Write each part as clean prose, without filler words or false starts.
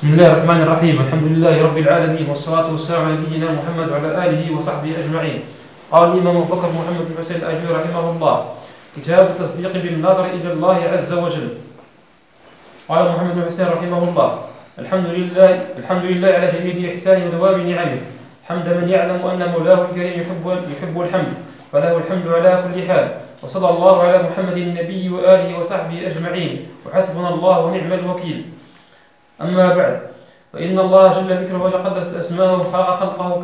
بسم الله الرحمن الرحيم. الحمد لله رب العالمين، والصلاة والسلام على نبينا محمد وعلى آله وصحبه أجمعين. قال الإمام أبو بكر محمد بن حسين الآجري رحمه الله: كتاب التصديق بالنظر إلى الله عز وجل. قال محمد بن حسين رحمه الله: الحمد لله على جميع إحسانه ودوام نعمه، حمد من يعلم أن مولاه الكريم يحب الحمد، فله الحمد على كل حال. وصلى الله على محمد النبي وآله وصحبه أجمعين، وحسبنا الله ونعم الوكيل. أما بعد، فإن الله جل ذكره وتقدست أسماؤه خلق خلقه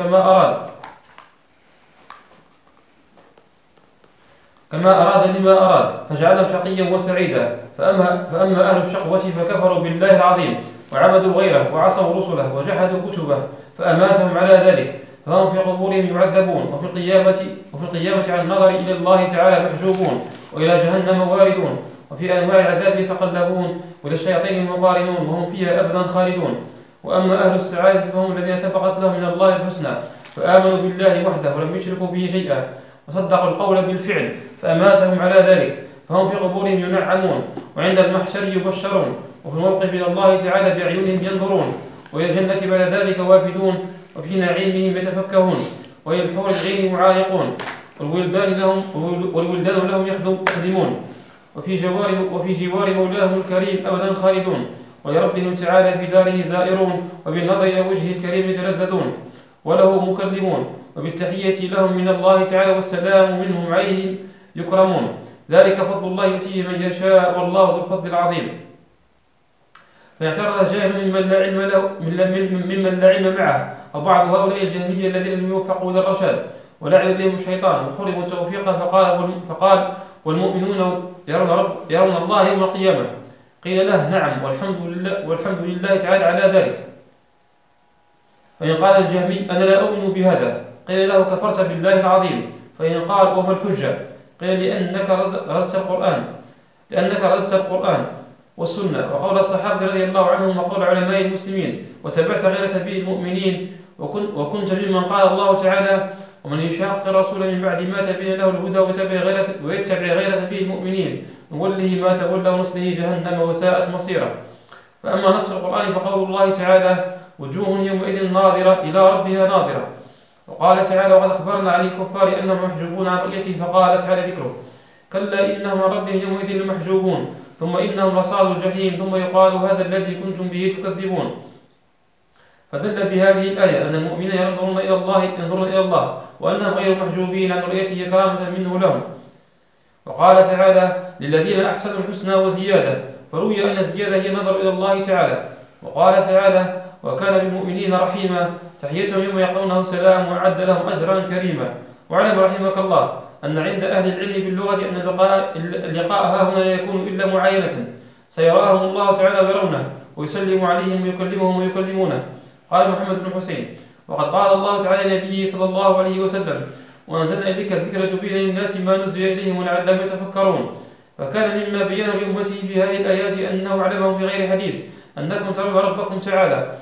كما أراد لما أراد، فجعلهم شقيا وسعيدا. فأما أهل الشقوة فكفروا بالله العظيم، وعبدوا غيره، وعصوا رسله، وجحدوا كتبه، فأماتهم على ذلك، فهم في قبورهم يعذبون، وفي القيامة عن النظر إلى الله تعالى محجوبون، وإلى جهنم واردون، وفي أنواع العذاب يتقلبون، وإلى الشياطين مقارنون، وهم فيها أبدا خالدون. وأما أهل السعادة فهم الذين سبقت لهم من الله الحسنى، فآمنوا بالله وحده ولم يشركوا به شيئا، وصدقوا القول بالفعل، فأماتهم على ذلك، فهم في قبورهم ينعمون، وعند المحشر يبشرون، وفي الموقف إلى الله تعالى بأعينهم ينظرون، وإلى الجنة بعد ذلك وافدون، وفي نعيمهم يتفكهون، وإلى الحور العين معانقون، والولدان لهم يخدمون، وفي جوار مولاهم الكريم أبدا خالدون، ولربهم تعالى في داره زائرون، وبالنظر إلى وجهه الكريم يتلذذون، وله مكلمون، وبالتحية لهم من الله تعالى والسلام منهم عليهم يكرمون. ذلك فضل الله يؤتيه من يشاء، والله ذو الفضل العظيم. فاعترض جاهل ممن لا علم معه، وبعض هؤلاء الجهمية الذين لم يوفقوا للرشاد، ولعب بهم الشيطان وحرموا التوفيق، فقال والمؤمنون يرون الله يوم القيامة. قيل له: نعم، والحمد لله تعالى على ذلك. فإن قال الجهمي: أنا لا أؤمن بهذا، قيل له: كفرت بالله العظيم. فإن قال: وما الحجة؟ قيل: لأنك رددت القرآن والسنة، وقول الصحابة رضي الله عنهم، وقول علماء المسلمين، وتبعت غير سبيل المؤمنين، وكنت ممن قال الله تعالى: ومن يشاقق الرسول من بعد ما تبين له الهدى ويتبع غير سبيل المؤمنين نوله ما تولى ونصله جهنم وساءت مصيره. فأما نص القرآن فقول الله تعالى: وجوه يومئذ ناظرة إلى ربها ناظرة. وقال تعالى: وقد أخبرنا عن الكفار أنهم محجوبون عن رؤيته، فقال تعالى ذكره: كلا إنهم عن ربهم يومئذ لمحجوبون، ثم إنهم لصالوا الجحيم، ثم يقال: هذا الذي كنتم به تكذبون. فدل بهذه الآية أن المؤمنين ينظرون إلى الله، وأنهم غير محجوبين عن رؤيته كرامة منه لهم. وقال تعالى: للذين أحسنوا الحسنى وزيادة، فروي أن الزيادة هي النظر إلى الله تعالى. وقال تعالى: وكان بالمؤمنين رحيما، تحيتهم يوم يلقونه سلام، وأعد لهم أجرا كريما. واعلم رحمك الله أن عند أهل العلم باللغة أن اللقاء ها هنا لا يكون إلا معاينة، سيراهم الله تعالى ويرونه، ويسلم عليهم ويكلمهم ويكلمونه. قال محمد بن حسين: وقد قال الله تعالى لنبيه صلى الله عليه وسلم: وأنزلنا إليك الذكر تبينا للناس ما نزل إليهم ولعلهم يتفكرون. فكان مما بينه لأمته في هذه الآيات أنه علمهم في غير حديث أنكم ترون ربكم تعالى.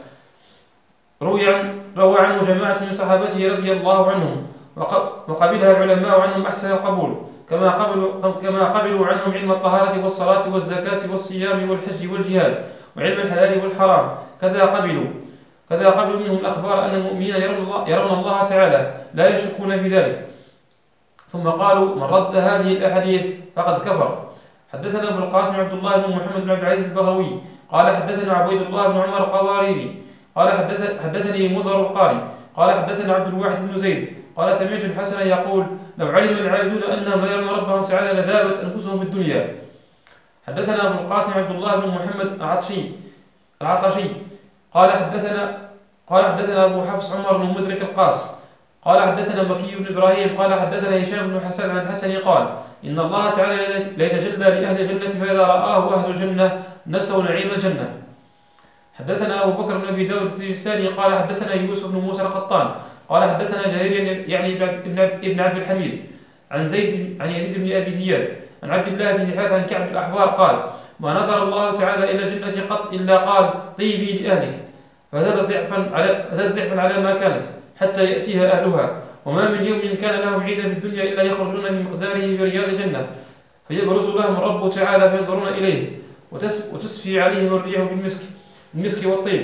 روى عنه جماعة من صحابته رضي الله عنهم، وقبلها العلماء عنهم أحسن القبول، كما قبلوا عنهم علم الطهارة والصلاة والزكاة والصيام والحج والجهاد وعلم الحلال والحرام. كذا قبلوا منهم الأخبار أن المؤمنين يرون الله تعالى لا يشكون في ذلك. ثم قالوا: من رد هذه الأحاديث فقد كفر. حدثنا أبو القاسم عبد الله بن محمد بن عبد العزيز البغوي قال حدثنا عبيد الله بن عمر القواريري قال حدثني مضر القاري قال حدثنا عبد الواحد بن زيد قال سمعت الحسن يقول: لو علم العابدون أنهم لا يرون ربهم تعالى لذابت أنفسهم في الدنيا. حدثنا أبو القاسم عبد الله بن محمد العطشي قال حدثنا أبو حفص عمر بن مدرك القاس قال حدثنا مكي بن إبراهيم قال حدثنا هشام بن حسن عن الحسن قال: إن الله تعالى ليتجلى لأهل الجنة، فإذا رآه أهل الجنة نسوا نعيم الجنة. حدثنا أبو بكر بن أبي داود السجستاني قال حدثنا يوسف بن موسى القطان قال حدثنا جرير يعني ابن عبد الحميد عن يزيد بن أبي زياد عن عبد الله بن حارث عن كعب الأحبار قال: ما نظر الله تعالى إلى الجنة قط إلا قال: طيبي لأهلك، فزاد ضعفا على ما كانت حتى يأتيها أهلها. وما من يوم كان لهم عيدا في الدنيا إلا يخرجون من مقداره برياض الجنة، فيبرز لهم الرب تعالى فينظرون إليه، وتسفي عليهم الريح بالمسك والطيب،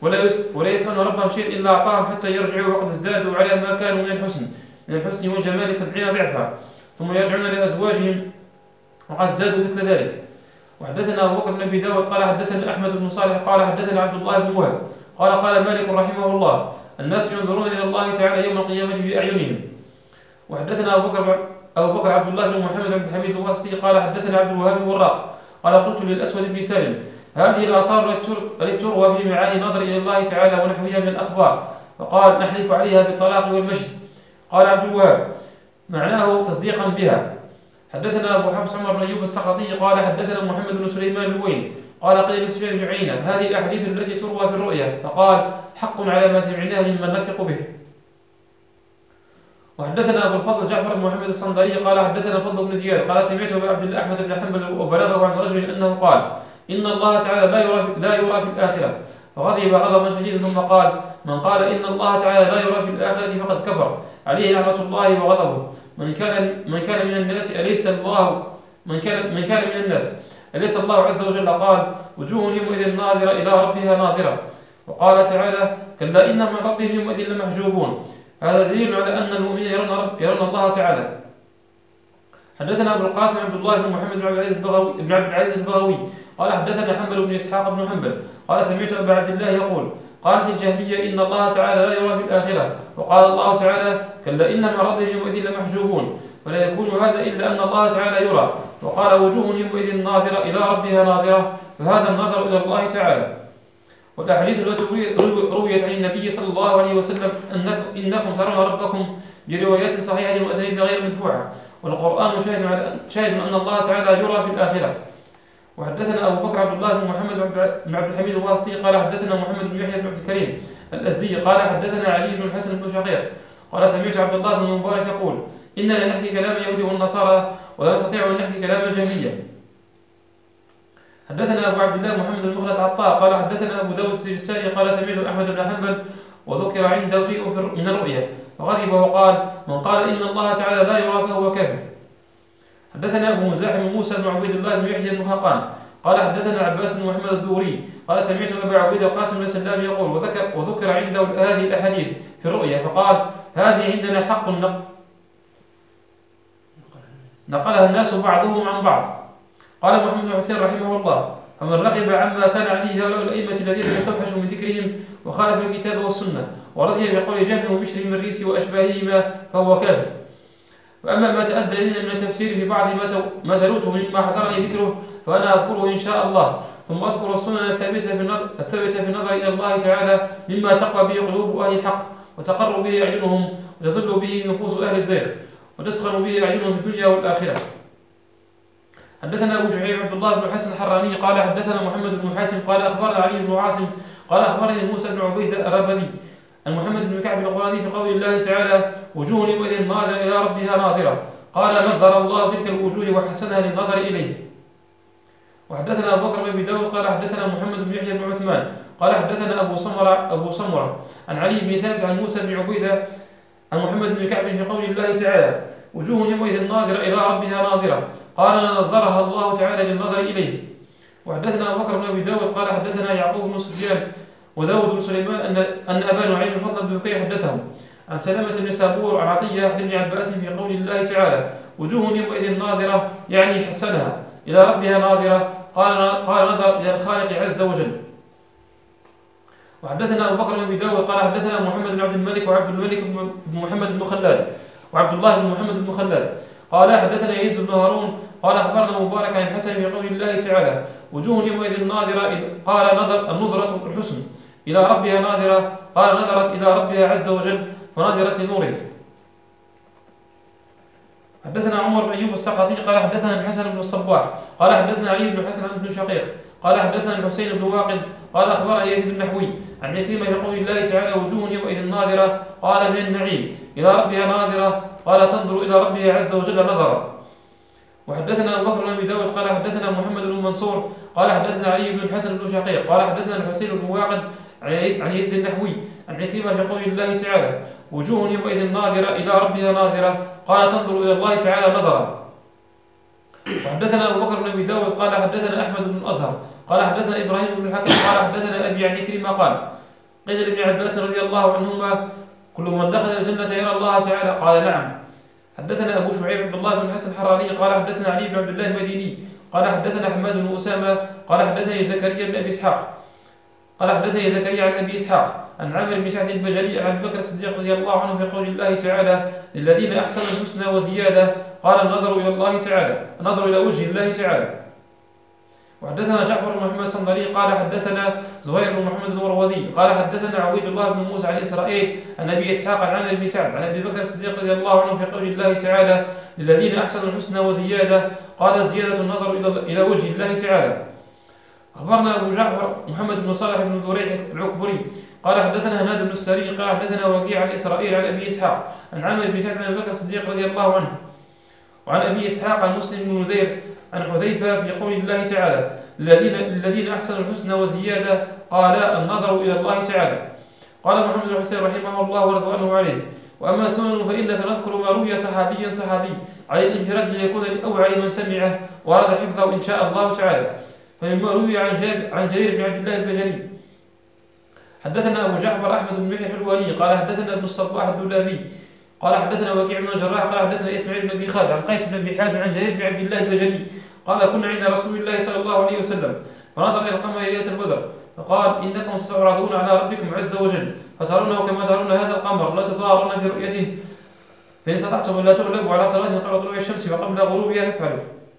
ولا يسألون ربهم شيئا إلا أعطاهم حتى يرجعوا وقد ازدادوا على ما كانوا من الحسن والجمال 70 ضعفا، ثم يرجعون لأزواجهم وقد ازدادوا مثل ذلك. وحدثنا أبو بكر بن أبي داود قال حدثنا أحمد بن صالح قال حدثنا عبد الله بن وهب قال مالك رحمه الله: الناس ينظرون إلى الله تعالى يوم القيامة بأعينهم. وحدثنا أبو بكر عبد الله بن محمد بن حميد الواسطي قال حدثنا عبد الوهاب الوراق قال قلت للأسود بن سالم: هذه الآثار التي تروى في معاني النظر إلى الله تعالى ونحوها من الأخبار، فقال: نحلف عليها بالطلاق والمشي. قال عبد الوهاب: معناه تصديقا بها. حدثنا أبو حفص عمر بن أيوب السقطي قال حدثنا محمد بن سليمان الوين قال قيل لسفيان بن عيينة: هذه الأحاديث التي تروى في الرؤيا، فقال: حق على ما سمعناه ممن نثق به. وحدثنا أبو الفضل جعفر بن محمد الصندلي قال حدثنا الفضل بن زياد قال سمعته أبي عبد الله أحمد بن حنبل وبلغه عن رجل أنه قال: إن الله تعالى لا يرى في الآخرة، فغضب غضبا شديدا ثم قال: من قال إن الله تعالى لا يرى في الآخرة فقد كفر، عليه لعنة الله وغضبه. من كان من الناس أليس الله أليس الله عز وجل قال: وجوه يومئذ ناظرة إلى ربها ناظرة. وقال تعالى: كلا إن من ربهم يومئذ لمحجوبون. هذا دليل على أن المؤمنين يرون الله تعالى. حدثنا أبو القاسم عبد الله بن محمد بن عبد العزيز البغوي قال حدثنا حنبل بن إسحاق بن حنبل قال سمعت أبا عبد الله يقول: قالت الجهمية: إن الله تعالى لا يرى في الآخرة. وقال الله تعالى: كلا إن من ربهم يومئذ لمحجوبون. ولا يكون هذا إلا أن الله تعالى يرى. وقال: وجوه يومئذ ناظرة إلى ربها ناظرة، فهذا النظر إلى الله تعالى. والأحاديث التي رويت عن النبي صلى الله عليه وسلم إنكم ترون ربكم بروايات صحيحة وأسانيد غير مرفوعة، والقرآن شاهد أن الله تعالى يرى في الآخرة. وحدثنا أبو بكر عبد الله بن محمد بن عبد الحميد الواسطي قال حدثنا محمد بن يحيى بن عبد الكريم الأزدي قال حدثنا علي بن الحسن بن شقيق قال سمعت عبد الله بن المبارك يقول: إننا نحكي كلام اليهود والنصارى ولا نستطيع أن نحكي كلام الجهمية. حدثنا أبو عبد الله محمد بن مخلد عطاء قال حدثنا أبو داود السجستاني قال سمعت أحمد بن حنبل وذكر عنده شيء من الرؤيا فغضب وقال: من قال إن الله تعالى لا يرى فهو كافر. حدثنا أبو مزاحم موسى بن عبيد الله بن يحيى بن خاقان قال حدثنا عباس بن محمد الدوري قال سمعت أبا عبيد القاسم بن سلام يقول: وذكر عنده هذه الأحاديث في الرؤيا فقال: هذه عندنا حق نقلها الناس بعضهم عن بعض. قال محمد بن حسين رحمه الله: فمن رغب عما كان عليه هؤلاء الأئمة الذين يستوحشوا من ذكرهم وخالف الكتاب والسنة ورضي بقول جهم وبشر من الريس وأشباههما فهو كافر. وأما ما تأدى إلينا من التفسير في بعض ما تلوته مما حضرني ذكره فأنا أذكره إن شاء الله، ثم أذكر السنن الثابتة في النظر إلى الله تعالى مما تقوى به قلوب أهل الحق وتقر به أعينهم وتظل به نفوس أهل الزيغ وتسخن به أعينهم في الدنيا والآخرة. حدثنا أبو شعيب عبد الله بن الحسن الحراني قال حدثنا محمد بن حاتم قال أخبرنا علي بن عاصم قال أخبرني موسى بن عبيد الربذي عن محمد بن كعب القراني في قول الله تعالى: وجوه يومئذ ناظرة إلى ربها ناظرة، قال: نظر الله تلك الوجوه وحسنها للنظر إليه. وحدثنا أبو بكر بن أبي داود قال حدثنا محمد بن يحيى بن عثمان قال حدثنا أبو سمرة عن علي بن ثابت عن موسى بن عبيدة عن محمد بن كعب في قول الله تعالى: وجوه يومئذ ناظرة إلى ربها ناظرة، قال: نظرها الله تعالى للنظر إليه. وحدثنا أبو بكر بن أبي داود قال حدثنا يعقوب بن سفيان وداود بن سليمان أن أبا نعيم الفضل بن بكير حدثهم عن سلامة بن سابور عن عطية بن عباس في قول الله تعالى: وجوه يومئذ ناظرة يعني حسنها إلى ربها ناظرة، قال نظر إلى الخالق عز وجل. وحدثنا أبو بكر بن أبي داود قال حدثنا محمد بن عبد الملك وعبد الملك بن محمد بن خلاد وعبد الله بن محمد بن خلاد قال حدثنا يزيد بن هارون قال أخبرنا مبارك عن الحسن في قول الله تعالى: وجوه يومئذ ناظرة، قال: النظرة الحسن إلى ربها ناظرة، قال: نظرت إلى ربها عز وجل فنظرت نوره. حدثنا عمر بن أيوب السقطي قال حدثنا الحسن بن الصباح قال حدثنا علي بن حسن بن شقيق قال حدثنا الحسين بن واقد قال أخبرنا يزيد النحوي عن عكرمة في قول الله تعالى: وجوه يومئذ ناظرة، قال: من النعيم إلى ربها ناظرة، قال: تنظر إلى ربها عز وجل نظرا. وحدثنا أبو بكر بن أبي داود قال حدثنا محمد بن منصور قال حدثنا علي بن الحسن بن شقيق قال حدثنا الحسين بن واقد عن يزيد النحوي عن عكرمة في قول الله تعالى: وجوه يومئذ ناظرة إلى ربها ناظرة، قال: تنظر إلى الله تعالى نظرا. وحدثنا أبو بكر بن أبي داود قال حدثنا أحمد بن الأزهر قال حدثنا إبراهيم بن الحكم قال حدثنا أبي عن عكرمة قال: قيل لابن عباس رضي الله عنهما: كل من دخل الجنة يرى الله تعالى؟ قال: نعم. حدثنا أبو شعيب عبد الله بن حسن الحراني قال حدثنا علي بن عبد الله المديني قال حدثنا حماد بن أسامة قال حدثني زكريا بن أبي إسحاق قال حدثني زكريا عن أبي إسحاق عن عامر بن سعد البجلي عن أبي بكر الصديق رضي الله عنه في قول الله تعالى: للذين أحسنوا الحسنى وزيادة. قال: النظر إلى الله تعالى، النظر إلى وجه الله تعالى. وحدثنا جعفر بن محمد الصندلي قال حدثنا زهير بن محمد المروزي قال حدثنا عبيد الله بن موسى عن إسرائيل عن أبي إسحاق عن عامر بن سعد عن أبي بكر الصديق رضي الله عنه في قول الله تعالى: للذين أحسنوا الحسنى وزيادة. قال: زيادة النظر إلى وجه الله تعالى. أخبرنا أبو جعفر محمد بن صالح بن ذريح العكبري قال حدثنا هناد بن السري قال حدثنا وكيع عن إسرائيل عن أبي إسحاق عن عامر بن سعد عن أبي بكر الصديق رضي الله عنه وعن أبي إسحاق عن مسلم بن نذير عن حذيفة في قول الله تعالى: للذين أحسنوا الحسنى وزيادة. قال: النظر إلى الله تعالى. قال محمد بن حسين رحمه الله ورضوانه عليه: وأما السنن فإن سنذكر ما روي صحابي على الانفراد ليكون لأوعى لمن سمعه وأراد حفظه إن شاء الله تعالى. فمما روي عن جرير بن عبد الله البجلي حدثنا أبو جعفر أحمد بن يحيى الحلواني قال حدثنا ابن الصباح الدولابي قال حدثنا وكيع بن الجراح قال حدثنا إسماعيل بن أبي خالد عن قيس بن أبي حازم عن جرير بن عبد الله البجلي قال: كنا عند رسول الله صلى الله عليه وسلم فنظر إلى القمر ليلة البدر فقال: إنكم ستعرضون على ربكم عز وجل فترونه كما ترون هذا القمر لا تضارون في رؤيته، فإن استطعتم أن لا تغلبوا على صلاة قبل طلوع الشمس وقبل غروبها فافعلوا.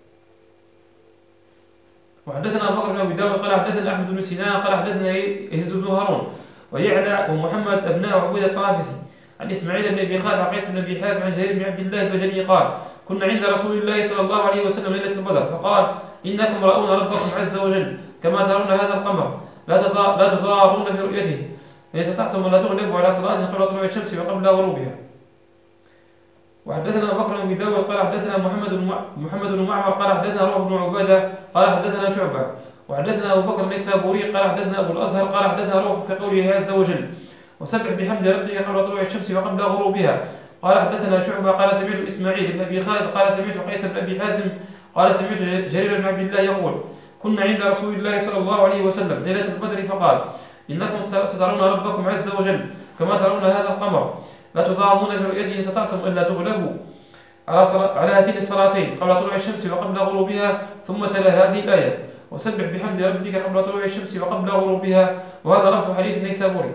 وحدثنا أبو بكر بن أبي داود قال حدثنا أحمد بن سنان قال حدثنا يزيد بن هارون ويعلى ومحمد أبناء عبيدة الطرافسي عن إسماعيل بن أبي خالد عن قيس بن أبي حازم عن جرير بن عبد الله البجلي قال: كنا عند رسول الله صلى الله عليه وسلم ليلة البدر فقال: إنكم رأون ربكم عز وجل كما ترون هذا القمر لا تضارون في رؤيته، فإن استطعتم لا تغلبوا على صلاة قبل طلوع الشمس وقبل غروبها. وحدثنا أبو بكر بن أبي داود قال حدثنا محمد بن معمر قال حدثنا روح بن عبادة قال حدثنا شعبة وحدثنا أبو بكر النيسابوري قال حدثنا أبو الأزهر قال حدثنا روح في قوله عز وجل: وسبح بحمد ربك قبل طلوع الشمس وقبل غروبها. قال حدثنا شعبة قال سمعت إسماعيل بن أبي خالد قال سمعت قيس بن أبي حازم قال سمعت جرير بن عبد الله يقول: كنا عند رسول الله صلى الله عليه وسلم ليلة البدر فقال: إنكم سترون ربكم عز وجل كما ترون هذا القمر لا تضامون في رؤيته إن استطعتم ألا تغلبوا على هاتين الصلاتين قبل طلوع الشمس وقبل غروبها. ثم تلا هذه الآية: وسبح بحمد ربك قبل طلوع الشمس وقبل غروبها. وهذا لفظ حديث النيسابوري.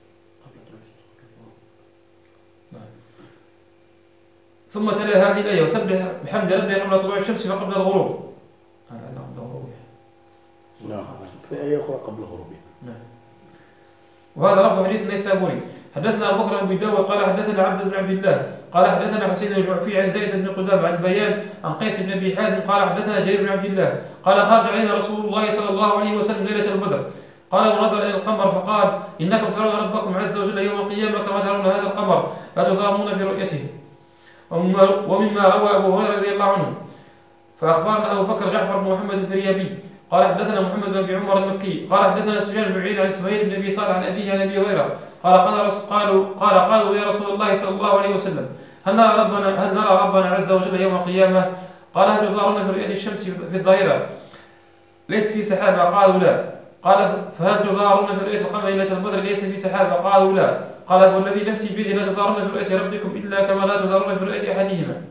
ثم تلا هذه الآية: وسبح بحمد ربك قبل طلوع الشمس وقبل الغروب. نعم، في آية أخرى قبل غروبها. نعم. وهذا لفظ حديث النيسابوري. حدثنا أبو بكر بن أبي داود قال حدثنا عبد بن عبد الله قال حدثنا حسين الجعفي عن زيد بن قدامة عن بيان عن قيس بن أبي حازم قال حدثنا جرير بن عبد الله قال: خرج علينا رسول الله صلى الله عليه وسلم ليلة البدر قال: ونظر إلى القمر فقال: إنكم ترون ربكم عز وجل يوم القيامة كما ترون هذا القمر لا تضامون في رؤيته. ومما روى أبو هريرة رضي الله عنه فأخبرنا أبو بكر جعفر بن محمد الفريابي قال حدثنا محمد بن أبي عمر المكي قال حدثنا سفيان بن عيينة عن سهيل بن أبي صالح عن أبيه عن أبي هريرة قالوا يا رسول الله صلى الله عليه وسلم: هل نرى ربنا عز وجل يوم القيامة؟ قال: هل تضارون في رؤية الشمس في الظاهرة ليس في سحابة؟ قالوا لا. قال: فهل تضارون في رؤية القمر ليلة البدر ليس في سحابة؟ قالوا لا. قال: والذي نفسي بيده لا تضارون في رؤية ربكم إلا كما لا تضارون في رؤية أحدهما.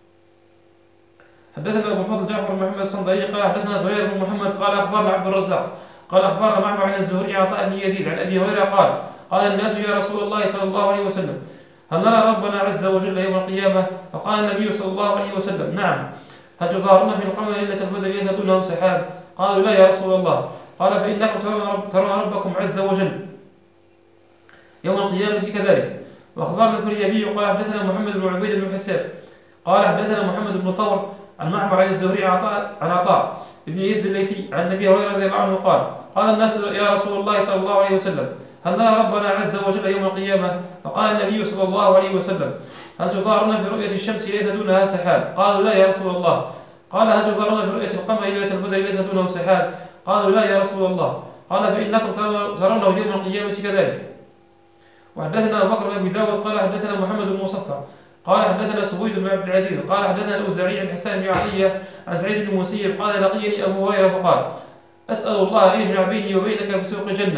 حدثنا أبو الفضل جعفر بن محمد الصندلي قال حدثنا زهير بن محمد قال أخبرنا عبد الرزاق قال أخبرنا معمر عن الزهري عطاء بن يزيد عن أبي هريرة قال الناس: يا رسول الله صلى الله عليه وسلم: هل نرى ربنا عز وجل يوم القيامة؟ فقال النبي صلى الله عليه وسلم: نعم. هل تضارون في القمر ليلة البدر ليس دونه سحاب؟ قالوا: لا يا رسول الله. قال: فإنكم ترون ربكم عز وجل يوم القيامة كذلك. وأخبرنا الفريابي قال حدثنا محمد بن عبيد بن حساب قال حدثنا محمد بن ثور عن معمر عن الزهري عن عطاء بن يزيد الليثي عن النبي هريرة رضي الله عنه قال الناس: يا رسول الله صلى الله عليه وسلم: هل نرى ربنا عز وجل يوم القيامة؟ فقال النبي صلى الله عليه وسلم: هل تضارون في رؤية الشمس ليس دونها سحاب؟ قالوا: لا يا رسول الله. قال: هل تضارون في رؤية القمر ليلة البدر ليس دونه سحاب؟ قالوا: لا يا رسول الله. قال: فإنكم ترونه يوم القيامة كذلك. وحدثنا أبو بكر بن أبي داود قال حدثنا محمد بن مصفى قال حدثنا سويد بن عبد العزيز قال حدثنا الأوزاعي عن حسان بن عطية عن سعيد بن المسيب قال: لقيني أبو هريرة فقال: أسأل الله أن يجمع بيني وبينك بسوق الجنة.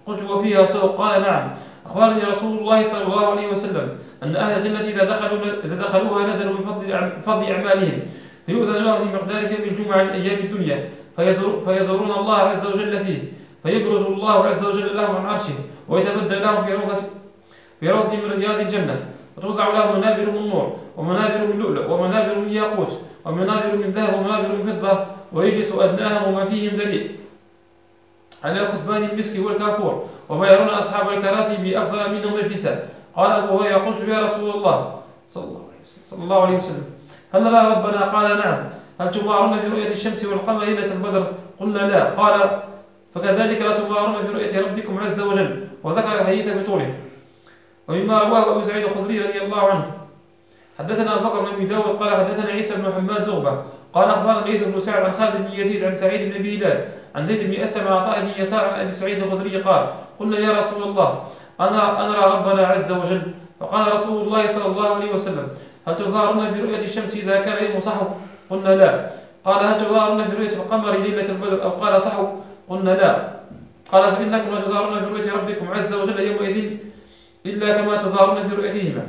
قلت وفيها سوق؟ قال نعم. أخبرني رسول الله صلى الله عليه وسلم أن أهل الجنة إذا دخلوها نزلوا بفضل أعمالهم، فيؤذن لهم في مقدار يوم الجمعة من أيام الدنيا، فيزورون الله عز وجل فيه، فيبرز الله عز وجل لهم عن عرشه، ويتبدى لهم في روضة من رياض الجنة، وتوضع لهم منابر من نور، ومنابر من لؤلؤ، ومنابر من ياقوت، ومنابر من ذهب، ومنابر من فضة، ويجلس أدناهم وما فيهم ذليل على كثبان المسك والكافور، وما يرون أصحاب الكراسي بأفضل منهم مجلسا. قال أبو هريرة: قلت يا رسول الله صلى الله عليه وسلم هل نرى ربنا؟ قال نعم. هل تمارون برؤية الشمس والقمر ليلة البدر؟ قلنا لا. قال: فكذلك لا تمارون برؤية ربكم عز وجل، وذكر الحديث بطوله. ومما رواه أبو سعيد الخدري رضي الله عنه: حدثنا أبو بكر بن أبي داود قال حدثنا عيسى بن حماد زغبة قال أخبرنا ليث بن سعد عن خالد بن يزيد عن سعيد بن أبي هلال عن زيد بن أسلم عن عطاء بن يسار عن أبي سعيد الخدري قال: قلنا يا رسول الله أنا نرى ربنا عز وجل. فقال رسول الله صلى الله عليه وسلم: هل تظاهرون برؤية الشمس إذا كان يوم صحو؟ قلنا لا. قال: هل تظاهرون برؤية القمر ليلة البدر؟ أو قال صحو؟ قلنا لا. قال: فإنكم لا تظاهرون برؤية ربكم عز وجل يومئذ إلا كما تظاهرون برؤيتهما.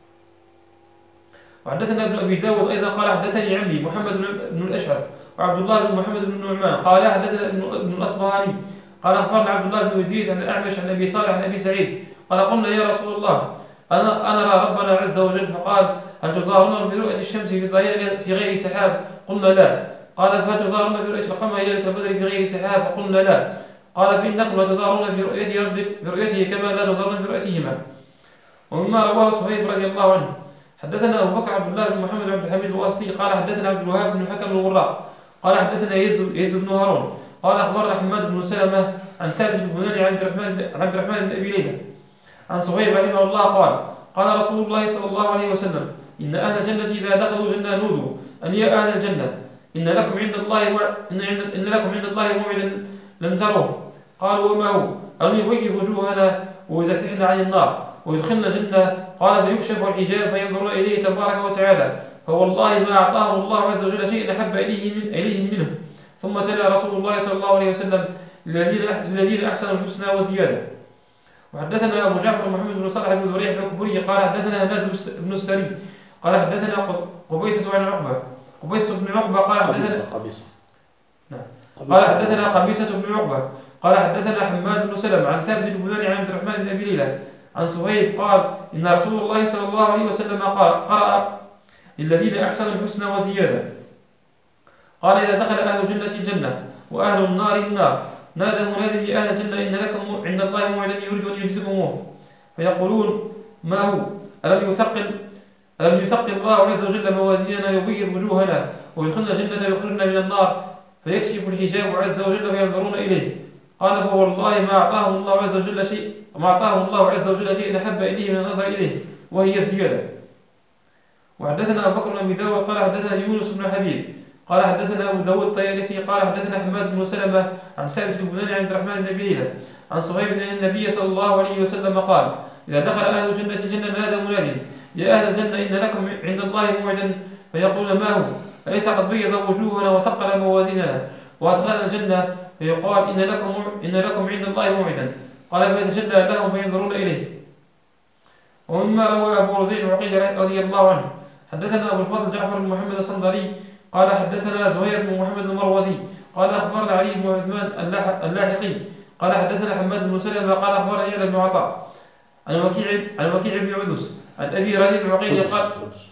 وحدثنا ابن أبي داود أيضا قال حدثني عمي محمد بن الأشعث وعبد الله بن محمد بن نعمان قال حدثنا ابن الأصبهاني قال أخبرنا عبد الله بن إدريس عن الأعمش عن أبي صالح عن أبي سعيد قال: قلنا يا رسول الله أنا نرى ربنا عز وجل. فقال: هل تظاهرون برؤية الشمس في غير سحاب؟ قلنا لا. قال: فهل تظاهرون برؤية القمر ليلة البدر في غير سحاب؟ قلنا لا. قال: فإنكم لا تظاهرون برؤيته كما لا تظاهرون برؤيتهما. ومما رواه صهيب رضي الله عنه: حدثنا أبو بكر عبد الله بن محمد بن عبد الحميد الواسطي قال حدثنا عبد الوهاب بن الحكم الوراق قال حدثنا يزيد بن هارون قال أخبرنا حماد بن سلمة عن ثابت البناني عن عبد الرحمن بن أبي ليلى عن صهيب رحمه الله قال رسول الله صلى الله عليه وسلم: إن أهل الجنة إذا دخلوا الجنة نودوا أن يا أهل الجنة إن لكم عند الله موعدا لم تروه. قالوا: وما هو؟ قالوا: يبيض وجوهنا ويزحزحنا عن النار ويدخلنا الجنة. قال: فيكشف الحجاب فينظرون إليه تبارك وتعالى، فوالله ما أعطاهم الله عز وجل شيئا أحب إليهم منه. ثم تلا رسول الله صلى الله عليه وسلم: للذين أحسنوا الحسنى وزيادة. وحدثنا أبو جعفر محمد بن صالح بن ذريح بن كبري قال حدثنا هناد بن السري قال حدثنا قبيصة عن عقبة قبيصة بن عقبة قال حدثنا قبيصة بن عقبة قال حدثنا حماد بن سلمة عن ثابت البناني عن عبد الرحمن بن أبي ليلى عن صهيب قال: إن رسول الله صلى الله عليه وسلم قرأ: للذين أحسنوا الحسنى وزيادة. قال: إذا دخل أهل الجنة الجنة وأهل النار النار نادى مناد لأهل الجنة: إن لكم عند الله موعدا يريد أن يجزموه. فيقولون: ما هو؟ ألم يثقل الله عز وجل موازيننا يبيض وجوهنا ويدخلنا الجنة ويخرجنا من النار؟ فيكشف الحجاب عز وجل فينظرون إليه. قال: فوالله ما أعطاهم الله عز وجل شيء أحب إليه من النظر إليه وهي زيادة. وحدثنا أبو بكر بن أبي داود قال حدثنا يونس بن حبيب قال حدثنا أبو داود الطيالسي قال حدثنا حماد بن سلمة عن ثابت البناني عن عبد الرحمن بن أبي ليلى عن صهيب أن النبي صلى الله عليه وسلم قال: إذا دخل أهل الجنة الجنة نادى مناد: يا أهل الجنة إن لكم عند الله موعدا. فيقول: ما هو؟ أليس قد بيض وجوهنا وثقل موازيننا وأدخلنا الجنة؟ فيقال: إن لكم عند الله موعدا. قال: فيتجلى لهم فينظرون إليه. ومما روى أبو رزين العقيل رضي الله عنه: حدثنا أبو الفضل جعفر بن محمد الصندلي قال حدثنا زهير بن محمد المروزي قال أخبرنا علي بن عثمان اللاحقي قال حدثنا حماد بن سلمة قال أخبرنا يعلى بن عطاء عن وكيع بن عدس عن أبي رازي العقيل قال: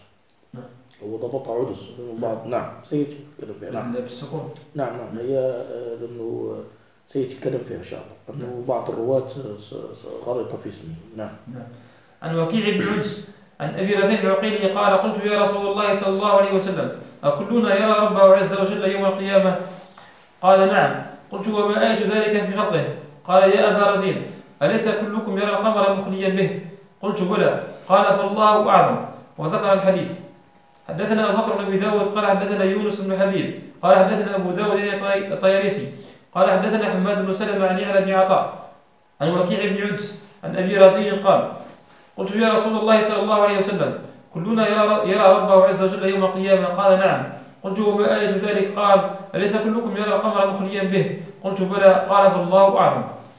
هو ضبط عدس بعض. نعم سيتكلم فيها. نعم بالسكون. نعم هي لأنه سيتكلم فيها إن شاء الله أنه بعض الرواة غلط في اسمه. نعم. عن وكيع بن عدس عن أبي رزين العقيلي قال: قلت يا رسول الله صلى الله عليه وسلم: أكلنا يرى ربه عز وجل يوم القيامة؟ قال: نعم. قلت: وما آية ذلك في خلقه؟ قال: يا أبا رزين أليس كلكم يرى القمر مخليا به؟ قلت: بلى. قال: فالله أعظم. وذكر الحديث. حدثنا أبو بكر بن أبي داود قال حدثنا يونس بن حبيب قال حدثنا أبو داود الطيالسي قال حدثنا حماد بن سلمة عن يعلى بن عطاء عن وكيع بن عدس عن أبي رازي قال: قلت يا رسول الله صلى الله عليه وسلم: كلنا يرى ربه عز وجل يوم القيامة؟ قال: نعم. قلت: وما آية ذلك؟ قال: أليس كلكم يرى القمر مخليا به؟ قلت: بلى. قال: فالله أعلم.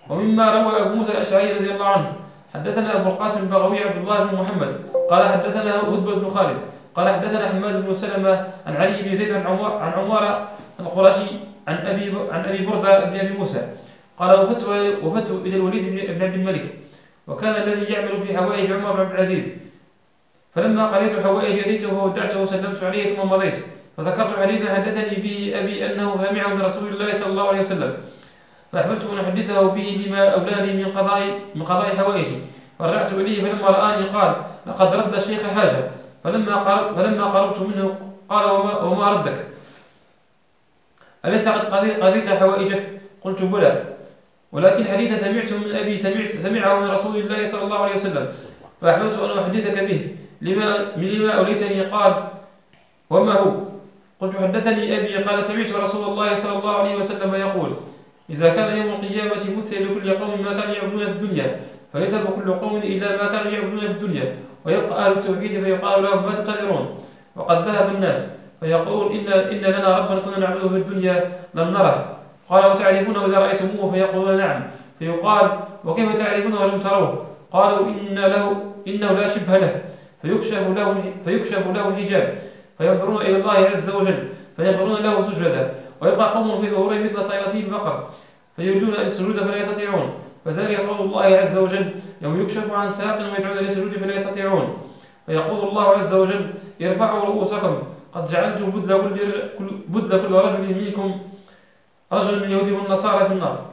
ومما روى أبو موسى الأشعري رضي الله عنه حدثنا أبو القاسم البغوي عبد الله بن محمد قال حدثنا هدبة بن خالد قال حدثنا حماد بن سلمة عن علي بن زيد عن عمار القرشي عن أبي بردة بن أبي موسى قال وفدت إلى الوليد بن عبد الملك وكان الذي يعمل في حوائج عمر بن عبد العزيز، فلما قضيت حوائجي أتيته فودعته وسلمت عليه ثم مضيت، فذكرت حديثا حدثني به أبي أنه سمعه من رسول الله صلى الله عليه وسلم، فأحببت أن أحدثه به لما أولاني من قضاء حوائجي، فرجعت إليه فلما رآني قال لقد رد الشيخ حاجة، فلما قربت منه قال وما ردك؟ أليس قد قضيت حوائجك؟ قلت بلى، ولكن حديثا سمعته من أبي سمعه من رسول الله صلى الله عليه وسلم، فأحببت أن أحدثك به لما أوليتني. قال وما هو؟ قلت حدثني أبي قال سمعت رسول الله صلى الله عليه وسلم يقول إذا كان يوم القيامة مثل لكل قوم ما كانوا يعبدون بالدنيا، فيذهب كل قوم إلى ما كانوا يعبدون بالدنيا، ويبقى أهل التوحيد فيقال لهم ما تنتظرون؟ وقد ذهب الناس فيقولون إن لنا ربا كنا نعبده في الدنيا لم نره. قال وتعرفونه إذا رأيتموه؟ فيقولون نعم. فيقال وكيف تعرفونه ولم تروه؟ قالوا إنه لا شبه له، فيكشف له الحجاب فينظرون إلى الله عز وجل فيخرون له سجدا، ويبقى قوم في ظهوره مثل صياصي البقر فيريدون أن السجود فلا يستطيعون، فذلك قول الله عز وجل يوم يكشف عن ساق ويدعون للسجود فلا يستطيعون، فيقول الله عز وجل ارفعوا رؤوسكم قد جعلت بدل كل رجل منكم رجل من يهود والنصارى في النار.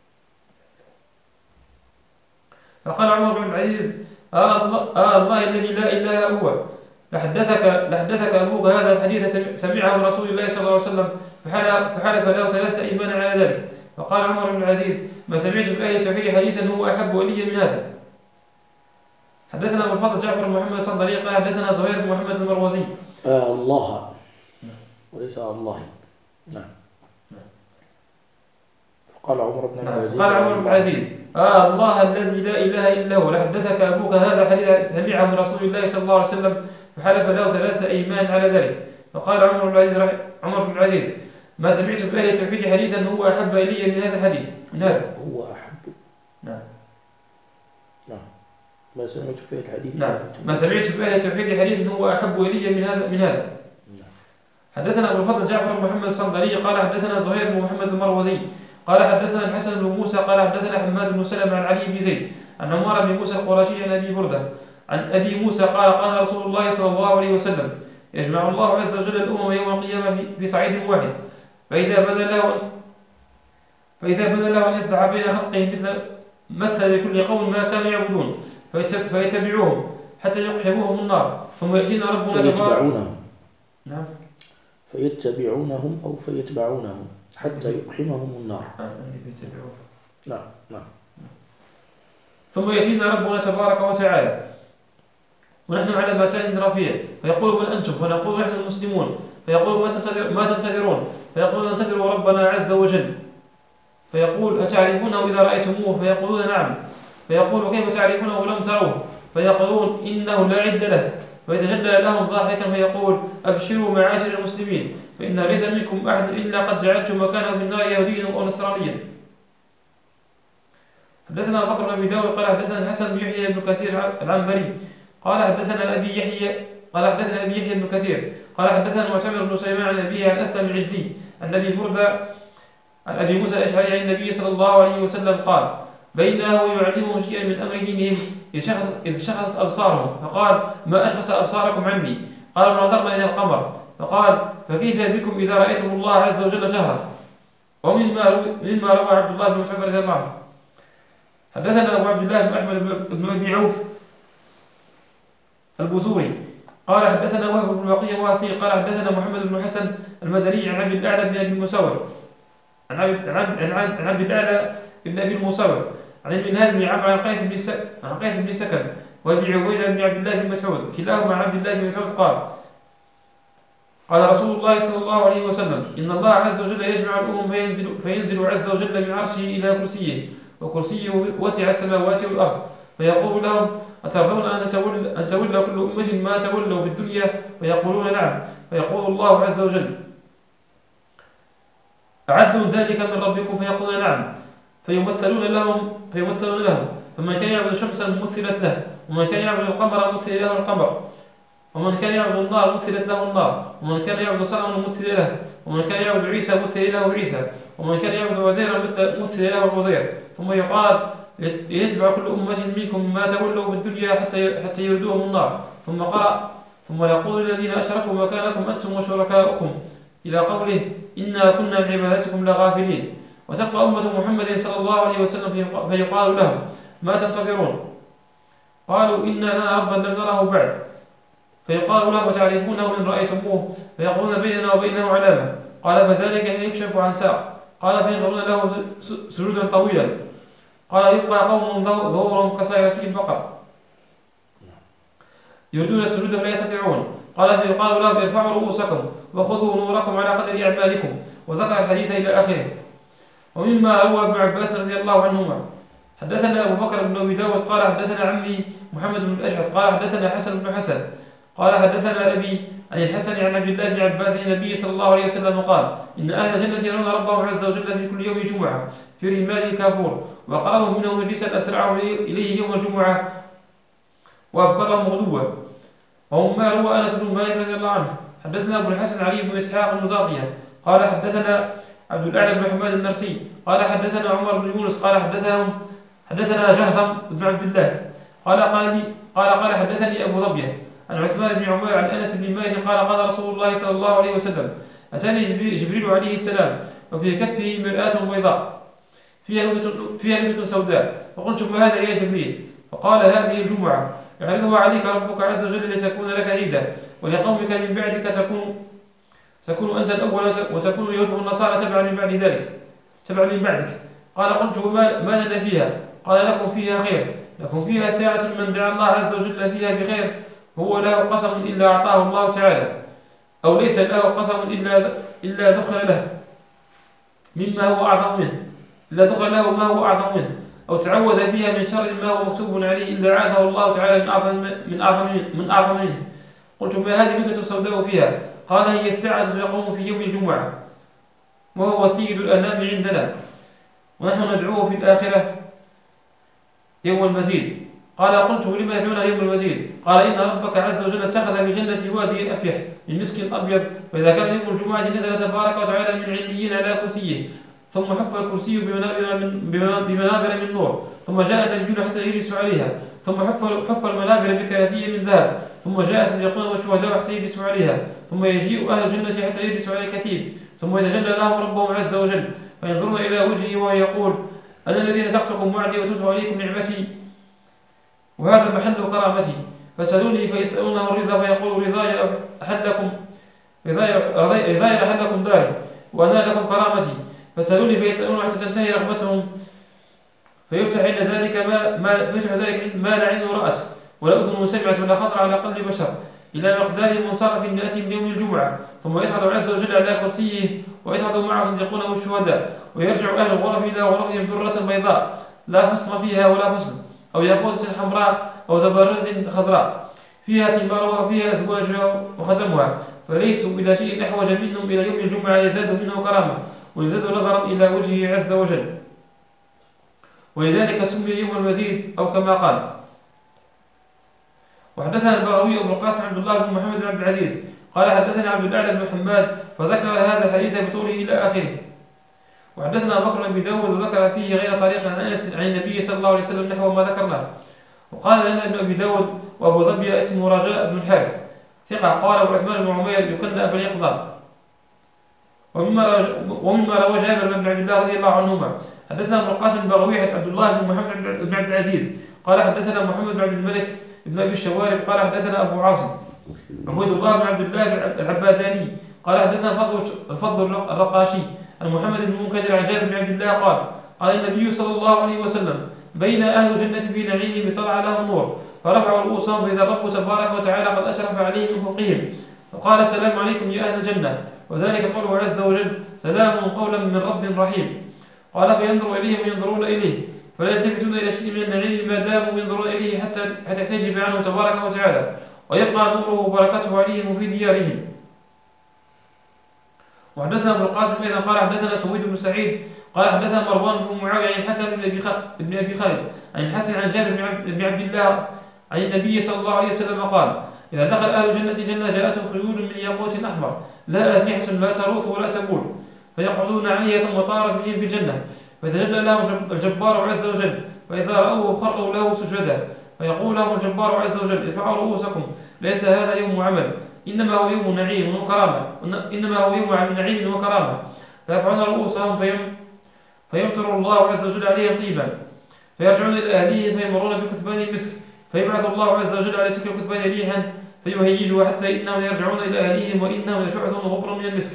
فقال عمر بن العزيز الله الذي لا إله هو لحدثك أبوك هذا الحديث سمعه من رسول الله صلى الله عليه وسلم، فحلف له 3 أيمان على ذلك. فقال عمر بن العزيز ما سمعت في أهل التوحيد حديثا هو أحب إلي من هذا. حدثنا أبو الفضل جعفر بن محمد الصندلي قال حدثنا زهير بن محمد المروزي الله وليس الله. نعم. قال عمر بن العزيز الله الذي لا إله إلا هو لحدثك أبوك هذا حديث سمعه من رسول الله صلى الله عليه وسلم، فحلف له 3 أيمان على ذلك. فقال عمر بن العزيز ما سمعت في أهل التوحيد حديثا هو أحب إلي من هذا الحديث. من هذا هو أحب. نعم. ما سمعت في الحديث. نعم. ما سمعت في أهل التوحيد حديث هو أحب إلي من هذا. حدثنا أبو الفضل جعفر بن محمد الصندلي قال حدثنا زهير بن محمد المروزي قال حدثنا الحسن بن موسى قال حدثنا حماد بن سلمة عن علي بن زيد عن عمار بن موسى القرشي عن أبي بردة عن أبي موسى قال رسول الله صلى الله عليه وسلم يجمع الله عز وجل الأمم يوم القيامة في صعيد واحد، فإذا بدا له أن يصدع بين خلقه مثل لكل قوم ما كانوا يعبدون فيتبعوهم حتى يقحموهم النار، ثم يأتينا ربنا فيتبعونهم. نعم. فيتبعونهم أو فيتبعونهم حتى يقحمهم النار. نعم. ثم يأتينا ربنا تبارك وتعالى ونحن على مكان رفيع فيقول من أنتم؟ فنقول نحن المسلمون، فيقول ما تنتظرون؟ فيقول ننتظر ربنا عز وجل، فيقول أتعرفونه إذا رأيتموه؟ فيقولون نعم. فيقول كيف تعرفونه ولم تروه؟ فيقولون إنه لا عد له، فيتجلى لهم ضاحكا فيقول أبشروا معاشر المسلمين فإن ليس منكم أحد إلا قد جعلت مكانه في النار يهوديا أو نصرانيا. حدثنا بكر بن أبي داود قال حدثنا الحسن بن يحيى بن كثير العنبري قال حدثنا أبي يحيى بن كثير قال حدثنا معتمر بن سليمان عن أبيه عن أسلم العجلي عن أبي بردة عن أبي موسى الأشعري عن النبي صلى الله عليه وسلم قال بينه يعلمهم شيئا من أمر دينهم إذ شخصت أبصارهم فقال ما أشخص أبصاركم عني؟ قالوا نظرنا إلى القمر. فقال فكيف بكم إذا رأيتم الله عز وجل جهرة؟ ومما روى عبد الله بن مسعود رضي الله عنه. حدثنا أبو عبد الله بن أحمد بن أبي عوف البزوري قال حدثنا وهب بن بقية واسي قال حدثنا محمد بن حسن المدني عن عبد الأعلى بن أبي المسور عن عبد الأعلى بن أبي المسور عن المنهال بن عمرو عن قيس بن سكن وابي عبيدة بن عبد الله بن مسعود كلاهما عن عبد الله بن مسعود قال رسول الله صلى الله عليه وسلم إن الله عز وجل يجمع الأمم فينزل عز وجل من عرشه إلى كرسيه وكرسيه وسع السماوات والأرض، فيقول لهم أترضون أن تولى كل أمة ما تولوا في الدنيا؟ فيقولون نعم. فيقول الله عز وجل أعدوا ذلك من ربكم؟ فيقولون نعم. فيمثلون لهم فمن كان يعبد شمسا مثلت له، ومن كان يعبد القمر مثل له القمر، ومن كان يعبد النار مثلت له النار، ومن كان يعبد صنما مثل له، ومن كان يعبد عيسى مثل له عيسى، ومن كان يعبد عزيرا مثل له عزير. ثم يقال ليتبع كل أمة منكم ما تولوا بالدنيا حتى يردوهم النار. ثم قرأ ثم يقول الذين أشركوا مكانكم أنتم وشركاؤكم إلى قوله إنا كنا من عبادتكم لغافلين. وتبقى أمة محمد صلى الله عليه وسلم فيقال لهم ما تنتظرون؟ قالوا إنا لنا ربا لم نره بعد. فيقال لهم وتعرفونه إن رأيتموه؟ فيقولون بيننا وبينه علامة. قال فذلك حين يكشف عن ساق. قال فيخرون له سجودا طويلا. قال يبقى قوم ظهورهم كصياصي البقر يريدون السجود فلا يستطيعون. قال فيقال لهم ارفعوا رؤوسكم وخذوا نوركم على قدر أعمالكم، وذكر الحديث إلى آخره. ومما روى ابن عباس رضي الله عنهما حدثنا أبو بكر بن أبي داود قال حدثنا عمي محمد بن الأشعث قال حدثنا حسن بن حسن قال حدثنا أبي عن الحسن عن عبد الله بن عباس عن النبي صلى الله عليه وسلم قال إن أهل الجنة يرون ربهم عز وجل في كل يوم جمعة في رمال الكافور، وقربهم منه مجلسا أسرعه إليه يوم الجمعة وأبكرهم غدوة. ومما روى أنس بن مالك رضي الله عنه حدثنا أبو الحسن علي بن إسحاق المزاقية قال حدثنا عبد الأعلى بن حماد النرسي قال حدثنا عمر بن يونس قال حدثنا جهثم بن عبد الله قال حدثني أبو ظبية عن عثمان بن عمير عن أنس بن مالك قال رسول الله صلى الله عليه وسلم أتاني جبريل عليه السلام وفي كفه مرآة بيضاء فيها نكتة سوداء، فقلت ما هذا يا جبريل؟ فقال هذه الجمعة يعرضها عليك ربك عز وجل لتكون لك عيدا، ولقومك من بعدك تكون أنت الأول، وتكون اليهود والنصارى تبعا من بعدك. قال قلت ما لنا فيها؟ قال لكم فيها خير، لكم فيها ساعة من دعا الله عز وجل فيها بخير هو له قسم إلا أعطاه الله تعالى، أو ليس له قسم إلا دخل له مما هو أعظم منه، ما هو أعظم منه، أو تعوذ فيها من شر ما هو مكتوب عليه إلا عاذه الله تعالى من أعظم منه. قلت ما هذه النكتة السوداء فيها؟ قال هي الساعة يقوم في يوم الجمعة وهو سيد الأنام عندنا، ونحن ندعوه في الآخرة يوم المزيد. قال قلت لما يدعونه يوم المزيد؟ قال إن ربك عز وجل اتخذ في جنة وادي الأفيح من مسك أبيض، وإذا كان يوم الجمعة نزل تبارك وتعالى من عليين على كرسيه، ثم حف الكرسي بمنابر من نور، ثم جاء النبيون حتى يجلسوا عليها، ثم حف المنابر بكراسي من ذهب، ثم جاء الصديقون والشهداء حتى يجلسوا عليها، ثم يجيء أهل الجنة حتى يجلسوا على الكثيب، ثم يتجلى لهم ربهم عز وجل فينظرون إلى وجهه وهو يقول أنا الذي صدقتكم وعدي وتمت عليكم نعمتي وهذا محل كرامتي، فسألوني فيسألونه الرضا فيقول رضاي أحلكم داري وأنا لكم كرامتي، فسألوني فيسألون حتى تنتهي رغبتهم فيفتح عند ذلك ما لا عين رأت ولا أذن سمعت ولا خطر على قلب بشر إلى مقدار منصرف الناس من يوم الجمعة، ثم يصعد عز وجل على كرسيه ويصعد معه صديقون والشهداء، ويرجع أهل الغرف إلى غرفهم درة بيضاء لا فصل فيها ولا فصل، أو ياقوتة حمراء أو زبرجد خضراء فيها ثمارها وفيها أزواجها وخدمها، فليسوا إلى شيء أحوج منهم إلى يوم الجمعة يزداد منه كرامة ويزداد نظرا إلى وجهه عز وجل، ولذلك سمي يوم المزيد أو كما قال. وحدثنا البغوي أبو القاسم عبد الله بن محمد بن عبد العزيز قال حدثنا عبد الأعلى بن حماد فذكر هذا الحديث بطوله إلى آخره. وحدثنا بكر بن أبي داود وذكر فيه غير طريق عن أنس عن النبي صلى الله عليه وسلم نحو ما ذكرناه. وقال لنا ابن أبي داود وأبو ظبي اسمه رجاء بن الحارث ثقة قال أبو عثمان بن عمير يكن أبا اليقظان. ومما روى جابر بن عبد الله رضي الله عنهما حدثنا أبو القاسم البغوي عبد الله بن محمد بن عبد العزيز قال حدثنا محمد بن عبد الملك بن أبي الشوارب قال حدثنا أبو عاصم عبيد الله بن عبد الله العباداني قال حدثنا الفضل الرقاشي عن محمد بن منكدر عن جابر بن عبد الله قال النبي صلى الله عليه وسلم بين أهل الجنة في نعيم طلع لهم نور فرفعوا رؤوسهم فإذا الرب تبارك وتعالى قد أشرف عليهم من فوقهم فقال السلام عليكم يا أهل الجنة، وذلك قوله عز وجل سلام قولا من رب رحيم. قال فينظر إليهم وينظرون إليه فلا يلتفتون إلى شيء من النعيم ما داموا ينظرون إليه حتى يحتجب عنه تبارك وتعالى ويبقى نوره وبركته عليهم وفي ديارهم. وحدثنا أبو القاسم أيضا قال حدثنا سويد بن سعيد قال حدثنا مروان بن معاوية عن الحكم بن أبي خالد عن الحسن عن جابر بن عبد الله عن النبي صلى الله عليه وسلم قال: إذا دخل أهل الجنة جنة جاءتهم خيول من ياقوت أحمر لا أجنحة لا تروث ولا تبول فيقعدون عليها ثم طارت بهم في الجنة فيتجلى لهم الجبار عز وجل فإذا رأوه خروا له سجدا فيقول لهم الجبار عز وجل: ارفعوا رؤوسكم ليس هذا يوم عمل إنما هو يوم نعيم وكرامة فيرفعون رؤوسهم فيمطر الله عز وجل عليهم طيبا فيرجعون إلى أهليهم فيمرون بكثبان المسك فيبعث الله عز وجل على تلك الكثبان ريحا فيهيجها حتى إنهم يرجعون إلى أهليهم وإنهم لشعث غبر من المسك.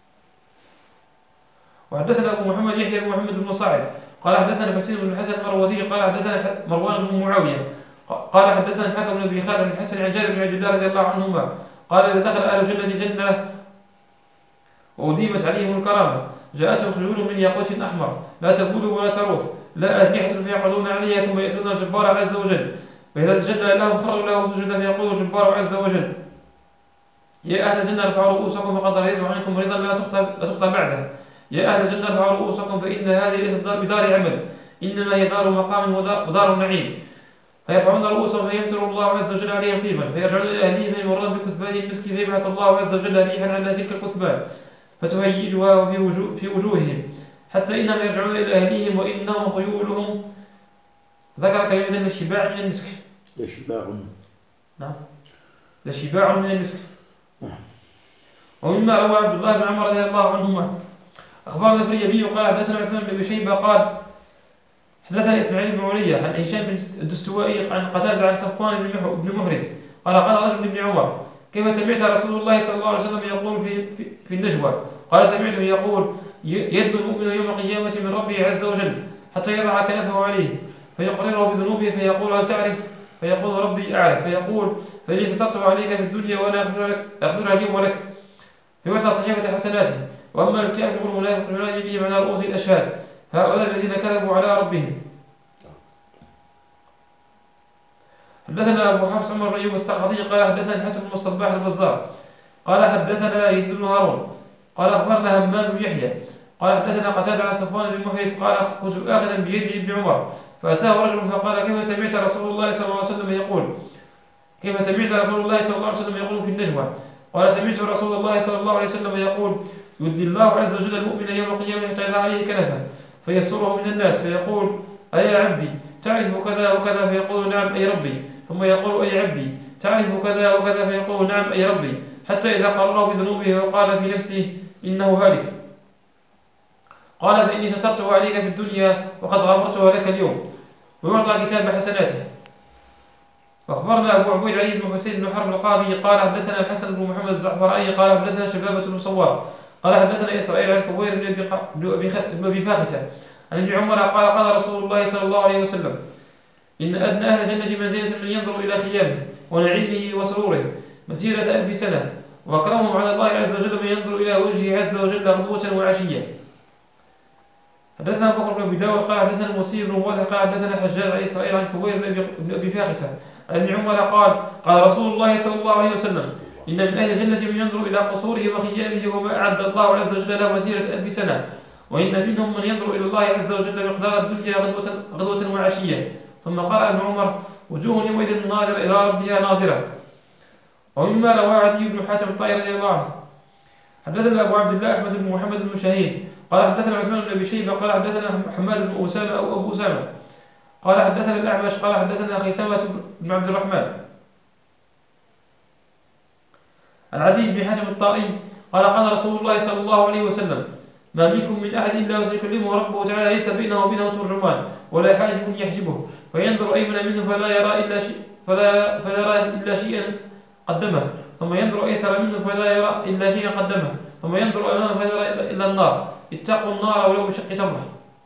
وحدثنا أبو محمد يحيى بن محمد بن صاعد قال حدثنا حسين بن الحسن المروزي قال حدثنا مروان بن معاوية قال حدثنا الحكم بن أبي خالد بن الحسن عن جابر بن عبد الله رضي الله عنهما قال: إذا دخل أهل الجنة جنة وأديمت عليهم الكرامة جاءتهم خيول من ياقوت أحمر لا تبول ولا تروث لا أجنحة فيقعدون عليها ثم يأتون الجبار عز وجل فإذا تجلى لهم خروا له سجدا فيقول الجبار عز وجل: يا أهل الجنة ارفعوا رؤوسكم فقد رضيت عنكم رضا لا سخط بعده. يا أهل الجنة ارفعوا رؤوسكم فإن هذه ليست بدار عمل إنما هي دار مقام ودار نعيم. فيرفعون رؤوسهم فيمطر الله عز وجل عليهم طيبا فيرجعون إلى أهليهم فيمرون بكثبان المسك فيبعث الله عز وجل ريحا على تلك الكثبان فتهيجها في وجوههم حتى إنهم يرجعون إلى أهليهم وإنهم خيولهم. ذكر كلمة لشباع من المسك. نعم لشباع من المسك. ومما روى عبد الله بن عمر رضي الله عنهما أخبرنا الفريابي قال حدثنا عثمان بن أبي شيبة قال حدثنا إسماعيل بن علية عن هشام بن الدستوائي عن قتادة عن صفوان بن محرز قال رجل لابن عمر: كيف سمعت رسول الله صلى الله عليه وسلم يقول في النجوى؟ قال: سمعته يقول: يدنو المؤمن يوم القيامة من ربه عز وجل حتى يضع كنفه عليه فيقرره بذنوبه فيقول: هل تعرف؟ فيقول: ربي أعرف. فيقول: فإني سترته عليك في الدنيا وأنا أغفرها اليوم لك. فيعطى صحيفة حسناته. وأما الكافر والمنافق ينادي بهم على رؤوس الأشهاد: هؤلاء الذين كذبوا على ربهم. حدثنا أبو حفص عمر بن أيوب السقطي قال حدثنا الحسن بن الصباح البزار قال حدثنا يزيد بن هارون قال أخبرنا همام بن يحيى قال حدثنا قتادة عن صفوان بن محرز قال: كنت آخذا بيد ابن عمر فأتاه رجل فقال: كيف سمعت رسول الله صلى الله عليه وسلم يقول في النجوى؟ قال: سمعت رسول الله صلى الله عليه وسلم يقول: يدني الله عز وجل المؤمن يوم القيامة حتى يضع عليه كنفه فيستره من الناس فيقول: أي عبدي تعرف كذا وكذا؟ فيقول: نعم أي ربي. ثم يقول: أي عبدي تعرف كذا وكذا؟ فيقول: نعم أي ربي. حتى إذا قرره بذنوبه وقال في نفسه: إنه هالك. قال: فإني سترته عليك في الدنيا وقد غفرتها لك اليوم. ويعطى كتاب حسناته. وأخبرنا أبو عبيد علي بن حسين بن حرب القاضي قال حدثنا الحسن بن محمد الزعفراني قال حدثنا شبابة بن صوار قال حدثنا إسرائيل عن ثوير بن أبي فاخته عن ابن عمر قال رسول الله صلى الله عليه وسلم: إن أدنى أهل الجنة منزلة من ينظر إلى خيامه ونعيمه وسروره مسيرة 1000 سنة وأكرمهم على الله عز وجل من ينظر إلى وجهه عز وجل غدوة وعشية. حدثنا بكر بن أبي داود قال حدثنا المسيب بن واضح قال حدثنا حجاج عن إسرائيل عن ثوير بن أبي فاخته عن ابن عمر قال رسول الله صلى الله عليه وسلم: إن من أهل الجنة من ينظر إلى قصوره وخيامه وما أعد الله عز وجل له مسيرة 1000 سنة وإن منهم من ينظر إلى الله عز وجل مقدار الدنيا غدوة وعشية. ثم قال ابن عمر: وجوه يومئذ ناظرة إلى ربها ناظرة. ومما روى عدي بن حاتم الطائي رضي الله عنه حدثنا أبو عبد الله أحمد بن محمد بن شاهين قال حدثنا عثمان بن أبي شيبة قال حدثنا حماد بن أسامة أو أبو أسامة قال حدثنا الأعمش قال حدثنا خيثمة بن عبد الرحمن عن عدي بن حاتم الطائي قال رسول الله صلى الله عليه وسلم: ما منكم من أحد إلا وسيكلمه ربه تعالى ليس بينه وبينه ترجمان ولا حاجب يحجبه فينظر أيمن منه فلا يرى إلا شيئا قدمه ثم ينظر أيسر منه فلا يرى إلا شيئا قدمه ثم ينظر أمامه فلا يرى إلا النار اتقوا النار ولو بشق تمرة.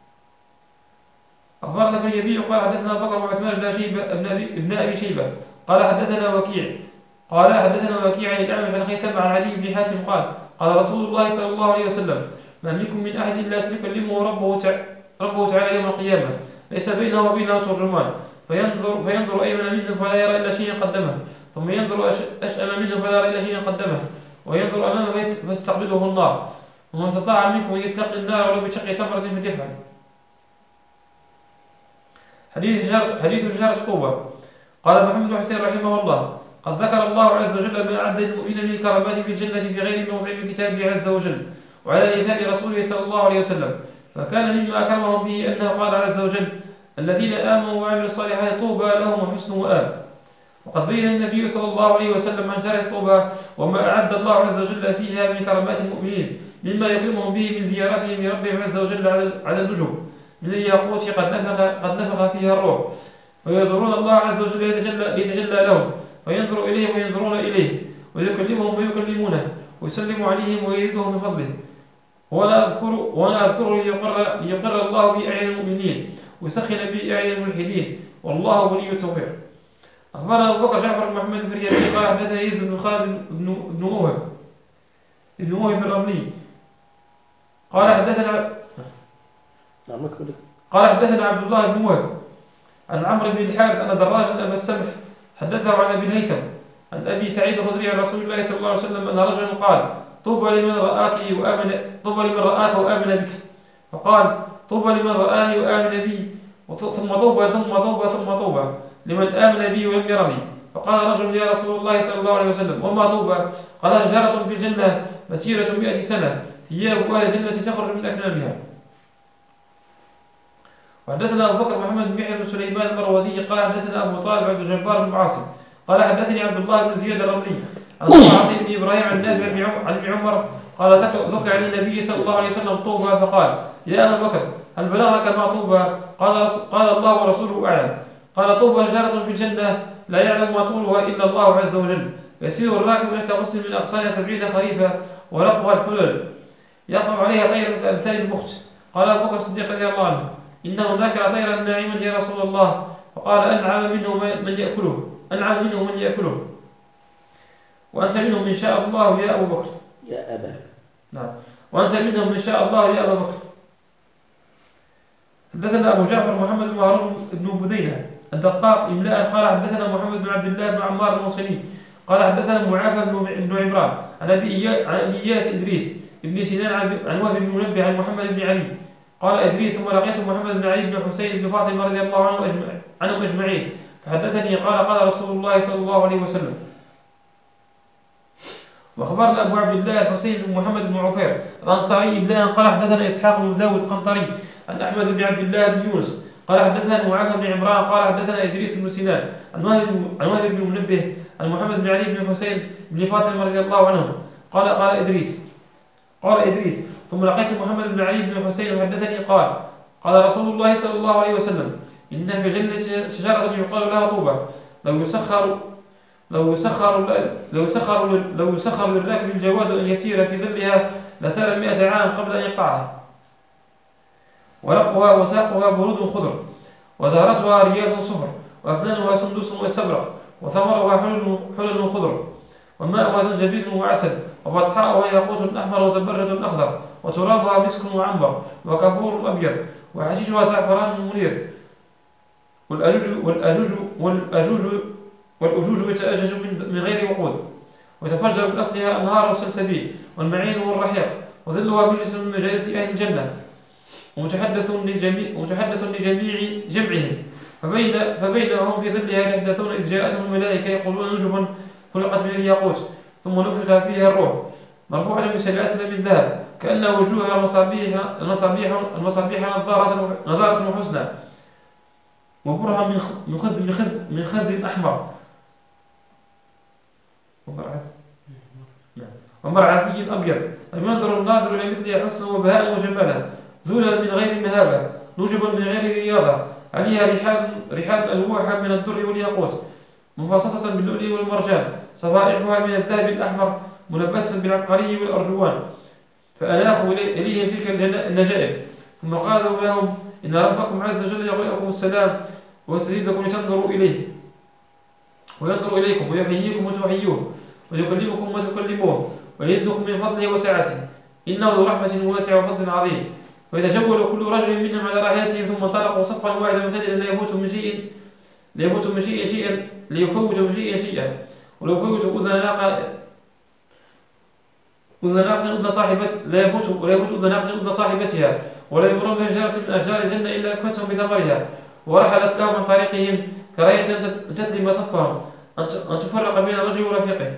أخبرنا ابن يبي قال حدثنا بكر بن عثمان ابن أبي شيبة قال حدثنا وكيع عن الأعمش عن خيثمة عن عدي بن حاتم قال رسول الله صلى الله عليه وسلم: ما منكم من أحد إلا سيكلمه ربه تعالى يوم القيامة ليس بينه وبينه ترجمان فينظر أيمن منه فلا يرى إلا شيئا قدمه ثم ينظر أشأم منه فلا يرى إلا شيئا قدمه وينظر أمامه فيستقبله النار ومن استطاع منكم أن يتقي النار ولو بشق تمرة فليفعل. حديث شجرة طوبى. قال محمد بن حسين رحمه الله: قد ذكر الله عز وجل ما أعد للمؤمنين من كرامات في الجنة في غير موضع من كتابه عز وجل وعلى لسان رسوله صلى الله عليه وسلم، فكان مما أكرمهم به أنه قال عز وجل: الذين آمنوا وعملوا الصالحات طوبى لهم وحسن مآب. وقد بين النبي صلى الله عليه وسلم عن شجرة طوبى وما أعد الله عز وجل فيها من كرامات المؤمنين مما يكرمهم به من زيارتهم لربهم عز وجل على النجوم من الياقوت قد نفخ فيها الروح، ويزورون الله عز وجل ليتجلى لهم، فينظر إليهم وينظرون إليه، ويكلمهم ويكلمونه، ويسلم عليهم ويزيدهم من فضله. وأنا أذكره ليقر الله بأعين المؤمنين ويسخن بأعين الملحدين، والله ولي التوفيق. أخبرنا أبو بكر جعفر بن محمد الفريابي قال حدثنا يزيد بن خالد بن موهب الرملي قال حدثنا عبد الله بن موهب عن عمرو بن الحارث أن دراجا أبا السمح حدثه عن أبي الهيثم عن أبي سعيد الخدري عن رسول الله صلى الله عليه وسلم أن رجلا قال: طوبى لمن رآك وآمن بك. فقال: طوبى لمن رآني وآمن بي، ثم طوبى ثم طوبى ثم طوبى لمن آمن بي ولم يرني. فقال رجل: يا رسول الله صلى الله عليه وسلم وما طوبى؟ قال: شجرة في الجنة مسيرة 100 سنة ثياب أهل الجنة تخرج من أكمامها. وحدثنا أبو بكر محمد بن يحيى بن سليمان المروزي قال حدثنا أبو طالب عبد الجبار بن عاصم قال حدثني عبد الله بن زياد الرملي عن عاصم بن إبراهيم عن نافع عن ابن عمر قال: ذكر عن النبي صلى الله عليه وسلم طوبى، فقال: يا أبا بكر هل بلغك ما طوبى؟ قال: الله ورسوله أعلم. قال: طوبى شجرة في الجنة لا يعلم ما طولها إلا الله عز وجل، يسير الراكب تحت غصن من أغصانها 70 خريفا ورقها الحلل يقع عليها طير كأمثال البخت. قال أبو بكر الصديق رضي الله عنه: إن هناك طيرا ناعما يا رسول الله. فقال: أنعم منه من يأكله وأنت منهم إن شاء الله يا أبو بكر. يا أبا. نعم. وأنت منهم إن شاء الله يا أبا بكر. حدثنا أبو جعفر محمد بن هارون بن بدينة الدقاق إملاء قال حدثنا محمد بن عبد الله بن عمار الموصلي قال حدثنا معافى بن عمران عن أبي إياس إدريس ابن سنان عن وهب بن منبه عن محمد بن علي قال إدريس: ثم لقيت محمد بن علي بن حسين بن فاطمة رضي الله عنهم أجمعين، فحدثني قال رسول الله صلى الله عليه وسلم. وأخبرنا أبو عبد الله الحسين بن محمد بن عفير الأنصاري إملاء قال حدثنا إسحاق بن داود القنطري عن أحمد بن عبد الله بن يونس قال حدثنا معافى بن عمران قال حدثنا إدريس بن سنان عن وهب بن منبه عن محمد بن علي بن حسين بن فاطمة رضي الله عنهم قال إدريس: ثم لقيت محمد بن علي بن حسين وحدثني قال رسول الله صلى الله عليه وسلم: إن في الجنة شجرة يقال لها طوبى لو يسخر للراكب الجواد أن يسير في ظلها لسار 100 عام قبل أن يقطعها، ورقها وساقها برود خضر، وزهرتها رياض صفر، وأفنانها سندس واستبرق، وثمرها حلل خضر، وماءها زنجبيل وعسل، وبطحاؤها ياقوت أحمر وزبرجد أخضر، وترابها مسك وعنبر وكافور أبيض، وحشيشها زعفران منير، والأجوج يتأجج من غير وقود، ويتفجر من أصلها أنهار السلسبيل والمعين والرحيق، وظلها مجلس من مجالس أهل الجنة، ومتحدث لجميع جمعهم، فبين وهم في ظلها يتحدثون إذ جاءتهم الملائكة يقولون: نجما خلقت من الياقوت ثم نفخ فيها الروح مرفوعة بسلاسل من ذهب كأن وجوهها المصابيح نضارة وحسنى، وبرها من خز أحمر، ومرعسي أبيض، ينظر الناظر إلى مثلها حسنا وبهاء وجمالا، ذولا من غير مهابة، نجبا من غير رياضة، عليها رحال ألواحا من الدر والياقوت مفصصة باللؤلؤ والمرجان، صفائحها من الذهب الأحمر ملبسا بالعبقري والأرجوان، فأناخوا إليهم تلك النجائب، ثم قالوا لهم: إن ربكم عز وجل يقرأكم السلام ويستزيدكم لتنظروا إليه وينظر إليكم ويحييكم وتحيوه ويكلمكم وتكلموه ويزدكم من فضله وسعته، إنه ذو رحمة واسعة وفضل عظيم. ويتجول كل رجل منهم على راحلته ثم انطلقوا صفا واحدا مبتدئا ليفوت من شيء شيئا ولو فوت أذن أذن ناقة أذن صاحبتها لا يموت أذن ناقة أذن صاحبتها ولا يمرون بشجرة من أشجار الجنة إلا أكفتهم بثمرها ورحلت لهم عن طريقهم كراهية أن تتلم صفهم أن تفرق بين الرجل ورفيقه.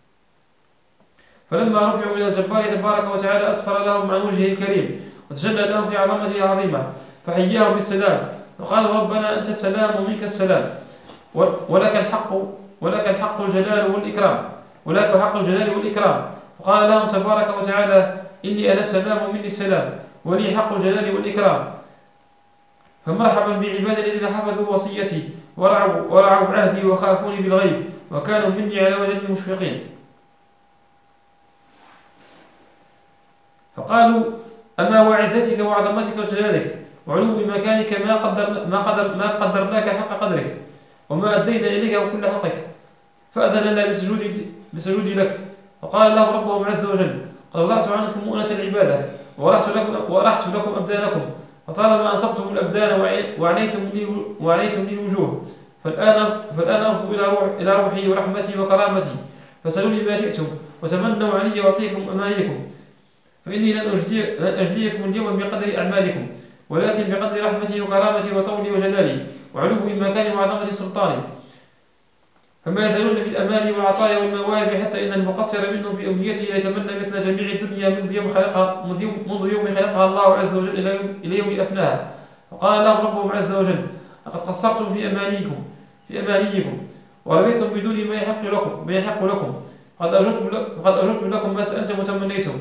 فلما رفعوا إلى الجبار تبارك وتعالى أسفر لهم عن وجهه الكريم وتجلى لهم في عظمته العظيمة فحياهم بالسلام فقالوا ربنا أنت السلام ومنك السلام ولك الحق الجلال والإكرام وقال لهم تبارك وتعالى إني أنا السلام ومني السلام ولي حق الجلال والإكرام. فمرحبا بعبادي الذين حفظوا وصيتي ورعوا عهدي وخافوني بالغيب وكانوا مني على وجه المشفقين. فقالوا أما وعزتك وعظمتك وجلالك وعلو مكانك ما قدرناك حق قدرك وما أدينا إليك وكل حقك فأذن لنا بسجود لك. فقال لهم ربهم عز وجل قد وضعت عنكم مؤنة العبادة وأرحت لكم أبدانكم فطالما أنصبتم الأبدان وعنيتم لي الوجوه فالآن أرفض إلى روحي ورحمتي وكرامتي فسألوني ما شئتم وتمنوا علي وأعطيكم أمانيكم فإني لن أجزيكم اليوم بقدر أعمالكم ولكن بقدر رحمتي وكرامتي وطولي وجلالي وعلو مكاني وعظمة سلطاني. فما يزالون في الأمان والعطايا والمواهب حتى إن المقصر منهم في أمنيته يتمنى مثل جميع الدنيا منذ يوم خلقها الله عز وجل إلى يوم أفناها. فقال لهم ربهم عز وجل لقد قصرتم في أمانيكم ورضيتم بدون ما يحق لكم قد أجبت لكم ما سألتم وتمنيتم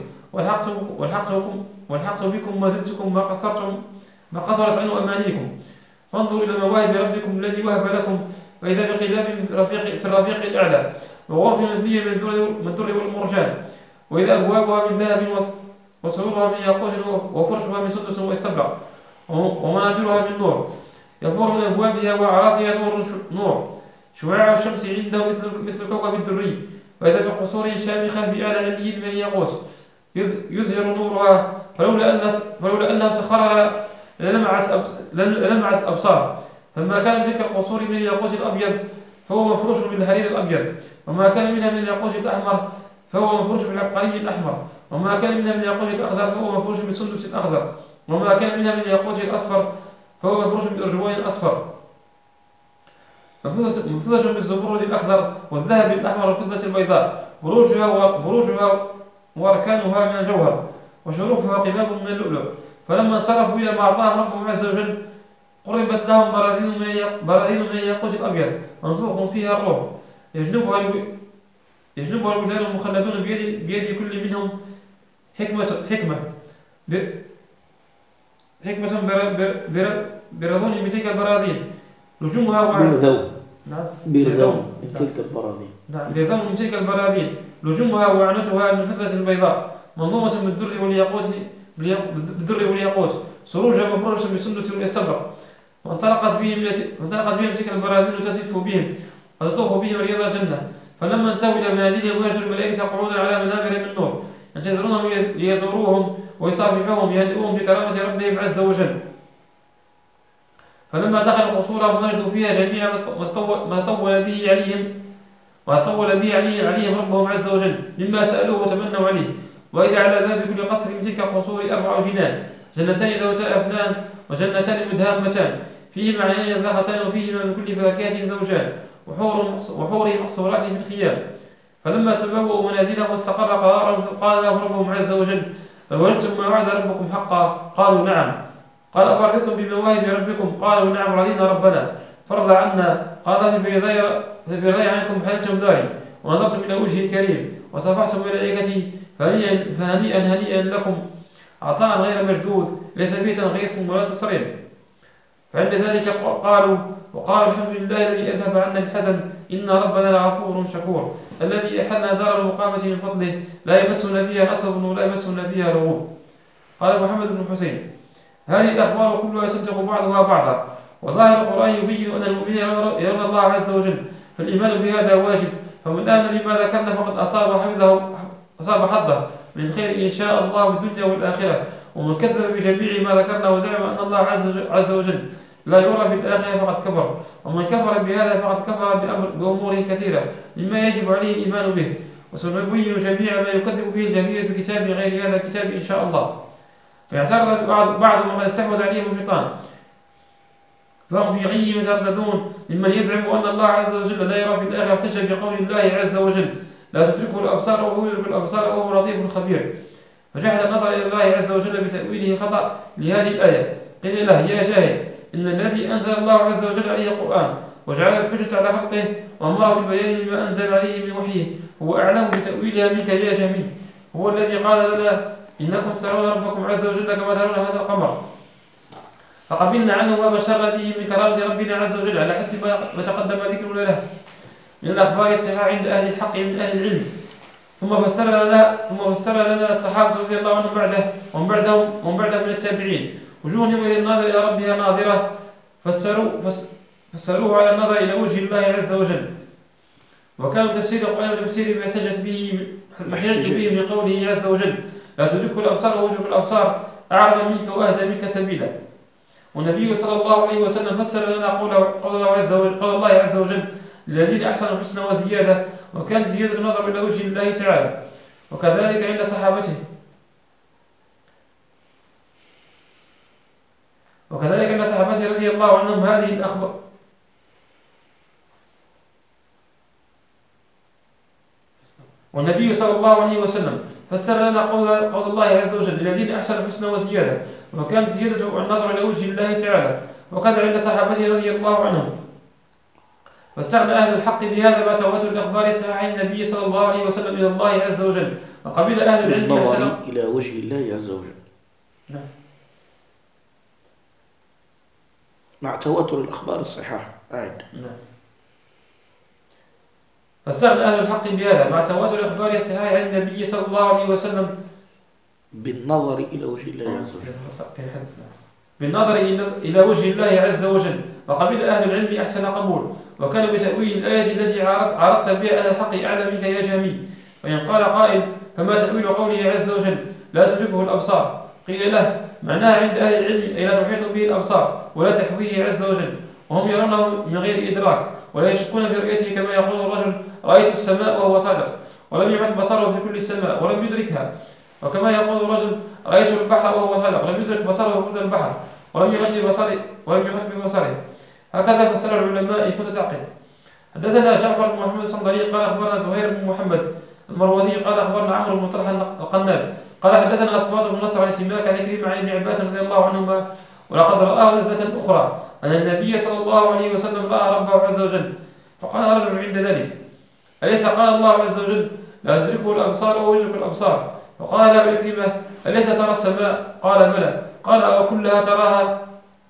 والحقت بكم ما زدتكم ما قصرت عنه أمانيكم. فانظروا إلى مواهب ربكم الذي وهب لكم وإذا بقلاب في الرفيق الأعلى وغرف مبنية من الدر والمرجان وإذا أبوابها من ذهب وسرورها من ياقوت وفرشها من سندس واستبرق ومنابرها من نور يفور من أبوابها وأعراسها نور شعاع الشمس عنده مثل الكوكب الدري وإذا بقصور شامخة بأعلى عليين من ياقوت يزهر نورها فلولا أنها سخرها للمعت الأبصار. فما كان من تلك القصور من الياقوت الأبيض فهو مفروش بالحرير الأبيض وما كان منها من الياقوت الأحمر فهو مفروش بالعبقري الأحمر وما كان منها من الياقوت الأخضر فهو مفروش بالسندس الأخضر وما كان منها من الياقوت الأصفر فهو مفروش بالأرجوان الأصفر ممتزج بالزمرد الأخضر والذهب الأحمر والفضة البيضاء بروجها وأركانها من الجوهر وشروفها قباب من اللؤلؤ. فلما انصرفوا إلى ما أعطاهم ربهم عز وجل قربت لهم براذين من الياقوت الأبيض منفوخ فيها الروح يجلبها الولدان المخلدون بيد كل منهم حكمة برذون من تلك البراذين لجومها برذون من تلك البراذين برذون من تلك البراذين لجومها وعنتها من الفضة البيضاء منظومة بالدر والياقوت سروجها مفروشة بالسندس والاستبرق وانطلقت بهم تلك البراذين تزف بهم وتطوف بهم رياض الجنة. فلما انتهوا إلى منازلهم وجدوا الملائكة قعودا على منابر من نور ينتظرونهم ليزوروهم ويصافحوهم يهنئوهم بكرامة ربهم عز وجل. فلما دخلوا قصورهم وجدوا فيها جميع ما طول به عليهم ربهم عز وجل مما سألوه وتمنوا عليه. وإذا على باب كل قصر من تلك القصور 4 جنان جنتان ذوتا أفنان وجنتان مدهامتان فيهما عينان ذاختان وفيهما من كل فاكهة زوجان وحور مقصورات في الخيام. فلما تبوأوا منازلهم واستقر قرارهم قال لهم ربهم عز وجل وجدتم ما وعد ربكم حقا قالوا نعم. قال أفرضتم بمواهب ربكم قالوا نعم رضينا ربنا فرضى عنا قال برضي عنكم حللتم داري ونظرتم إلى وجهه الكريم وصافحتم ملائكتي هنيئا لكم عطاء غير مردود ليس فيه تنغيص ولا تصريم. فعند ذلك قالوا الحمد لله الذي أذهب عنا الحزن إن ربنا لغفور شكور الذي أحلنا دار المقامة من فضله لا يمسنا فيها نصب ولا يمسنا فيها لغوب. قال محمد بن حسين هذه الأخبار كلها يصدق بعضها بعضا وظاهر القرآن يبين أن المؤمنين يرون الله عز وجل فالإيمان بهذا واجب. فمن آمن بما ذكرنا فقد أصاب حظه من خير إن شاء الله بالدنيا والآخرة. ومن كذب بجميع ما ذكرنا وزعم أن الله عز وجل لا يرى في الآخرة فقد كفر. ومن كفر بهذا فقد كفر بأمور كثيرة مما يجب عليه الإيمان به وسنبين جميع ما يكذب به الجميع بكتاب غير هذا الكتاب إن شاء الله. فاعترض بعض ما قد استحوذ عليهم الشيطان، فهم في غي يترددون ممن يزعم أن الله عز وجل لا يرى في الآخرة، احتج بقول الله عز وجل لا تدركه الأبصار وهو يدرك الأبصار وهو لطيف خبير، فجحد النظر إلى الله عز وجل بتأويله خطأ لهذه الآية. قيل له يا جاهل إن الذي أنزل الله عز وجل عليه القرآن وجعل الحجة على خلقه وأمره بالبيان لما أنزل عليه من وحيه هو أعلم بتأويلها منك يا جهمي، هو الذي قال لنا إنكم ترون ربكم عز وجل كما ترون هذا القمر، فقبلنا عنه ما بشر به من كرامة ربنا عز وجل على حسب ما تقدم ذكرنا له من الأخبار الصحيحة عند أهل الحق من أهل العلم. ثم فسر لنا الصحابة رضي الله عنهم بعده ومن بعدهم من التابعين وجوه يومئذ الناظر إلى ربها ناظرة، فسروه على النظر إلى وجه الله عز وجل. وكان تفسير القرآن وتفسيره ما احتجت به من قوله عز وجل لا تدركه الأبصار وهو يدرك الأبصار أعرض منك وأهدى منك سبيلا. والنبي صلى الله عليه وسلم فسر لنا قول الله عز وجل للذين أحسنوا الحسنى وزيادة، وكانت زيادة النظر إلى وجه الله تعالى. وكذلك عند صحابته رضي الله عنهم هذه الأخبار. والنبي صلى الله عليه وسلم فسر لنا قول الله عز وجل الذين أحسنوا الحسنى وزيادة، وكانت زيادة النظر إلى وجه الله تعالى. وكذا عند صحابته رضي الله عنهم فاستغنى أهل الحق بهذا ما تواتر الأخبار الصحيحة عن النبي صلى الله عليه وسلم إلى الله عز وجل، وقبل أهل العلم بالنظر إلى وجه الله عز وجل. نعم. مع تواتر الأخبار الصحيحة عاد. نعم. فاستغنى أهل الحق بهذا مع تواتر الأخبار الصحيحة عن النبي صلى الله عليه وسلم بالنظر إلى وجه الله عز وجل. بالنظر إلى وجه الله عز وجل، وقبل أهل العلم أحسن قبول، وكان بتأويل الآية التي عرضت بها أهل الحق أعلم منك يا جهمي. وإن قال قائل فما تأويل قوله عز وجل لا تدركه الأبصار؟ قيل له معناها عند أهل العلم أي لا تحيط به الأبصار ولا تحويه عز وجل، وهم يرونه من غير إدراك ولا يشكون في رؤيته، كما يقول الرجل رأيت السماء وهو صادق ولم يحط بصره بكل السماء ولم يدركها، وكما يقول الرجل رأيت البحر وهو صادق لم يدرك بصره كل البحر ولم يحط ببصره. هكذا فسر العلماء إن كنت تعقل. حدثنا جعفر بن محمد الصندلي قال أخبرنا زهير بن محمد المروزي قال أخبرنا عمرو بن طلحة القنال قال حدثنا أسباط بن نصر عن سماك عن كريم عن ابن عباس رضي الله عنهما ولقد رآه نزلة أخرى أن النبي صلى الله عليه وسلم رأى ربه عز وجل، فقال رجل عند ذلك أليس قال الله عز وجل لا تدركه الأبصار وهو يدرك الأبصار؟ وقال له عكرمة أليس ترى السماء؟ قال بلى. قال أوكلها تراها؟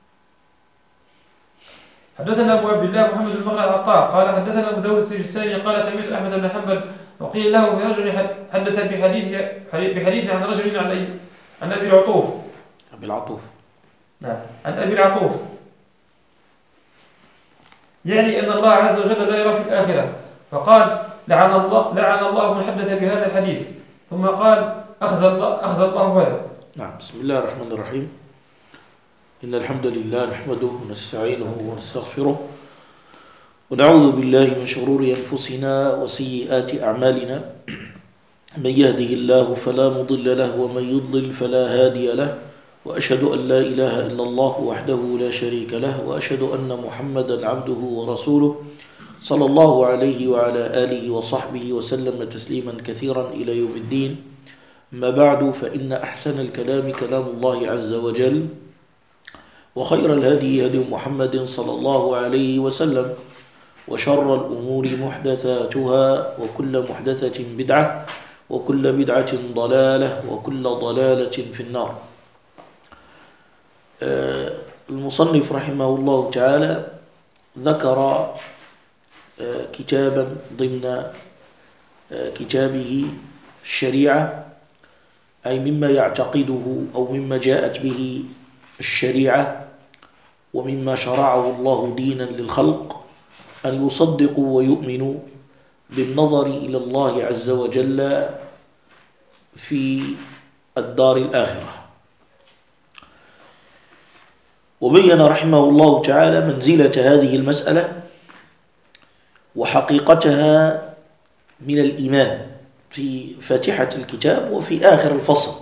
حدثنا أبو عبد الله محمد بن مغرى العطار قال حدثنا أبو داود السجستاني قال سمعت أحمد بن حنبل وقيل له برجل حدث بحديث عن رجل عن أبي العطوف. نعم، عن أبي العطوف، يعني أن الله عز وجل لا يرى في الآخرة، فقال لعن الله من حدث بهذا الحديث، ثم قال أخزى الله هذا. نعم. بسم الله الرحمن الرحيم. إن الحمد لله نحمده ونستعينه ونستغفره ونعوذ بالله من شرور أنفسنا وسيئات أعمالنا، من يهده الله فلا مضل له ومن يضلل فلا هادي له، وأشهد أن لا إله إلا الله وحده لا شريك له، وأشهد أن محمدا عبده ورسوله صلى الله عليه وعلى آله وصحبه وسلم تسليما كثيرا إلى يوم الدين. أما بعد، فإن أحسن الكلام كلام الله عز وجل، وخير الهدي هدي محمد صلى الله عليه وسلم، وشر الأمور محدثاتها، وكل محدثة بدعة، وكل بدعة ضلالة، وكل ضلالة في النار. المصنف رحمه الله تعالى ذكر كتابا ضمن كتابه الشريعة، أي مما يعتقده أو مما جاءت به الشريعة ومما شرعه الله دينا للخلق، أن يصدقوا ويؤمنوا بالنظر إلى الله عز وجل في الدار الآخرة. وبين رحمه الله تعالى منزلة هذه المسألة وحقيقتها من الإيمان، في فاتحة الكتاب وفي آخر الفصل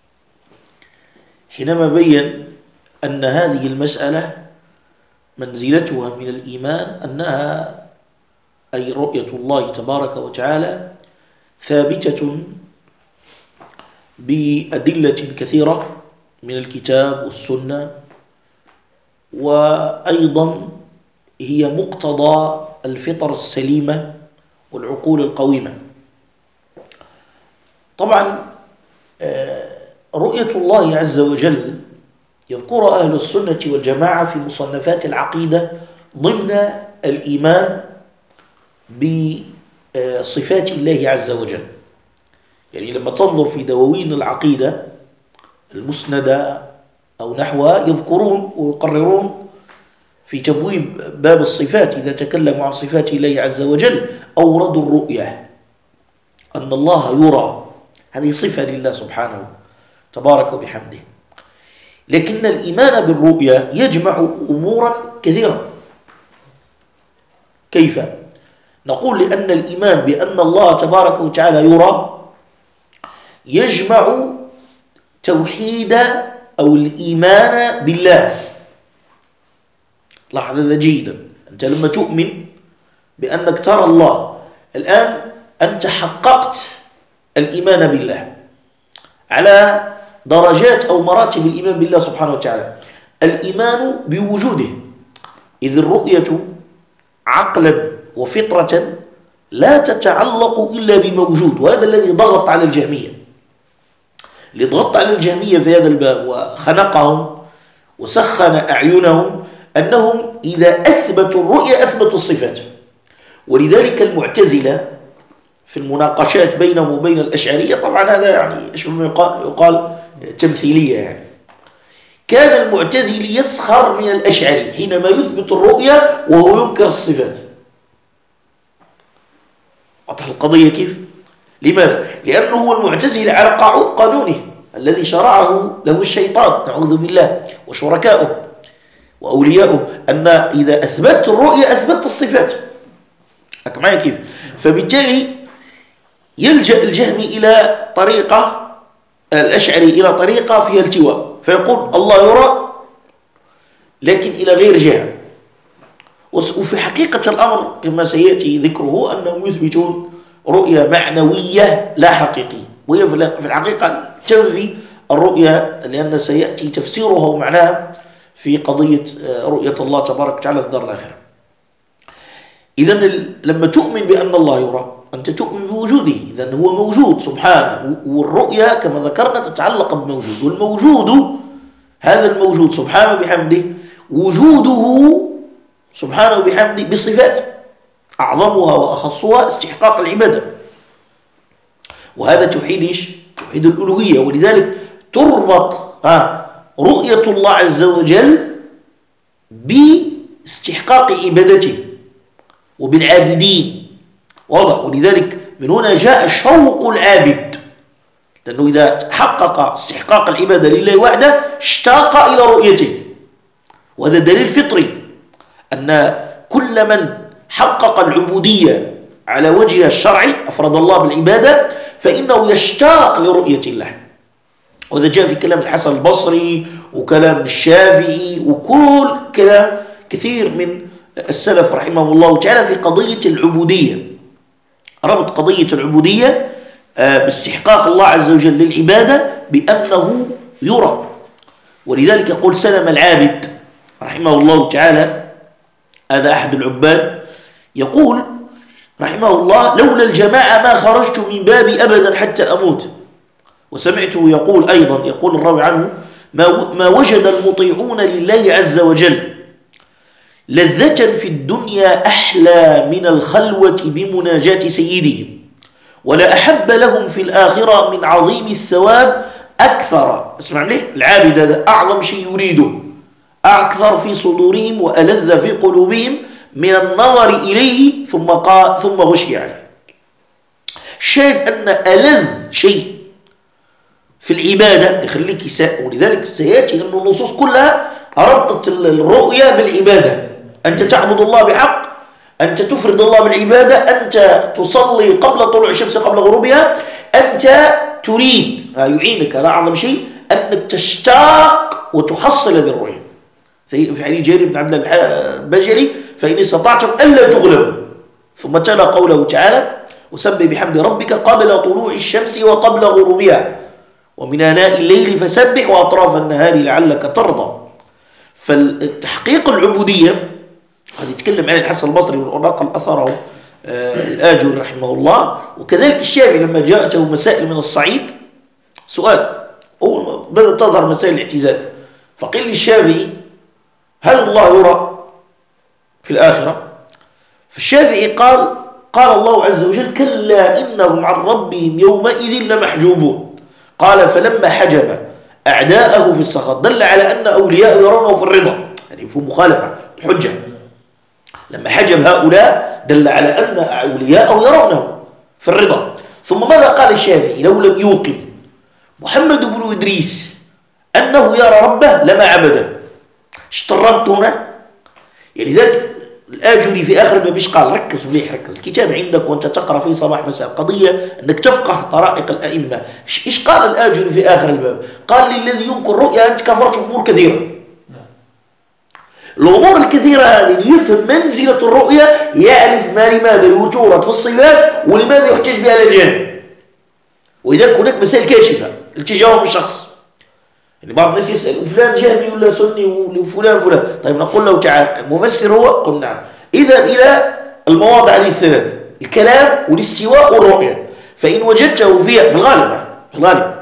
حينما بين أن هذه المسألة منزلتها من الإيمان أنها أي رؤية الله تبارك وتعالى ثابتة بأدلة كثيرة من الكتاب والسنة، وأيضا هي مقتضى الفطر السليمة والعقول القويمة. طبعا رؤية الله عز وجل يذكر أهل السنة والجماعة في مصنفات العقيدة ضمن الإيمان بصفات الله عز وجل. يعني لما تنظر في دواوين العقيدة المسندة أو نحوها يذكرون ويقررون في تبويب باب الصفات إذا تكلموا عن صفات الله عز وجل أوردوا الرؤية، أن الله يرى، هذه صفة لله سبحانه تبارك وبحمده. لكن الإيمان بالرؤية يجمع أمورا كثيرة. كيف؟ نقول لأن الإيمان بأن الله تبارك وتعالى يرى يجمع توحيد أو الإيمان بالله. لاحظ هذا جيدا، أنت لما تؤمن بأنك ترى الله الآن أنت حققت الإيمان بالله على درجات أو مراتب الإيمان بالله سبحانه وتعالى. الإيمان بوجوده، إذ الرؤية عقلا وفطرة لا تتعلق إلا بموجود، وهذا الذي ضغط على الجهمية، اللي ضغط على الجهمية في هذا الباب وخنقهم وسخن أعينهم أنهم إذا أثبتوا الرؤية أثبتوا الصفات. ولذلك المعتزلة في المناقشات بينهم وبين الأشعرية، طبعا هذا يعني إيش يقال تمثيلية، يعني كان المعتزلي يسخر من الأشعري حينما يثبت الرؤية وهو ينكر الصفات. واضح القضية كيف؟ لماذا؟ لأنه هو المعتزلي على قانونه الذي شرعه له الشيطان نعوذ بالله وشركاؤه وأولياؤه، أن إذا أثبت الرؤية أثبت الصفات. معي كيف؟ فبالتالي يلجأ الجهمي إلى طريقة، الأشعري إلى طريقة فيها التواء، فيقول الله يرى لكن إلى غير جهة. وفي حقيقة الأمر كما سيأتي ذكره أنهم يثبتون رؤية معنوية لا حقيقية، وهي في الحقيقة تنفي الرؤية، لأن سيأتي تفسيرها ومعناها في قضية رؤية الله تبارك وتعالى في الدار الآخرة. إذن لما تؤمن بأن الله يرى أنت تؤمن بوجوده، إذن هو موجود سبحانه، والرؤية كما ذكرنا تتعلق بموجود، والموجود هذا الموجود سبحانه بحمده وجوده سبحانه بحمده بصفات أعظمها وأخصها استحقاق العبادة، وهذا توحيد توحيد الألوهية. ولذلك تربط رؤية الله عز وجل باستحقاق عبادته وبالعابدين، واضح. ولذلك من هنا جاء شوق العابد، لأنه إذا حقق استحقاق العبادة لله وحده اشتاق إلى رؤيته، وهذا دليل فطري أن كل من حقق العبودية على وجهها الشرعي أفرد الله بالعبادة فإنه يشتاق لرؤية الله. وهذا جاء في كلام الحسن البصري وكلام الشافعي وكل كلام كثير من السلف رحمه الله تعالى في قضية العبودية، ربط قضية العبودية باستحقاق الله عز وجل للعبادة بأنه يرى. ولذلك يقول سلم العابد رحمه الله تعالى، هذا أحد العباد، يقول رحمه الله لولا الجماعة ما خرجت من بابي أبدا حتى أموت. وسمعته يقول أيضا، يقول الراوي عنه ما وجد المطيعون لله عز وجل لذة في الدنيا أحلى من الخلوة بمناجاة سيدهم، ولا أحب لهم في الآخرة من عظيم الثواب أكثر. اسمع ليه؟ العابد هذا أعظم شيء يريده أكثر في صدورهم وألذ في قلوبهم من النظر إليه ثم غشي عليه. الشاهد أن ألذ شيء في العبادة يخليك ولذلك سيأتي أن النصوص كلها ربطت الرؤية بالعبادة. أنت تعبد الله بحق أنت تفرد الله بالعبادة، أنت تصلي قبل طلوع الشمس قبل غروبها، أنت تريد يعينك هذا أعظم شيء أنك تشتاق وتحصل هذه الرؤية. في حديث جرير بن عبد الله البجلي فإن استطعتم ألا تغلبوا، ثم تلا قوله تعالى وسبح بحمد ربك قبل طلوع الشمس وقبل غروبها ومن آناء الليل فسبح وأطراف النهار لعلك ترضى. فالتحقيق العبودية هذا يتكلم عن الحسن البصري ونقل أثره الآجر رحمه الله، وكذلك الشافعي لما جاءته مسائل من الصعيد سؤال بدأت تظهر مسائل الاعتزال، فقيل للشافعي هل الله يرى في الآخرة؟ فالشافعي قال الله عز وجل كلا إنهم عن ربهم يومئذ لمحجوبون. قال فلما حجب أعداءه في السخط دل على أن أولياء يرونه في الرضا، يعني في مخالفة الحجة. لما حجب هؤلاء دل على أن أولياءه يرونه في الرضا. ثم ماذا قال الشافعي؟ لو لم يوقن محمد بن إدريس أنه يرى ربه لما عبده. اشتربت هنا يعني ذلك الآجري في آخر الباب إيش قال؟ ركز مليح، ركز الكتاب عندك وأنت تقرأ فيه صباح مساء، قضية أنك تفقه طرائق الأئمة. إيش قال الآجري في آخر الباب؟ قال للذي ينكر رؤيا أنت كفرت بأمور كثيرة. الأمور الكثيرة هذه يفهم منزلة الرؤيا، يعرف لماذا يتورد في الصفات ولماذا يحتج بها للجانب. وإذا هناك مسائل كاشفة التجاوب الشخص، يعني بعض الناس يسأل وفلان جهمي ولا سني وفلان طيب نقول له تعال مفسر هو؟ قل نعم. إذا إلى المواضع هذه الثلاث الكلام والاستواء والرؤية، فإن وجدته فيها في الغالب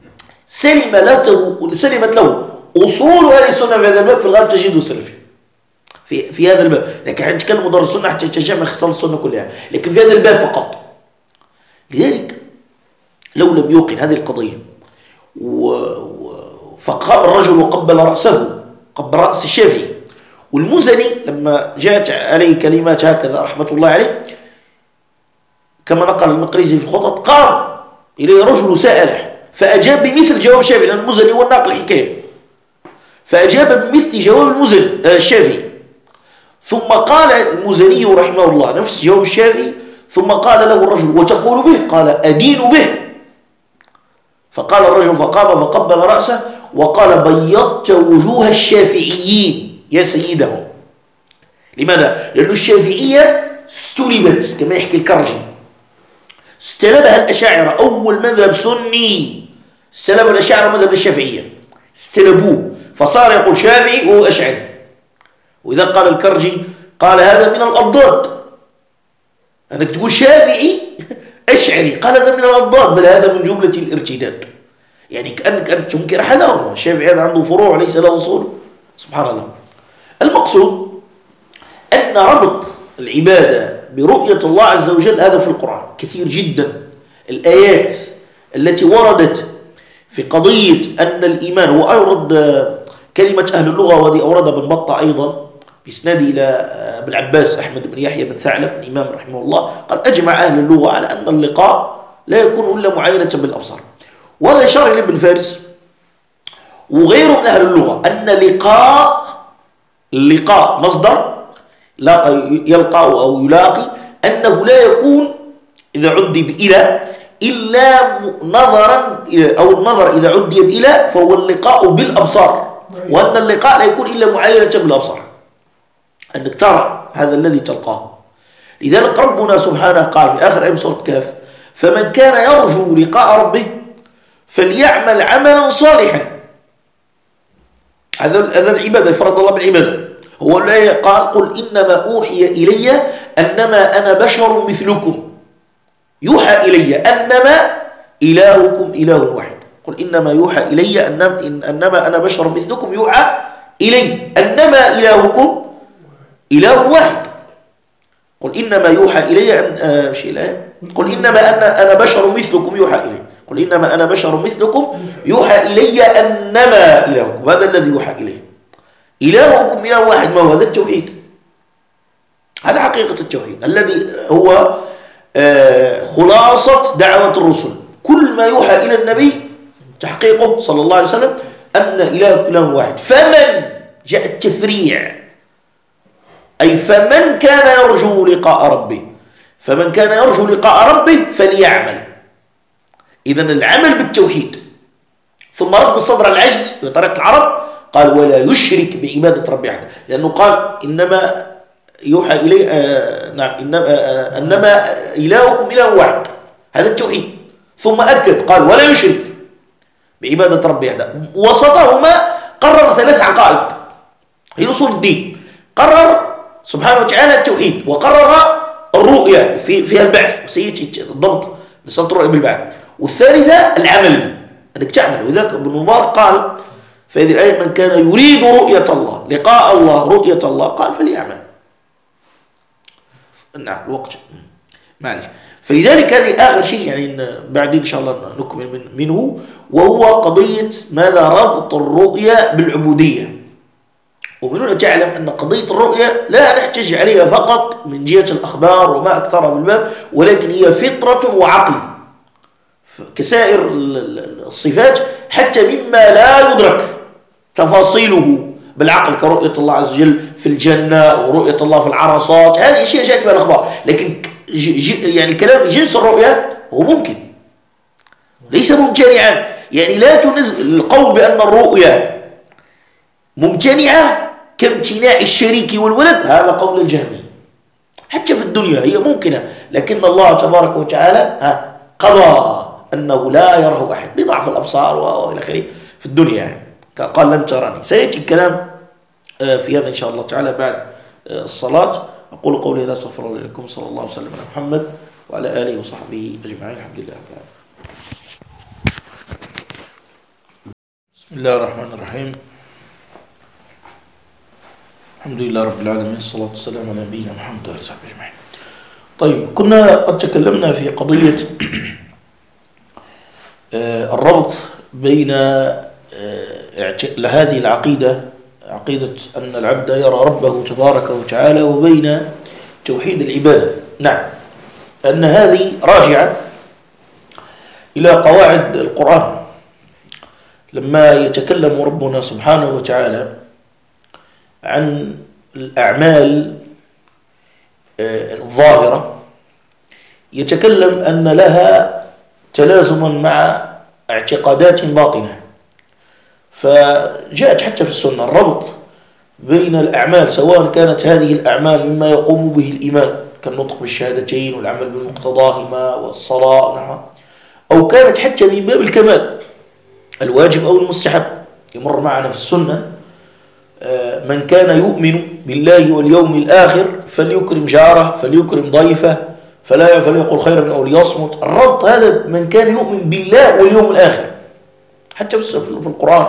سلمت له أصول أهل السنة في هذا الباب، في الغالب تجده سلفي في هذا الباب. لكن عند نتكلم مدار السنة حتى تجمع خصال السنة كلها، لكن في هذا الباب فقط. لذلك لو لم يوقن هذه القضية فقام الرجل وقبل رأسه، قبل رأس الشافعي. والمزني لما جاءت عليه كلمات هكذا رحمة الله عليه كما نقل المقريزي في الخطط، قام إليه رجل سأله فأجاب بمثل جواب الشافعي، لأن المزني هو الناقل الحكاية، فأجاب بمثل جواب الشافعي. ثم قال المزني رحمه الله نفس جواب الشافعي، ثم قال له الرجل وتقول به؟ قال أدين به. فقال الرجل فقام فقبل رأسه وقال بيضت وجوه الشافعيين يا سيدهم. لماذا؟ لأن الشافعية استلبت كما يحكي الكرجي، استلبها الأشاعرة، أول مذهب سني استلب الأشاعرة مذهب الشافعية، استلبوه فصار يقول شافعي وهو أشعري. وإذا قال الكرجي قال هذا من الأضداد، أنك تقول شافعي أشعري، قال هذا من الأضداد، بل هذا من جملة الارتداد، يعني كأنك أنت تنكر أحدهما. الشافعي هذا عنده فروع ليس له أصول، سبحان الله. المقصود أن ربط العبادة برؤية الله عز وجل هذا في القرآن كثير جدا. الآيات التي وردت في قضية أن الإيمان، هو أورد كلمة أهل اللغة وهذه أورد بن بطة أيضا بإسناد إلى ابن العباس أحمد بن يحيى بن ثعلب الإمام رحمه الله، قال أجمع أهل اللغة على أن اللقاء لا يكون إلا معاينة بالأبصار. وهذا إشارة إلى ابن فارس وغيره من أهل اللغة أن اللقاء مصدر يلقى أو يلاقي، أنه لا يكون إذا عدي بإلى إلا نظرا، أو النظر إذا عدي بإلى فهو اللقاء بالأبصار، وأن اللقاء لا يكون إلا معاينة بالأبصار، أنك ترى هذا الذي تلقاه. لذلك ربنا سبحانه قال في آخر آية سورة كهف فمن كان يرجو لقاء ربه فليعمل عملا صالحا. هذا العبادة، يفرض الله بالعبادة. هو الآية قال قل إنما أوحي إلي أنما أنا بشر مثلكم، يوحى إلي أنما إلهكم إله واحد. قل إنما يوحى إلي أنما أنا بشر مثلكم يوحى إلي أنما إلهكم إله واحد. قل إنما يوحى إلي قل إنما أنا بشر مثلكم يوحى إلي، قل إنما أنا بشر مثلكم يوحى إلي أنما إلهكم، هذا الذي يوحى إليه إلهكم إله واحد. ما هو هذا؟ التوحيد. هذا حقيقة التوحيد الذي هو خلاصة دعوة الرسل. كل ما يوحى إلى النبي تحقيقه صلى الله عليه وسلم أن إله واحد. فمن جاء التفريع أي فمن كان يرجو لقاء ربه، فمن كان يرجو لقاء ربه فليعمل. إذن العمل بالتوحيد. ثم رد صدر العجز بطريقة العرب قال ولا يشرك بعبادة ربه أحدا، لأنه قال إنما يوحى إليه إنما إلهكم إله واحد، هذا التوحيد. ثم أكد قال ولا يشرك بعبادة ربه أحدا. وسطهما قرر 3 عقائد هي أصول الدين. قرر سبحانه وتعالى التوحيد، وقرر الرؤيا فيها البعث، وسيأتي الضبط لصلة الرؤيا بالبعث. والثالثة العمل، أنك تعمل. وذلك ابن مبارك قال في هذه الآية من كان يريد رؤية الله لقاء الله رؤية الله قال فليعمل. نعم الوقت معلش. فلذلك هذه آخر شيء يعني بعدين إن شاء الله نكمل منه، وهو قضية ماذا ربط الرؤية بالعبودية. ومن هنا تعلم أن قضية الرؤية لا نحتج عليها فقط من جهة الأخبار وما أكثرها بالباب، ولكن هي فطرة وعقل كسائر الصفات، حتى مما لا يدرك تفاصيله بالعقل كرؤية الله عز وجل في الجنة ورؤية الله في العرصات. هذه أشياء جاءت بالأخبار، لكن يعني الكلام في جنس الرؤية هو ممكن ليس ممتنعا. يعني لا تنزل القول بأن الرؤية ممتنعة كامتناع الشريك والولد، هذا قول الجهمي. حتى في الدنيا هي ممكنة، لكن الله تبارك وتعالى قضى أنه لا يره أحد لضعف الأبصار وإلى آخره في الدنيا. يعني قال لن تراني. سيأتي الكلام في هذا إن شاء الله تعالى بعد الصلاة. أقول قولي هذا، استغفر الله لكم، صلى الله وسلم على محمد وعلى آله وصحبه أجمعين. الحمد لله. بسم الله الرحمن الرحيم. الحمد لله رب العالمين، الصلاة والسلام على نبينا محمد وعلى آله أجمعين. طيب، كنا قد تكلمنا في قضية الربط بين هذه العقيدة، عقيدة أن العبد يرى ربه تبارك وتعالى، وبين توحيد العبادة. نعم، أن هذه راجعة إلى قواعد القرآن. لما يتكلم ربنا سبحانه وتعالى عن الأعمال الظاهرة يتكلم أن لها تلازما مع اعتقادات باطنة. فجاءت حتى في السنة الربط بين الأعمال، سواء كانت هذه الأعمال مما يقوم به الإيمان كالنطق بالشهادتين والعمل بمقتضاهما والصلاة، أو كانت حتى من باب الكمال الواجب أو المستحب. يمر معنا في السنة من كان يؤمن بالله واليوم الآخر فليكرم جاره، فليكرم ضيفه، فليقل خيرا أو ليصمت. الربط هذا من كان يؤمن بالله واليوم الآخر، حتى في القرآن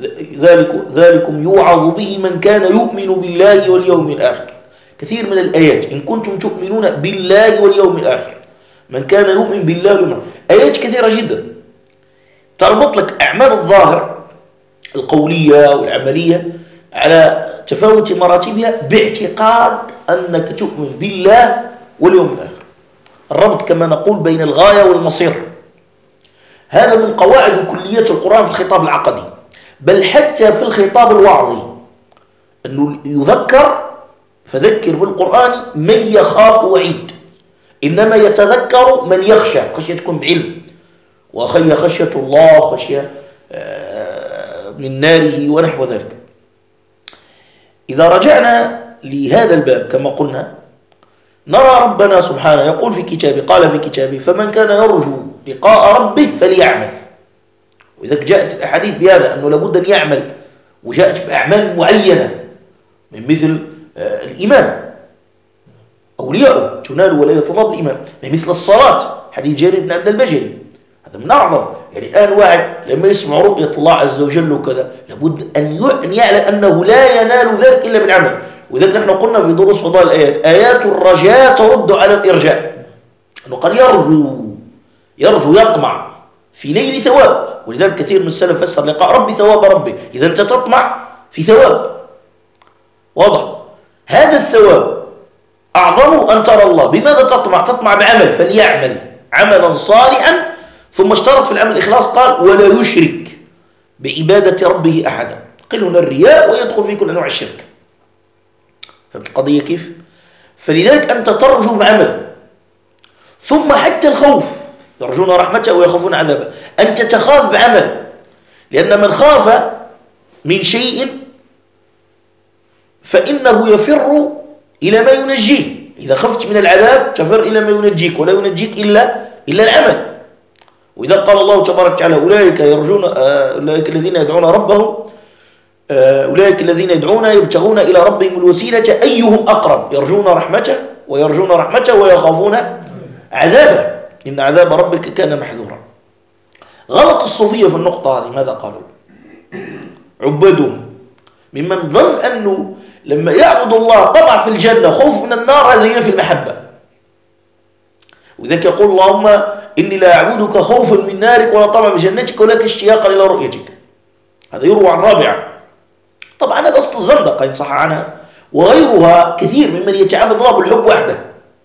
ذلكم يوعظ به من كان يؤمن بالله واليوم الآخر. كثير من الآيات إن كنتم تؤمنون بالله واليوم الآخر، من كان يؤمن بالله واليوم الآخر، آيات كثيرة جدا تربط لك أعمال الظاهر القولية والعملية على تفاوت مراتبها باعتقاد أنك تؤمن بالله واليوم الآخر. الربط كما نقول بين الغاية والمصير، هذا من قواعد وكليات القرآن في الخطاب العقدي، بل حتى في الخطاب الوعظي، أنه يذكر فذكر بالقرآن من يخاف وعيد، إنما يتذكر من يخشى، خشية تكون بعلم، وخي خشية الله خشية من ناره ونحو ذلك. إذا رجعنا لهذا الباب كما قلنا نرى ربنا سبحانه يقول في كتابه، قال في كتابه فمن كان يرجو لقاء ربه فليعمل. وإذا جاءت الأحاديث بهذا أنه لابد أن يعمل، وجاءت بأعمال معينة من مثل الإيمان، أولياءه تنال ولا يطلب الإيمان، من مثل الصلاة، حديث جرير بن عبد البجلي، هذا من أعظم. يعني الآن واحد لما يسمع رؤية الله عز وجل وكذا لابد أن يعلم أنه لا ينال ذلك إلا بالعمل. وذلك نحن قلنا في دروس فضائل الآيات آيات الرجاء ترد على الإرجاء، أنه قال يرجو يطمع في نيل ثواب. ولذلك كثير من السلف فسر لقاء ربي ثواب ربي، إذا أنت تطمع في ثواب واضح، هذا الثواب أعظم أن ترى الله. بماذا تطمع؟ تطمع بعمل، فليعمل عملا صالحا. ثم اشترط في العمل الإخلاص، قال ولا يشرك بعبادة ربه أحدا. قل هنا الرياء ويدخل في كل أنواع الشرك. فهمت القضية كيف؟ فلذلك أنت ترجو بعمل، ثم حتى الخوف، يرجون رحمته ويخافون عذابه، أنت تخاف بعمل، لأن من خاف من شيء فإنه يفر إلى ما ينجيه. إذا خفت من العذاب تفر إلى ما ينجيك، ولا ينجيك إلا العمل. وإذا قال الله تبارك وتعالى أولئك الذين يدعون ربهم أولئك الذين يبتغون إلى ربهم الوسيلة أيهم أقرب يرجون رحمته ويخافون عذابه إن عذاب ربك كان محذورا. غلط الصوفية في النقطة هذه. ماذا قالوا؟ عبادهم ممن ظن أنه لما يعبد الله طمع في الجنة خوف من النار هذا ينافي المحبة، وذلك يقول اللهم إني لا أعبدك خوفا من نارك ولا طمع في جنتك ولكن اشتياقا إلى رؤيتك. هذا يروى عن رابعة. طبعا هذا أصل الزندقة إن صح عنها، وغيرها كثير ممن يتعبد الله بالحب وحده.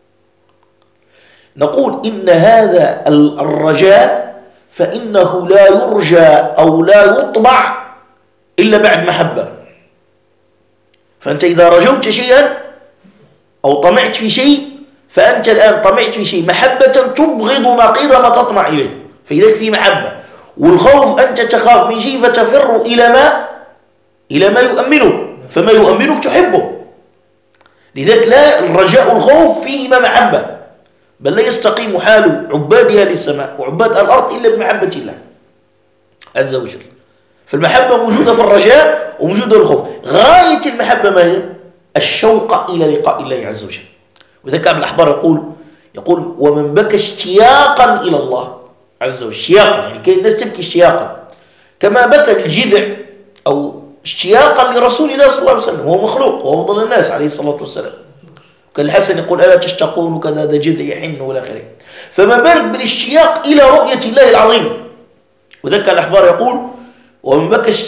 نقول إن هذا الرجاء فإنه لا يرجى أو لا يطمع إلا بعد محبة. فأنت إذا رجوت شيئا أو طمعت في شيء فأنت الآن طمعت في شيء محبة تبغض نقيض ما تطمع إليه، فإذاك في محبة. والخوف أنت تخاف من شيء فتفر إلى ما يؤمنك، فما يؤمنك تحبه. لذلك لا الرجاء والخوف فيهما محبة، بل لا يستقيم حال عبادها للسماء وعباد الأرض إلا بمحبة الله عز وجل. فالمحبة موجودة في الرجاء وموجودة في الخوف. غاية المحبة ما هي؟ الشوق إلى لقاء الله عز وجل. وذلك ابن الأحبار يقول ومن بكى اشتياقا إلى الله عز وجل، اشتياقا يعني كي الناس تبكي اشتياقا كما بكى الجذع أو اشتياقا لرسول الله صلى الله عليه وسلم، وهو مخلوق وهو أفضل الناس عليه الصلاة والسلام. كان الحسن يقول ألا تشتاقون كذا هذا جذع يحن ولا آخره. فما بالك بالاشتياق إلى رؤية الله العظيم. وذلك الأحبار يقول ومن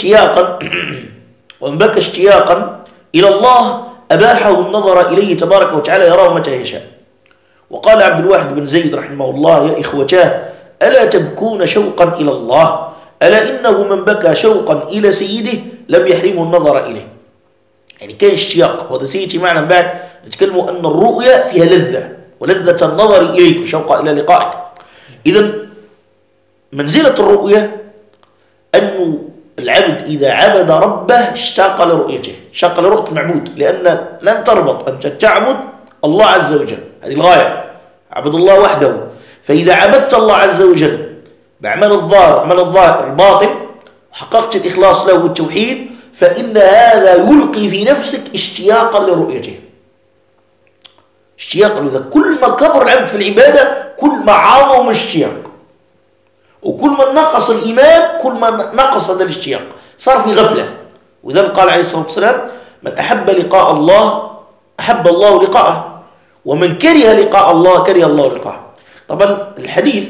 بكى اشتياقا إلى الله أباحه النظر إليه تبارك وتعالى يراه متى يشاء. وقال عبد الواحد بن زيد رحمه الله يا إخوتاه ألا تبكون شوقا إلى الله؟ ألا إنه من بكى شوقا إلى سيده لم يحرمه النظر إليه. يعني كان اشتياق، وهذا سيأتي معنا بعد نتكلم أن الرؤية فيها لذة ولذة النظر إليك وشوقا إلى لقائك. إذن منزلة الرؤية أنه العبد إذا عبد ربه اشتاق لرؤيته، اشتاق لرؤية المعبود، لأن لن تربط أنت تعبد الله عز وجل، هذه الغاية، عبد الله وحده. فإذا عبدت الله عز وجل بأعمال الظاهر الباطن وحققت الإخلاص له والتوحيد فإن هذا يلقي في نفسك اشتياقا لرؤيته، اشتياقا لذا. كل ما كبر العبد في العبادة كل ما عظم الاشتياق، وكل ما نقص الإيمان كل ما نقص هذا الاشتياق، صار في غفلة. وإذا قال عليه الصلاة والسلام من أحب لقاء الله أحب الله لقاءه، ومن كره لقاء الله كره الله لقاءه. طبعا الحديث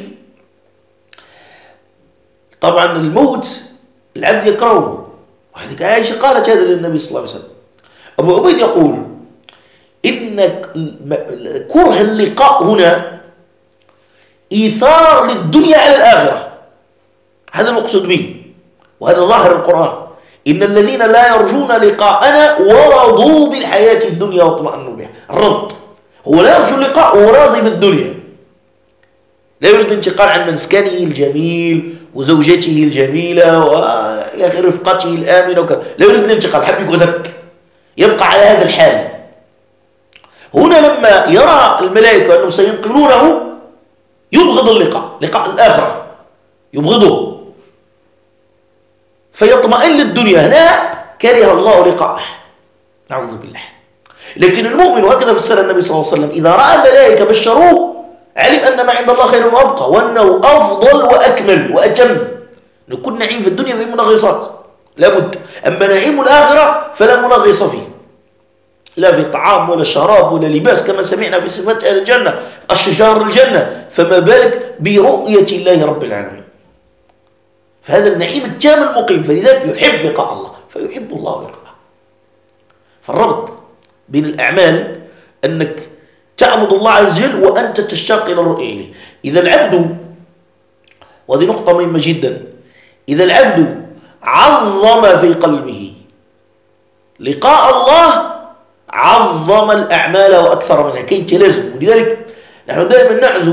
طبعا الموت العبد يكرهه، وهذه عائشة قالت هذا للنبي صلى الله عليه وسلم. أبو عبيد يقول إن كره اللقاء هنا إيثار للدنيا على الآخرة، هذا المقصود به، وهذا ظاهر القرآن. إن الذين لا يرجون لقاءنا ورضوا بالحياة الدنيا واطمأنوا بها. الرض هو لا يرجو اللقاء وراضي بالدنيا، لا يريد الانتقال عن مسكنه الجميل وزوجته الجميلة وإلى غير رفقته الآمنة وكذا، لا يريد الانتقال، حب يقعدك يبقى على هذا الحال. هنا لما يرى الملائكة أنهم سينقلونه يبغض لقاء الآخرة، يبغضه فيطمئن للدنيا، هنا كره الله لقاءه، نعوذ بالله. لكن المؤمن، وهكذا في السنة النبي صلى الله عليه وسلم، إذا رأى الملائكة بشروه علم أن ما عند الله خير وأبقى، وأنه أفضل وأكمل وأتم. نكون نعيم في الدنيا في منغصات لابد، أما نعيم الآخرة فلا منغص فيه، لا في طعام ولا شراب ولا لباس كما سمعنا في صفات أهل الجنة أشجار الجنة، فما بالك برؤية الله رب العالمين. فهذا النعيم التام المقيم، فلذلك يحب لقاء الله فيحب الله لقاءه. فالربط بين الأعمال أنك تعبد الله عز وجل وأنت تشتاق إلى الرؤية إليه. إذا العبد، وهذه نقطة مهمة جدا، إذا العبد عظم في قلبه لقاء الله عظم الأعمال وأكثر منها، كاين تلازم. ولذلك نحن دائما نعزو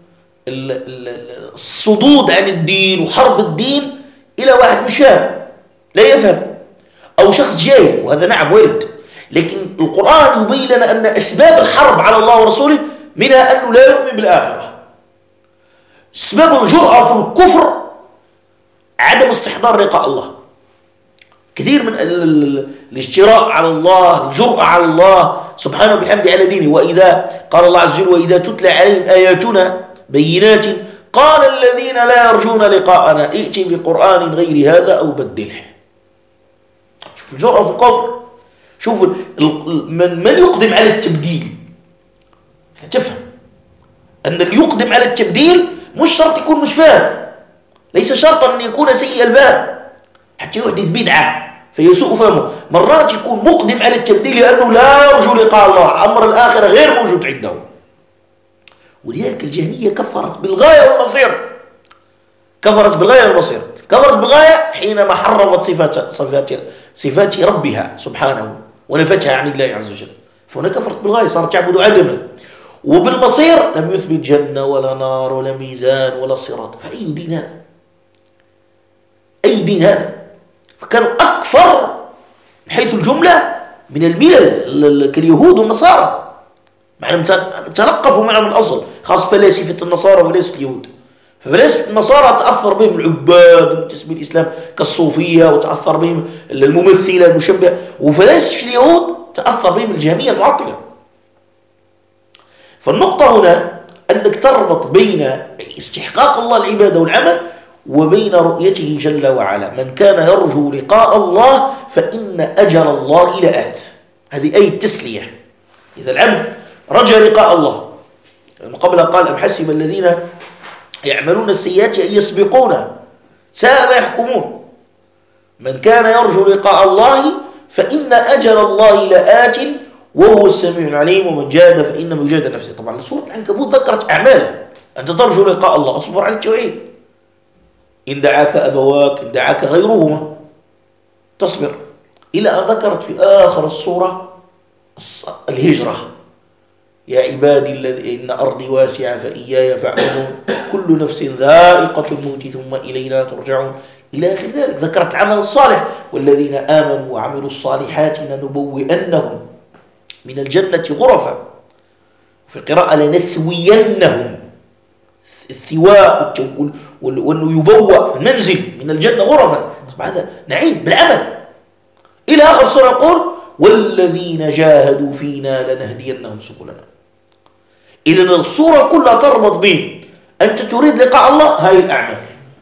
الصدود عن الدين وحرب الدين إلى واحد مش فاهم لا يفهم، أو شخص جاهل، وهذا نعم وارد. لكن القرآن يبين لنا أن أسباب الحرب على الله ورسوله منها أنه لا يؤمن بالآخرة. سبب الجرأة في الكفر عدم استحضار لقاء الله. كثير من الاجتراء على الله، الجرأة على الله سبحانه وبحمده على دينه. وإذا قال الله عز وجل وإذا تتلى عليهم آياتنا بينات قال الذين لا يرجون لقاءنا ائت بقرآن غير هذا أو بدله. شوف الجرأة في الكفر. شوف من يقدم على التبديل. تفهم أن اللي يقدم على التبديل مش شرط يكون مش فاهم، ليس شرطا أن يكون سيء الفهم حتى يحدث بدعة فيسوء فهمه. مرات يكون مقدم على التبديل لأنه لا يرجو لقاء الله، أمر الآخرة غير موجود عنده. ولذلك الجهمية كفرت بالغاية والمصير. كفرت بالغاية والمصير. كفرت بالغاية حينما حرفت صفات ربها سبحانه ونفتها عن الله عز وجل، فهنا كفرت بالغاية، صارت تعبد عدما. وبالمصير لم يثبت جنة ولا نار ولا ميزان ولا صراط. فأي دين هذا؟ أي دين هذا؟ فكانوا أكفر من حيث الجملة من الملل كاليهود والنصارى، مع أنهم تلقفوا معهم الأصل، خاصة فلاسفة النصارى وفلاسفة اليهود. ففلاسفة النصارى تأثر بهم العباد المنتسبين الإسلام كالصوفية، وتأثر بهم الممثلة المشبهة. وفلاسفة اليهود تأثر بهم الجهمية المعطلة. فالنقطة هنا أنك تربط بين استحقاق الله العبادة والعمل وبين رؤيته جل وعلا. من كان يرجو لقاء الله فإن أجل الله لآت. هذه أي التسلية. إذا العبد رجى لقاء الله، قبل قال أم حسب الذين يعملون السيئات أن يسبقونا ساء ما يحكمون. من كان يرجو لقاء الله فإن أجل الله لآت وهو السميع العليم ومن جاهد فإنما يجاهد نفسه. طبعا سورة العنكبوت ذكرت أعمال. أنت ترجو لقاء الله، أصبر على التوحيد. إن دعاك أبواك، إن دعاك غيرهما تصبر. إلى أن ذكرت في آخر السورة الهجرة. يا عبادي الذي إن أرضي واسعة فإياي فاعبدون كل نفس ذائقة الموت ثم إلينا ترجعون إلى آخر ذلك. ذكرت عمل الصالح والذين آمنوا وعملوا الصالحات لنبوئنهم من الجنة غرفا، في قراءة لنثوينهم. الثواء وأنه يبوأ منزل من الجنة غرفا. طبعا هذا نعيم بالعمل. إلى آخر السورة يقول والذين جاهدوا فينا لنهدينهم سبلنا. إذن الصورة كلها تربط بين أنت تريد لقاء الله، هاي الأعمال.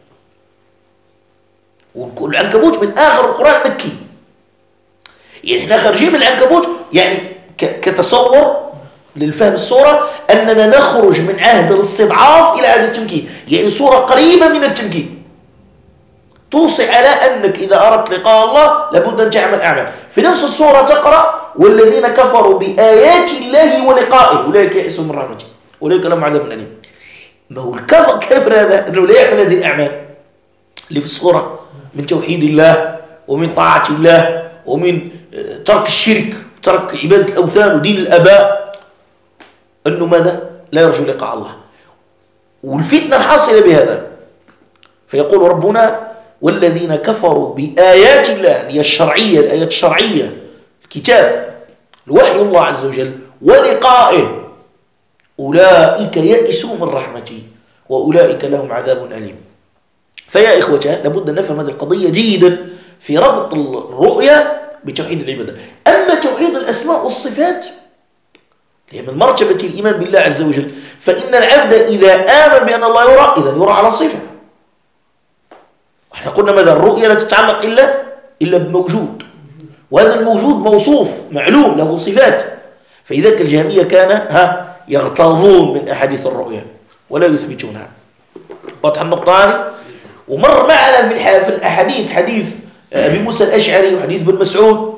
والعنكبوت من آخر القرآن مكي، يعني احنا خارجين من العنكبوت يعني كتصور للفهم الصورة أننا نخرج من عهد الاستضعاف إلى عهد التمكين، يعني صورة قريبة من التمكين توصي على أنك إذا أردت لقاء الله لابد أن تعمل أعمال. في نفس الصورة تقرأ والذين كفروا بآيات الله ولقائه أولئك يئسوا من رحمته أولئك لهم عذاب أليم. ما هو الكفر هذا أنه لا يعمل هذه الأعمال اللي في الصورة من توحيد الله ومن طاعة الله ومن ترك الشرك، ترك عبادة الأوثان ودين الآباء، أنه ماذا؟ لا يرجو لقاء الله. والفتنة الحاصلة بهذا، فيقول ربنا والذين كفروا بآيات الله، هي الشرعية، الآيات الشرعية، الكتاب، الوحي الله عز وجل ولقائه أولئك يئسوا من رحمته وأولئك لهم عذاب أليم. فيا إخوتي لابد أن نفهم هذه القضية جيدا في ربط الرؤية بتوحيد العبادة. أما توحيد الأسماء والصفات هي من مرتبة الإيمان بالله عز وجل، فإن العبد إذا آمن بأن الله يرى إذا يرى على صفة. احنا قلنا ماذا؟ الرؤية لا تتعلق إلا بموجود، وهذا الموجود موصوف معلوم له صفات. فإذا الجهمية كان يغتاظون من أحاديث الرؤية ولا يثبتونها. واضح النقطة هذه؟ ومر معنا في الأحاديث حديث أبي موسى الأشعري وحديث بن مسعود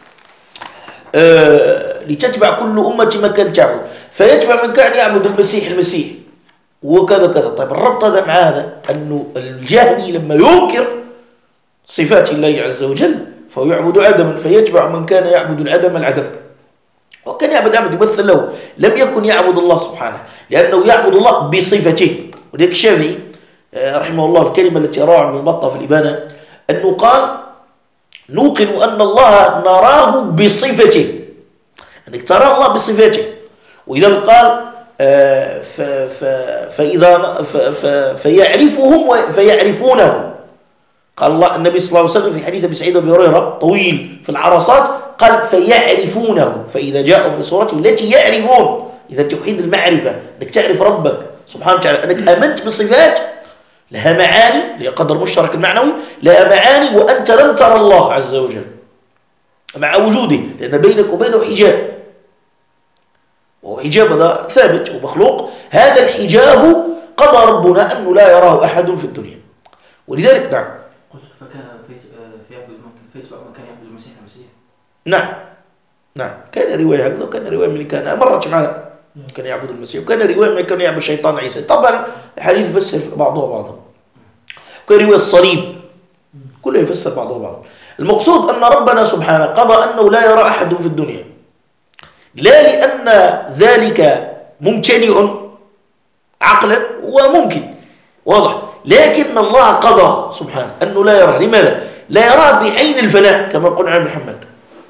لتتبع كل أمة ما كانت تعبد، فيتبع من كان يعبد المسيح وكذا كذا. طيب الربط هذا مع هذا أنه الجهمي لما ينكر صفات الله عز وجل فهو يعبد عدما، فيتبع من كان يعبد العدم. وكان يعبد عبد يمثل له، لم يكن يعبد الله سبحانه، لأنه يعبد الله بصفته. ولذلك الشافعي رحمه الله في الكلمة التي روى ابن بطة في الإبانة أنه قال: نوقن أن الله نراه بصفته، أنك ترى الله بصفته. وإذا قال فيعرفهم فيعرفونه. قال الله النبي صلى الله عليه وسلم في حديث أبي سعيد وأبي هريرة طويل في العرصات قال: فيعرفونه، فإذا جاءوا في صورته التي يعرفون. إذا توحيد المعرفة أنك تعرف ربك سبحانه وتعالى، أنك آمنت بصفات لها معاني، لقدر مشترك المعنوي، لها معاني وأنت لم ترى الله عز وجل مع وجوده، لأن بينك وبينه حجاب، وهو حجاب هذا ثابت ومخلوق. هذا الحجاب قضى ربنا أنه لا يراه أحد في الدنيا. ولذلك نعم قلت فكان فيتبع من كان يعبد المسيح المسيح. نعم كان رواية هكذا، وكان رواية من كان مرت معنا كان يعبد المسيح، وكان رواية من كان يعبد الشيطان عيسى. طبعا الحديث يفسر بعضها بعضا، وكان رواية الصليب كله يفسر بعضها بعضا. المقصود أن ربنا سبحانه قضى أنه لا يرى أحد في الدنيا، لا لأن ذلك ممتنع عقلا وممكن واضح، لكن الله قضى سبحانه أنه لا يرى. لماذا؟ لا يرى بعين الفناء كما قلنا عن محمد،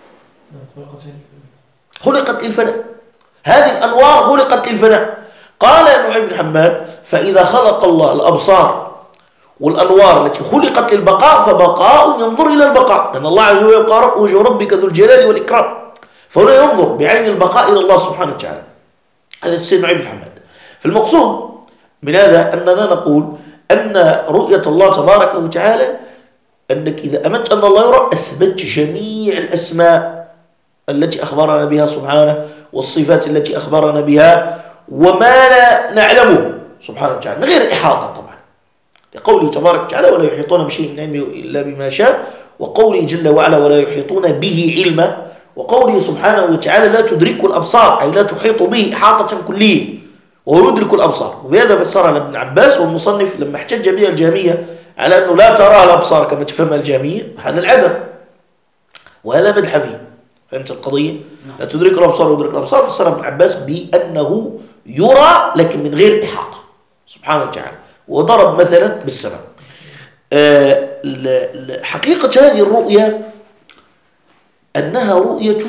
خلقت للفناء، هذه الأنوار خلقت للفناء. قال نعيم بن حماد: فإذا خلق الله الأبصار والأنوار التي خلقت للبقاء فبقاء ينظر إلى البقاء، لأن الله عز وجل يبقى وجه ربك ذو الجلال والإكرام، فهنا ينظر بعين البقاء إلى الله سبحانه وتعالى. هذا تفسير نعيم بن حماد. فالمقصود من هذا أننا نقول أن رؤية الله تبارك وتعالى أنك إذا أمنت أن الله يرى أثبت جميع الأسماء التي أخبرنا بها سبحانه والصفات التي أخبرنا بها وما لا نعلمه سبحانه وتعالى من غير إحاطة طبعا، لقوله تبارك وتعالى: ولا يحيطون بشيء من علمه إلا بما شاء، وقوله جل وعلا: ولا يحيطون به علما، وقوله سبحانه وتعالى: لا تدرك الأبصار، أي لا تحيط به إحاطة كلية وهو يدرك الأبصار. وبهذا فسرها ابن عباس والمصنف لما احتج بها الجهمية على أنه لا تراها الأبصار كما تفهمها الجهمية، هذا العدم وهذا مدح فيه. فهمت القضية؟ لا تدرك الأبصار ويدرك الأبصار، فسرها ابن عباس بأنه يرى لكن من غير إحاطة سبحانه وتعالى، وضرب مثلا بالسماء. حقيقة هذه الرؤية أنها رؤية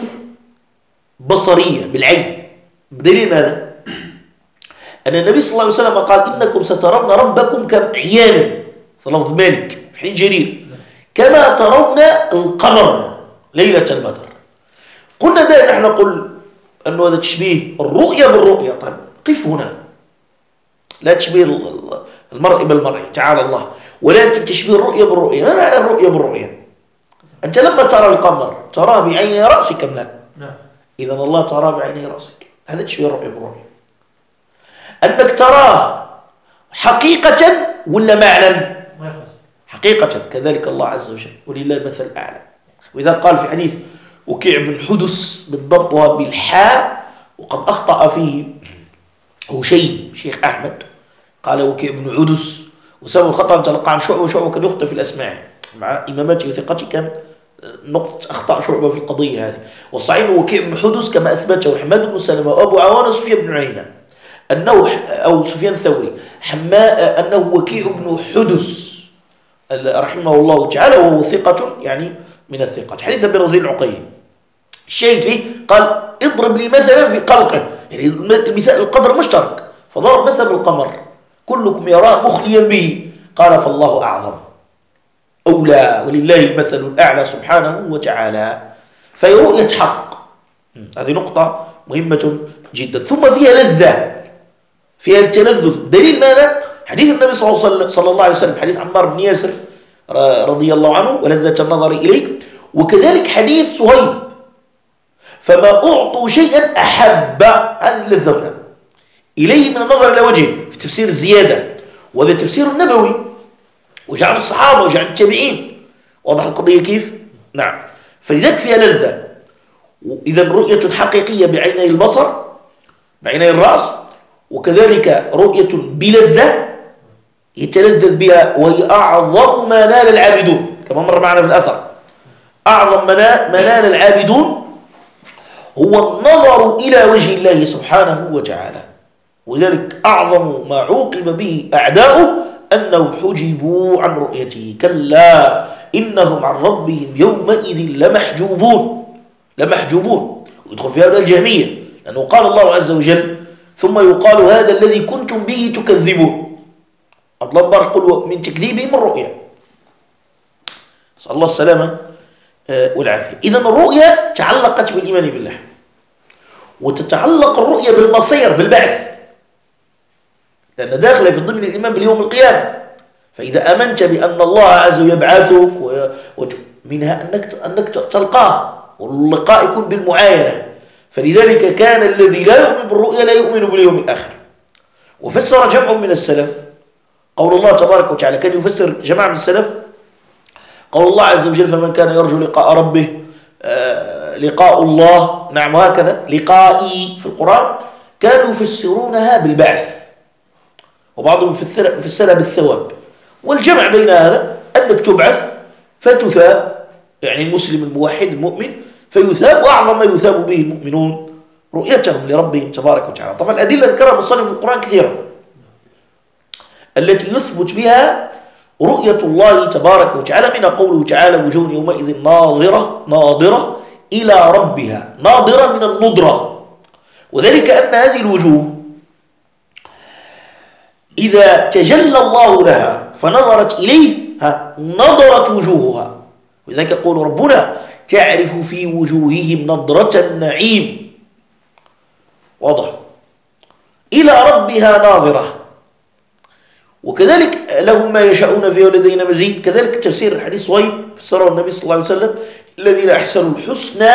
بصرية بالعين. بدليل ماذا؟ أن النبي صلى الله عليه وسلم قال: إنكم سترون ربكم عيانا، في لفظ مالك في حديث جرير، كما ترون القمر ليلة البدر. قلنا دائما نحن نقول أنه هذا تشبيه الرؤية بالرؤية. طيب قف هنا، لا تشبيه المرء بالمرء تعالى الله، ولكن تشبيه الرؤية بالرؤية. ما معنى الرؤية بالرؤية؟ أنت لما ترى القمر تراه بعين رأسك أم لا؟ إذا الله تراه بعين رأسك، هذا تشبيه الرؤية بالرؤية. أنك تراه حقيقة ولا معنى؟ حقيقة، كذلك الله عز وجل، ولله المثل الأعلى. وإذا قال في حديث وكيع بن حدس بالضبط وبالحاء، وقد أخطأ فيه هشيم شيخ أحمد، قال وكيع بن عدس، وسبب الخطأ تلقى عن شعبة، وشعبة كان يخطئ في الأسماء مع إمامته وثقته، كان نقطة أخطاء شعبة في القضية هذه. والصحيح وكيع بن حدس كما أثبته حماد بن سلمة وأبو عوان وسفيان بن عيينة أنه أو سفيان الثوري أنه وكيع بن حدس رحمه الله تعالى، وهو ثقة يعني من الثقات. حديث أبي رزين العقيلي الشاهد فيه قال: اضرب لي مثلا في قلقه، يعني المثال القدر مشترك، فضرب مثل القمر كلكم يراه مخليا به، قال: فالله أعظم أولى ولله المثل الأعلى سبحانه وتعالى. فهي رؤية حق، هذه نقطة مهمة جدا. ثم فيها لذة، فيها التلذذ. دليل ماذا؟ حديث النبي صلى الله عليه وسلم، حديث عمار بن ياسر رضي الله عنه: ولذة النظر إليك. وكذلك حديث صهيب: فما أعطوا شيئا أحب، هذه اللذة هنا إليه من النظر إلى وجهه، في تفسير الزيادة، وهذا تفسير النبوي وجعل الصحابة وجعل التابعين. واضح القضية كيف؟ نعم. فلذلك فيها لذة. إذا رؤية حقيقية بعيني البصر بعيني الرأس، وكذلك رؤية بلذة يتلذذ بها، وهي أعظم ما نال العابدون كما مر معنا في الأثر. أعظم ما نال العابدون هو النظر إلى وجه الله سبحانه وتعالى. ولذلك أعظم ما عوقب به أعداؤه أنه حجبوا عن رؤيته. كلا إنهم عن ربهم يومئذ لمحجوبون. ويدخل في هذا الجهمية، لأنه قال الله عز وجل ثم يقال هذا الذي كنتم به تكذبون. عبد الله مبارك يقول من تكذيبهم الرؤيا. نسأل الله السلامة والعافية. إذن الرؤيا تعلقت بالإيمان بالله، وتتعلق الرؤيا بالمصير بالبعث، لأن داخله في ضمن الإيمان باليوم القيامة. فإذا آمنت بأن الله عز وجل يبعثك منها أنك تلقاه، واللقاء يكون بالمعاينة. فلذلك كان الذي لا يؤمن بالرؤيا لا يؤمن باليوم الآخر. وفسر جمع من السلف قول الله تبارك وتعالى، كان يفسر جماعة من السلف قول الله عز وجل فمن كان يرجو لقاء ربه لقاء الله، نعم هكذا لقائي في القرآن، كانوا يفسرونها بالبعث، وبعضهم يفسرها بالثواب. والجمع بين هذا أنك تبعث فتثاب، يعني المسلم الموحد المؤمن فيثاب، وأعظم ما يثاب به المؤمنون رؤيتهم لربهم تبارك وتعالى. طبعا الأدلة ذكرها المصنف في القرآن كثيرة التي يثبت بها رؤية الله تبارك وتعالى، من قوله تعالى وجوه يومئذ ناظرة إلى ربها، ناظرة من النضرة. وذلك أن هذه الوجوه إذا تجلى الله لها فنظرت إليه نظرت وجوهها. ولذلك يقول ربنا تعرف في وجوههم نظرة النعيم، واضح، إلى ربها ناظرة. وكذلك لهم ما يشاءون فيه ولدينا مزيد. كذلك تفسير الحديث صهيب فسره النبي صلى الله عليه وسلم الذين أحسنوا الحسنى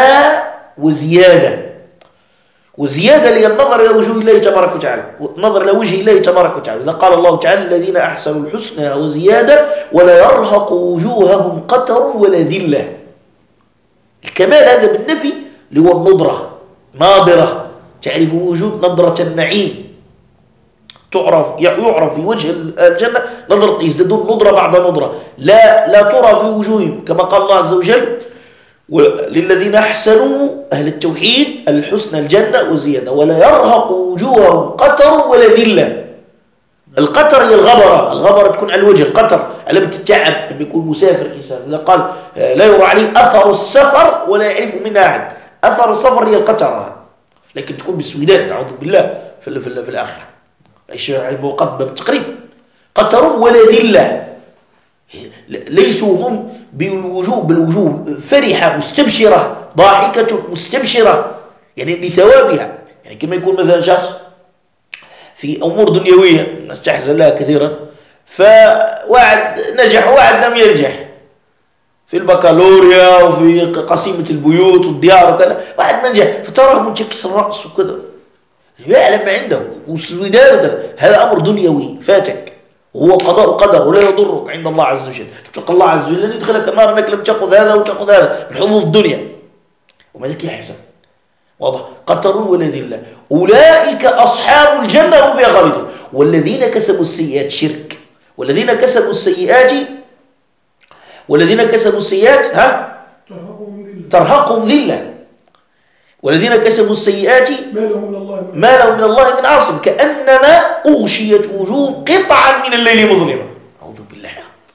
وزيادة للنظر إلى وجه الله تبارك وتعالى، نظر إلى وجه الله تبارك وتعالى. إذا قال الله تعالى الذين أحسنوا الحسنى وزيادة ولا يرهق وجوههم قتر ولا ذلة. الكمال هذا بالنفي اللي هو النضرة، ناظرة، تعرف وجود نظرة النعيم، يعرف في وجه الجنة نظرة يزدادون نظرة بعد نظرة، لا ترى في وجوههم، كما قال الله عز وجل للذين أحسنوا أهل التوحيد الحسنى الجنة وزيادة ولا يرهق وجوههم قتر ولا ذلة. القتر هي الغبرة تكون على الوجه، القتر علامة التعب لما يكون مسافر الإنسان. إذا قال لا يرى عليه أثر السفر ولا يعرف منها أحد، أثر السفر هي القتر، لكن تكون بالسويدان نعوذ بالله في الآخرة. المقدم بالتقريب قتر ولا ذلة، ليسوا هم بالوجوه فرحة مستبشرة ضاحكة مستبشرة، يعني لثوابها. يعني كما يكون مثلا شخص في أمور دنيوية نستحزن لها كثيرا، فواحد نجح وواحد لم ينجح في البكالوريا وفي قسيمة البيوت والديار وكذا، واحد نجح فتراه منتكس الرأس وكذا، يعلم ما عنده والسويدان وكذا. هذا أمر دنيوي فاتك، وهو قضاء قدر ولا يضرك عند الله عز وجل. اتق الله عز وجل لن يدخلك النار انك لم تأخذ هذا وتأخذ هذا من حظوظ الدنيا، وما ذلك يحزن. واضح؟ قتر ولا ذلة. أولئك أصحاب الجنة هم فيها خالدون. والذين كسبوا السيئات شرك، والذين كسبوا السيئات ترهقهم ذلة، والذين كسبوا السيئات ما لهم من الله من عاصم كأنما أغشيت وجوه قطعا من الليل مظلمة. أعوذ بالله.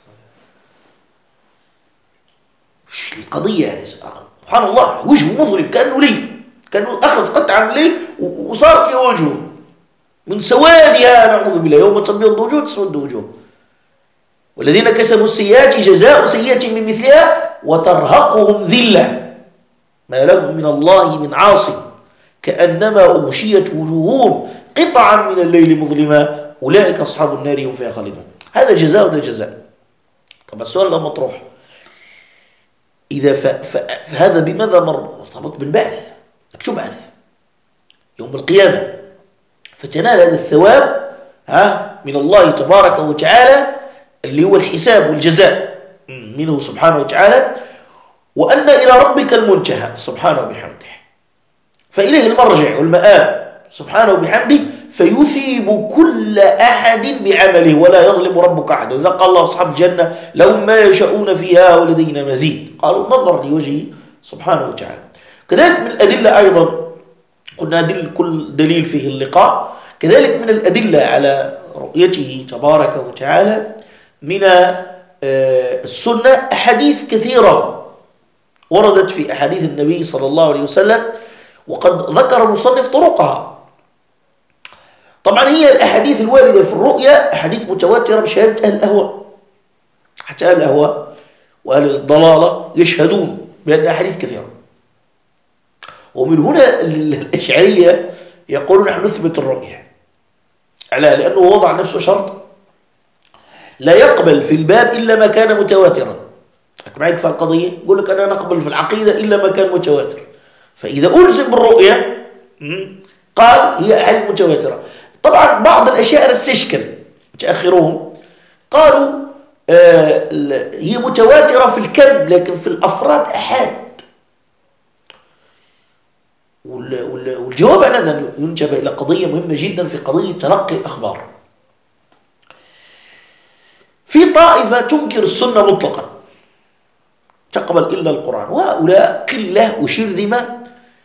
وش القضية؟ سبحان الله، وجهه مظلم كأنه ليل، كأنه أخذ قطعة من الليل وصارت له وجهه من سوادها نعوذ بالله، يوم تبيض وجوه تسود وجوه. والذين كسبوا السيئات جزاء سيئة من مثلها وترهقهم ذلة ما لهم من الله من عاصم كأنما أغشيت وجوههم قطعا من الليل مظلما أولئك أصحاب النار هم فيها خالدون. هذا جزاء وده جزاء. طب السؤال ده مطروح، إذا فهذا بماذا مرتبط بالبعث؟ انك تبعث يوم القيامة فتنال هذا الثواب من الله تبارك وتعالى اللي هو الحساب والجزاء منه سبحانه وتعالى، وأن إلى ربك المنتهى سبحانه وبحمده، فإليه المرجع والمآب سبحانه وبحمده، فيثيب كل أحد بعمله ولا يظلم ربك أحد. إذا قال الله أصحاب الجنة لهم ما يشاءون فيها ولدينا مزيد، قالوا نظر لوجهه سبحانه وتعالى. كذلك من الأدلة أيضا قلنا كل دليل فيه اللقاء. كذلك من الأدلة على رؤيته تبارك وتعالى من السنة أحاديث كثيرة وردت في أحاديث النبي صلى الله عليه وسلم، وقد ذكر المصنف طرقها. طبعا هي الأحاديث الواردة في الرؤيا أحاديث متواترة بشهادة أهل الأهواء، حتى أهل الأهواء وأهل الضلالة يشهدون بأن أحاديث كثيرة. ومن هنا الأشعرية يقولون نحن نثبت الرؤيا، لأنه وضع نفسه شرط لا يقبل في الباب إلا ما كان متواترا. معك في القضية يقول لك أنا نقبل في العقيدة إلا ما كان متواتر، فإذا ألزم بالرؤيا قال هي أحاديث متواترة. طبعا بعض الأشياء استشكل متأخرون قالوا هي متواترة في الكم لكن في الأفراد أحاد. والجواب عن هذا ينجب إلى قضية مهمة جدا في قضية تلقي الأخبار. في طائفة تنكر السنة مطلقا، تقبل إلا القرآن، وهؤلاء قلة وشرذمة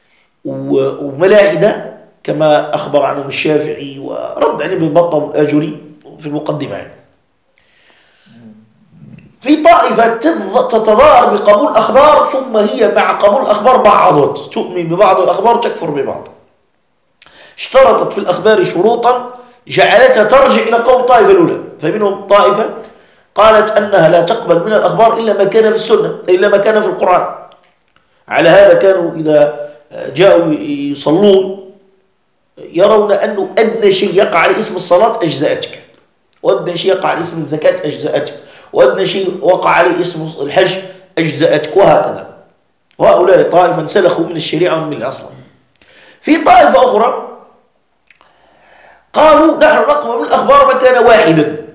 وملاحدة كما أخبر عنهم الشافعي ورد عن ابن بطة والآجري في المقدمة. في طائفة تتظاهر بقبول الأخبار ثم هي مع قبول الأخبار بعضت، تؤمن ببعض الأخبار تكفر ببعض. اشترطت في الأخبار شروطا جعلتها ترجع إلى قول الطائفة الأولى. فمنهم طائفة قالت أنها لا تقبل من الأخبار إلا ما كان في السنة، إلا ما كان في القرآن. على هذا كانوا إذا جاءوا يصلون يرون أنه أدنى شيء يقع على اسم الصلاة أجزأتك، وأدنى شيء يقع على اسم الزكاة أجزأتك، وأدنى شيء وقع عليه اسم الحج أجزأتك، وهكذا. وهؤلاء طائفة انسلخوا من الشريعة ومن الملة أصلا. في طائفة أخرى قالوا نحن نقبل من الأخبار ما كان واحدا،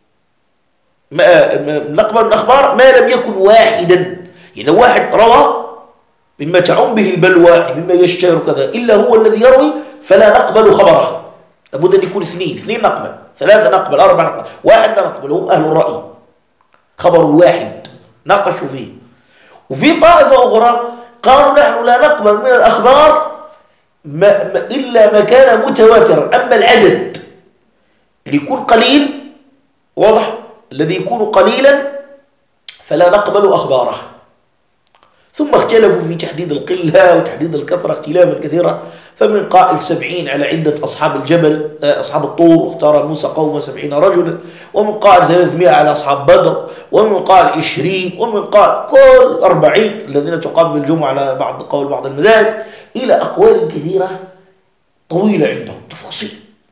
نقبل من الأخبار ما لم يكن واحدا. يعني لو واحد روى مما تعم به البلوى مما يشتهر كذا إلا هو الذي يروي فلا نقبل خبره، لابد أن يكون اثنين نقبل، ثلاثة نقبل، أربعة نقبل، واحد لا نقبل، هم أهل الرأي، خبر واحد ناقشوا فيه. وفي طائفة أخرى قالوا نحن لا نقبل من الأخبار إلا ما كان متواترا، أما العدد اللي يكون قليل واضح، الذي يكون قليلا فلا نقبل أخباره. ثم اختلفوا في تحديد القلة وتحديد الكثرة اختلافا كثيرا، فمن قائل 70 على عدة أصحاب الجبل أصحاب الطور، اختار موسى قوم 70 رجلا، ومن قائل 300 على أصحاب بدر، ومن قائل 20، ومن قائل كل 40 الذين تقام بالجمعة على بعض قول بعض المذاهب، إلى أقوال كثيرة طويلة عندهم تفاصيل.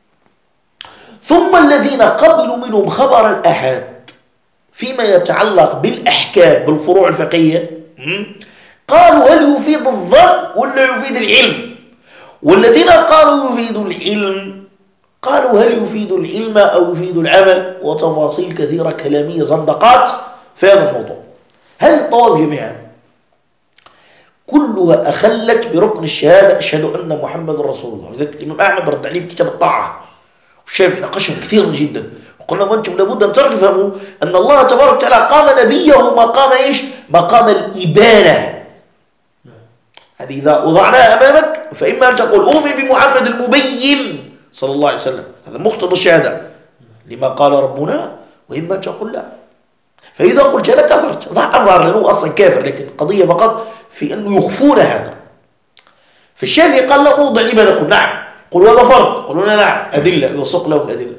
ثم الذين قبلوا منهم خبر الأحاد فيما يتعلق بالأحكام بالفروع الفقهية قالوا هل يفيد الظن ولا يفيد العلم؟ والذين قالوا يفيد العلم قالوا هل يفيد العلم أو يفيد العمل، وتفاصيل كثيرة كلامية زندقات في هذا الموضوع. هذه الطوائف جميعا كلها أخلت بركن الشهادة أشهد أن محمد رسول الله. لذلك الإمام أحمد رد عليه بكتاب الطاعة، والشافعي ناقشهم كثيرا جدا، وقلنا وأنتم لابد أن تفهموا أن الله تبارك وتعالى قام نبيه مقام إيش؟ مقام الإبانة. هذه إذا وضعناها أمامك فإما أن تقول أؤمن بمحمد المبين صلى الله عليه وسلم، هذا مقتضى الشهادة لما قال ربنا، وإما أن تقول لا. فإذا قلت لا كفرت، ظهر لأنه أصلا كافر، لكن القضية فقط في أنه يخفون هذا. فالشافعي قال لا موضع لما نقول نعم، قل هذا فرض، قلنا نعم أدلة يوثق لهم الأدلة.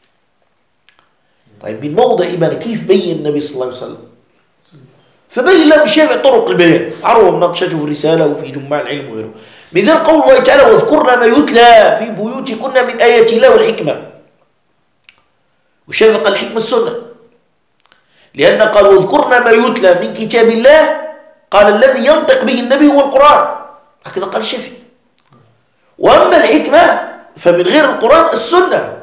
طيب من موضع إبانة كيف بين النبي صلى الله عليه وسلم؟ فبين لهم الشافعي طرق البيان، عرضوا مناقشته في الرسالة وفي جماع العلم وغيره. مثل قول الله تعالى واذكرنا ما يتلى في بيوتكن من آيات الله والحكمة. والشافعي قال الحكمة السنة، لأن قال واذكرنا ما يتلى من كتاب الله، قال الذي ينطق به النبي هو القرآن، هكذا قال الشافعي. وأما الحكمة فمن غير القرآن السنة.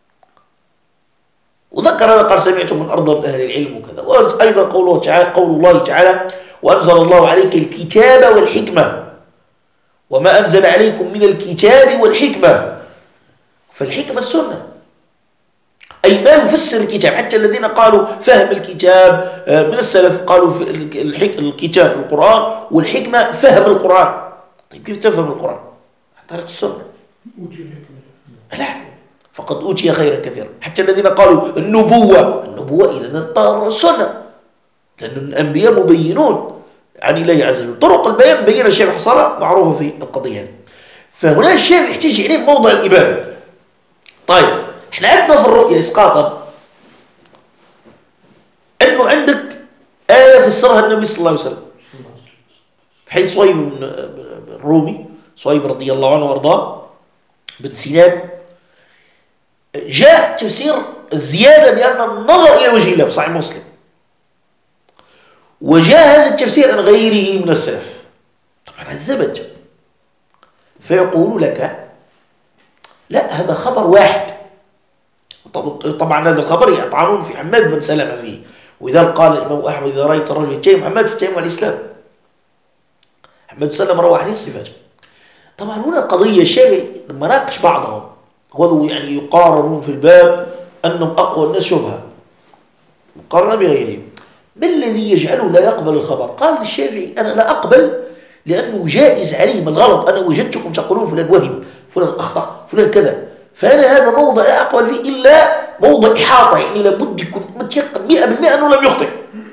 وذكر هذا قال سمعت من أرض من أهل العلم وكذا. وأيضا قول الله تعالى وأنزل الله عليك الكتاب والحكمة وما أنزل عليكم من الكتاب والحكمة. فالحكمة السنة أي ما يفسر الكتاب. حتى الذين قالوا فهم الكتاب من السلف قالوا الكتاب القرآن، والحكمة فهم القرآن. طيب كيف تفهم القرآن؟ طريق السنة. لا، فقد أوتي خيرا كثيرا. حتى الذين قالوا النبوة إذا السنة، لأن الأنبياء مبينون عن الله عز وجل. طرق البيان بين الشافعي حصلها معروفة في القضية هذه. فهنا الشافعي يحتاج إليه موضع الإبانة. طيب احنا عندنا في الرؤية إسقاطا أنه عندك آية فسرها النبي صلى الله عليه وسلم في حديث صهيب الرومي، صهيب رضي الله عنه وارضاه بن سنان، جاء تفسير الزيادة بأن النظر إلى وجه الله بصحيح مسلم، وجاء هذا التفسير عن غيره من السلف. طبعا هذا ثبت، فيقول لك لا هذا خبر واحد. طبعا هذا الخبر يطعنون في حماد بن سلمة فيه، وإذا قال الإمام أحمد إذا رأيت الرجل يتهم محمد فاتهمه الإسلام. محمد سلم روى حديث صفاته. طبعا هنا القضية الشافعي لما ناقش بعضهم وذو يعني يقارنون في الباب أنهم أقوى الناس شبهة مقارنة بغيرهم، ما الذي يجعله لا يقبل الخبر؟ قال الشافعي أنا لا أقبل لأنه جائز عليهم الغلط. أنا وجدتكم تقولون فلان وهم، فلان أخطأ، فلان كذا، فأنا هذا موضع لا أقبل فيه إلا موضع إحاطة، يعني لابد يكون متيقن 100% أنه لم يخطئ.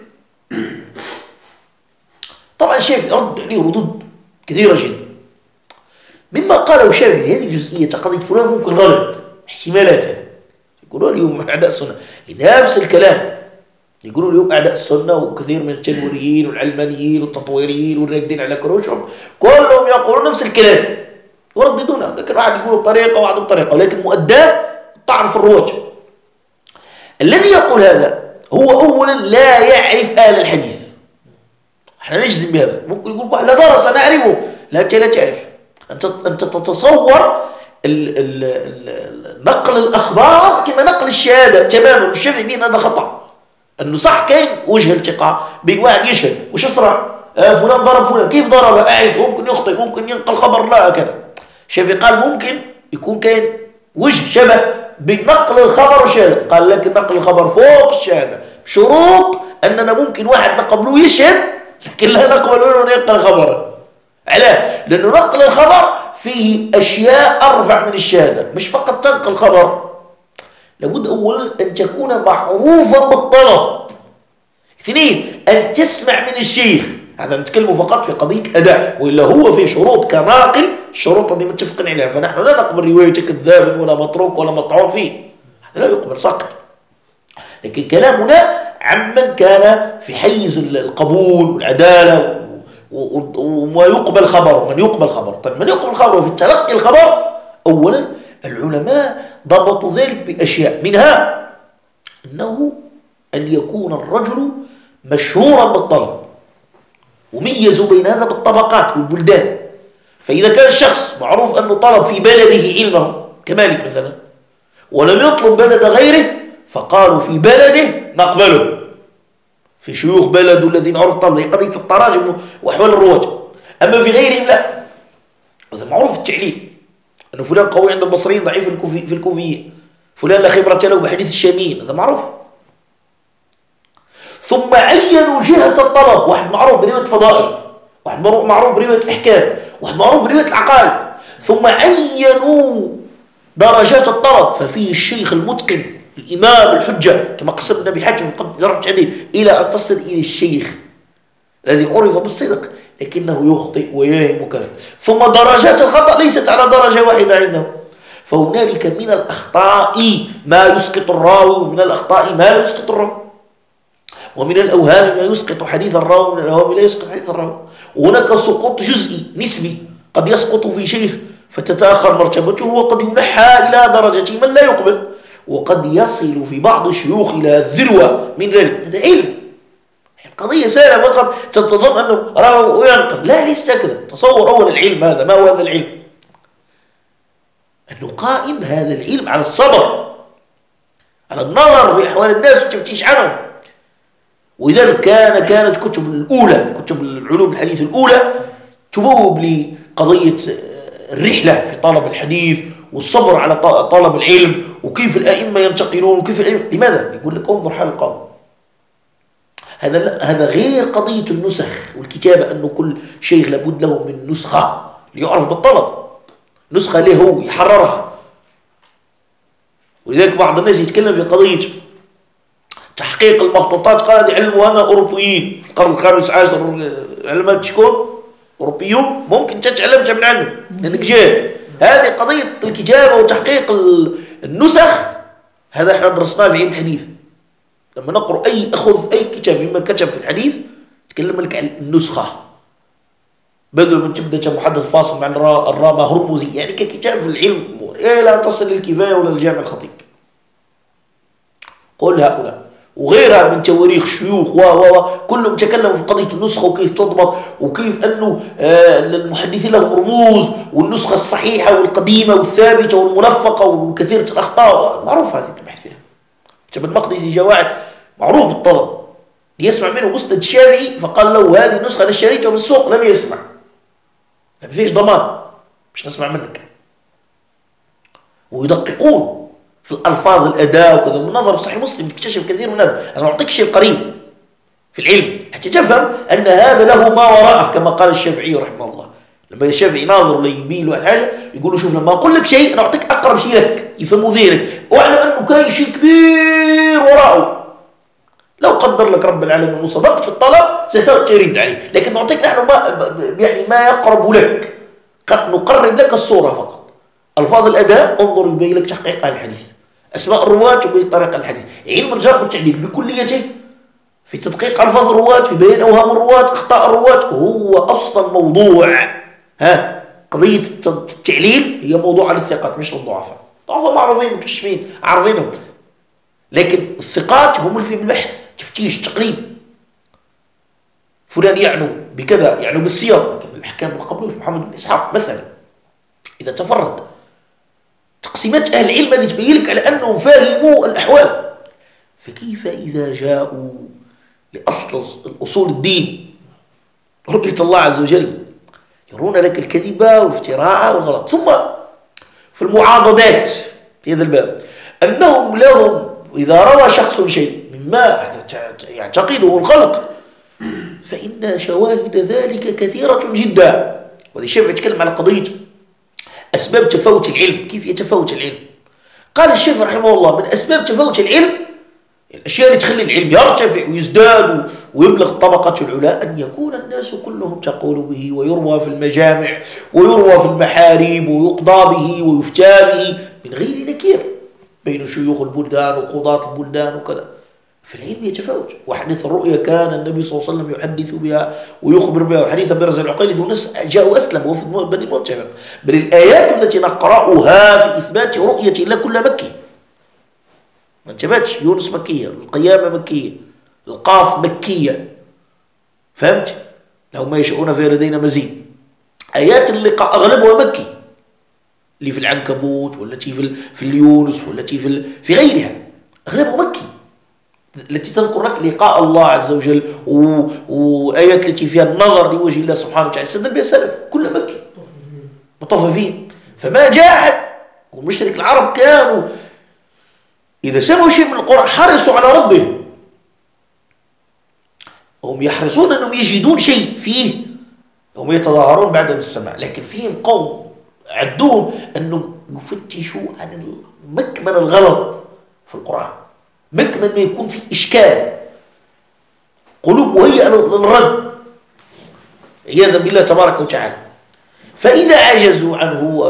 طبعا الشافعي رد عليه ردود كثيرة جدا، مما قاله الشافعي في هذه الجزئية قضية فلان ممكن غلط، احتمالاتها. يقولون اليوم أعداء السنة نفس الكلام، يقولون اليوم أعداء السنة وكثير من التنويريين والعلمانيين والتطويريين والراكدين على كروشهم كلهم يقولون نفس الكلام ويرددونه، لكن واحد يقول بطريقة وواحد بطريقة، ولكن مؤداه تعرف الرواج. الذي يقول هذا هو أولا لا يعرف آل الحديث. احنا نجزم بهذا. ممكن يقول واحد لا درس أنا أعرفه، لا أنت لا تعرف. أنت تتصور نقل الأخبار كما نقل الشهادة تماما. والشافعي بين هذا خطأ، أنه صح كاين وجه التقاء بين واحد يشهد وش أسرع فلان ضرب فلان، كيف ضرب أعيد، ممكن يخطئ، ممكن ينقل خبر لا هكذا. الشافعي قال ممكن يكون كاين وجه شبه بين نقل الخبر والشهادة، قال لكن نقل الخبر فوق الشهادة بشروط أننا ممكن واحد نقبله يشهد لكن لا نقبل منه ينقل خبره. علاه؟ لأنه نقل الخبر فيه أشياء أرفع من الشهادة، مش فقط تنقل خبر، لابد أولا أن تكون معروفا بالطلب. اثنين أن تسمع من الشيخ، هذا نتكلم فقط في قضية الأداء، وإلا هو في شروط كناقل الشروط هذه متفقين عليها، فنحن لا نقبل رواية كذاب ولا متروك ولا مطعون فيه، هذا لا يقبل سقط. لكن كلامنا عمن كان في حيز القبول والعدالة وما يقبل خبره ومن يقبل خبره. طيب من يقبل خبره في تلقي الخبر، أولا العلماء ضبطوا ذلك بأشياء، منها أنه أن يكون الرجل مشهورا بالطلب، وميزوا بين هذا بالطبقات والبلدان. فإذا كان الشخص معروف أنه طلب في بلده علمه كمالك مثلا ولم يطلب بلد غيره، فقالوا في بلده نقبله، في شيوخ بلده الذين عرفوا طلبه، هي قضية التراجم وأحوال الرواج. أما في غيرهم لا، هذا معروف التعليل، أنه فلان قوي عند البصريين ضعيف في الكوفيين، فلان لا خبرة له بحديث الشاميين، هذا معروف. ثم عينوا جهة الطلب، واحد معروف برواية الفضائل، واحد معروف برواية الأحكام، واحد معروف برواية العقائد. ثم عينوا درجات الطلب، ففيه الشيخ المتقن الإمام الحجة كما قسم النبي حاتم قد جرب تعديل، إلى أن تصل إلى الشيخ الذي عرف بالصدق لكنه يخطئ ويهم وكذا. ثم درجات الخطأ ليست على درجة واحدة عنده، فهنالك من الأخطاء ما يسقط الراوي، ومن الأخطاء ما لا يسقط الراوي، ومن الأوهام ما يسقط حديث الراوي، ومن الأوهام لا يسقط حديث الراوي. وهناك سقوط جزئي نسبي، قد يسقط في شيخ فتتأخر مرتبته، وقد ينحى إلى درجة من لا يقبل، وقد يصل في بعض الشيوخ إلى الذروة من ذلك. هذا علم، القضية سهلة فقط تظن أنه راوي وينقل، لا ليس كذا. تصور أول العلم هذا، ما هو هذا العلم؟ أنه قائم هذا العلم على الصبر، على النظر في أحوال الناس والتفتيش عنهم. ولذلك كانت كتب الأولى، كتب العلوم الحديث الأولى تبوب لقضية الرحلة في طلب الحديث والصبر على طلب العلم، وكيف الأئمة ينتقلون، وكيف الأئمة. لماذا؟ يقول لك انظر حال القوم. هذا غير قضية النسخ والكتابة، أنه كل شيخ لابد له من نسخة ليعرف بالطلب. نسخة له هو يحررها. ولذلك بعض الناس يتكلم في قضية تحقيق المخطوطات، قال هذه علموها أنا أوروبيين في القرن الخامس عشر، علمات شكون؟ أوروبيون، ممكن تتعلمتها من عنه لأنك جاهل. هذه قضية الكتابة وتحقيق النسخ، هذا احنا درسناه في علم الحديث. لما نقرأ أخذ أي كتاب مما كتب في الحديث تكلم لك عن النسخة، بدل من تبدأ محدث فاصل مع الرامة هرمزي، يعني ككتاب في العلم لا تصل للكفاية ولا الجامع الخطيب. قل هؤلاء وغيرها من تواريخ الشيوخ كلهم تكلموا في قضية النسخة وكيف تضبط، وكيف أنه المحدثين لهم رموز، والنسخة الصحيحة والقديمة والثابتة والملفقة وكثيرة الأخطاء، معروف هذه البحث فيها. ابن المقدسي جاء واحد معروف بالطلب ليسمع منه مسند الشافعي، فقال له هذه النسخة أنا اشتريتها من السوق، لم يسمع، ما فيش ضمان مش نسمع منك. ويدققون في الألفاظ الأداء وكذا. من نظر صحيح مسلم تكتشف كثير من هذا. أنا أعطيك شيء قريب في العلم حتى تفهم أن هذا له ما وراءه، كما قال الشافعي رحمه الله. لما الشافعي ناظر ليبين له حاجة يقول له شوف، لما أقول لك شيء أنا أعطيك أقرب شيء لك يفهمه ذهنك، واعلم أنه كاين شيء كبير وراءه. لو قدر لك رب العالمين وصدقت في الطلب سترد عليه، لكن نعطيك نحن ما يقرب لك، قد نقرب لك الصورة فقط. ألفاظ الأداء انظر يبين لك تحقيق الحديث، أسماء الرواة وبين طريقة الحديث. علم الجرح والتعديل بكليته في تدقيق ألفاظ الرواة، في بيان أوهام الرواة، أخطاء الرواة، هو أصلا موضوع قضية التعليل هي موضوع على الثقات مش للضعفاء. الضعفاء معروفين مكتشفين عارفينهم، لكن الثقات هم اللي في البحث، تفتيش، تقريب. فلان يعنوا بكذا، يعنوا بالسير، لكن الأحكام من قبله محمد بن إسحاق مثلا إذا تفرد. تقسيمات أهل العلم هذه تبين لك على أنهم فاهموا الأحوال. فكيف إذا جاءوا لأصل الأصول الدين، رؤية الله عز وجل، يرون لك الكذبة والافتراء والغلط. ثم في المعاضدات في هذا الباب أنهم لهم إذا روى شخص شيء مما يعتقده الخلق فإن شواهد ذلك كثيرة جدا. وهذا الشيء يتكلم على قضية أسباب تفاوت العلم، كيف يتفاوت العلم. قال الشيخ رحمه الله من أسباب تفاوت العلم، الأشياء اللي تخلي العلم يرتفع ويزداد ويبلغ الطبقة العلا، أن يكون الناس كلهم تقول به ويروى في المجامع ويروى في المحاريب ويقضى به ويفتى به من غير نكير بين شيوخ البلدان وقضاة البلدان وكذا. في العلم يتفاوت. وحديث الرؤيا كان النبي صلى الله عليه وسلم يحدث بها ويخبر بها، وحديث برز العقيل ذو ناس جاءوا أسلم وفد بني المطلب. بل الآيات التي نقرأها في إثبات رؤية الله كلها مكي، ما انتبهتش. يونس مكية، القيامة مكية، القاف مكية، فهمت؟ لهم ما يشاءون في لدينا مزيد. آيات اللقاء أغلبها مكي، اللي في العنكبوت والتي في اليونس والتي في غيرها أغلبها مكي، التي تذكر لك لقاء الله عز وجل وآيات التي فيها النظر لوجه الله سبحانه وتعالى استدل بها السلف كلها مكي مطففين. فما جاء أحد، والمشرك العرب كانوا إذا سمعوا شيء من القرآن حرصوا على رده، هم يحرصون أنهم يجدون شيء فيه، هم يتظاهرون بعد بالسماع، لكن فيهم قوم عدوهم أنهم يفتشوا عن مكمن الغلط في القرآن، مكمن ما يكون فيه إشكال، قلوب مهيئة للرد عياذا بالله تبارك وتعالى. فإذا عجزوا عنه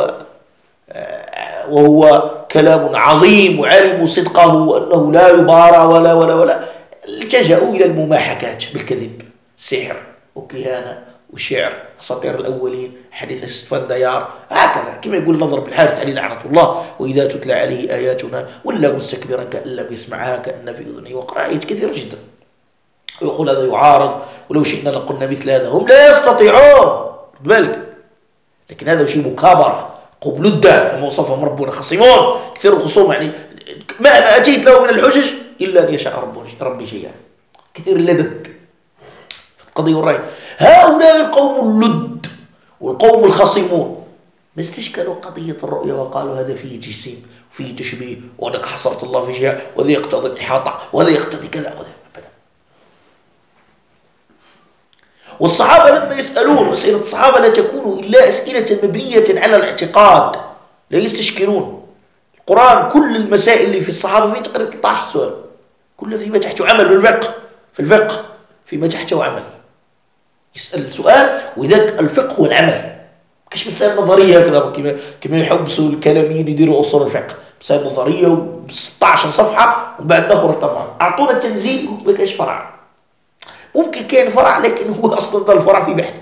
وهو كلام عظيم وعلموا صدقه وأنه لا يبارى ولا التجأوا إلى المماحكات بالكذب، سحر وكهانة وشعر، أساطير الأولين، حديث السفنديار، هكذا كما يقول النضر بن الحارث عليه لعنة الله: وإذا تتلى عليه آياتنا ولا مستكبرا كأن لم يسمعها كأن في أذنه وقرا. آيات كثيرة جدا. ويقول هذا يعارض، ولو شئنا لقلنا مثل هذا. هم لا يستطيعون بالك، لكن هذا شيء مكابرة قبلدة كما وصفهم ربنا، خصمون كثير الخصوم، يعني ما أتيت له من الحجج إلا أن يشاء ربي شيئا، كثير اللدد في القضية والرأي. هؤلاء القوم اللد والقوم الخصمون ما استشكلوا قضية الرؤيا وقالوا هذا فيه تجسيم وفيه تشبيه وأنك حصرت الله في جهة وهذا يقتضي الإحاطة وهذا يقتضي كذا وهذا أبدا. والصحابة لما يسألون أسئلة الصحابة لا تكون إلا أسئلة مبنية على الاعتقاد، لا يستشكلون. القرآن كل المسائل اللي في الصحابة فيه تقريبا 13 سؤال، كل فيما تحته عمل. في الفقه فيما تحته عمل، يسأل السؤال، وذاك الفقه هو العمل. كاش مسائل نظرية كذا كما يحبسوا الكلاميين يديروا أصول الفقه، مسائل نظرية و 16 صفحة وبعد نخرج. طبعا أعطونا التنزيل ما كاش فرع، ممكن كان فرع لكن هو أصلا ذا الفرع في بحث.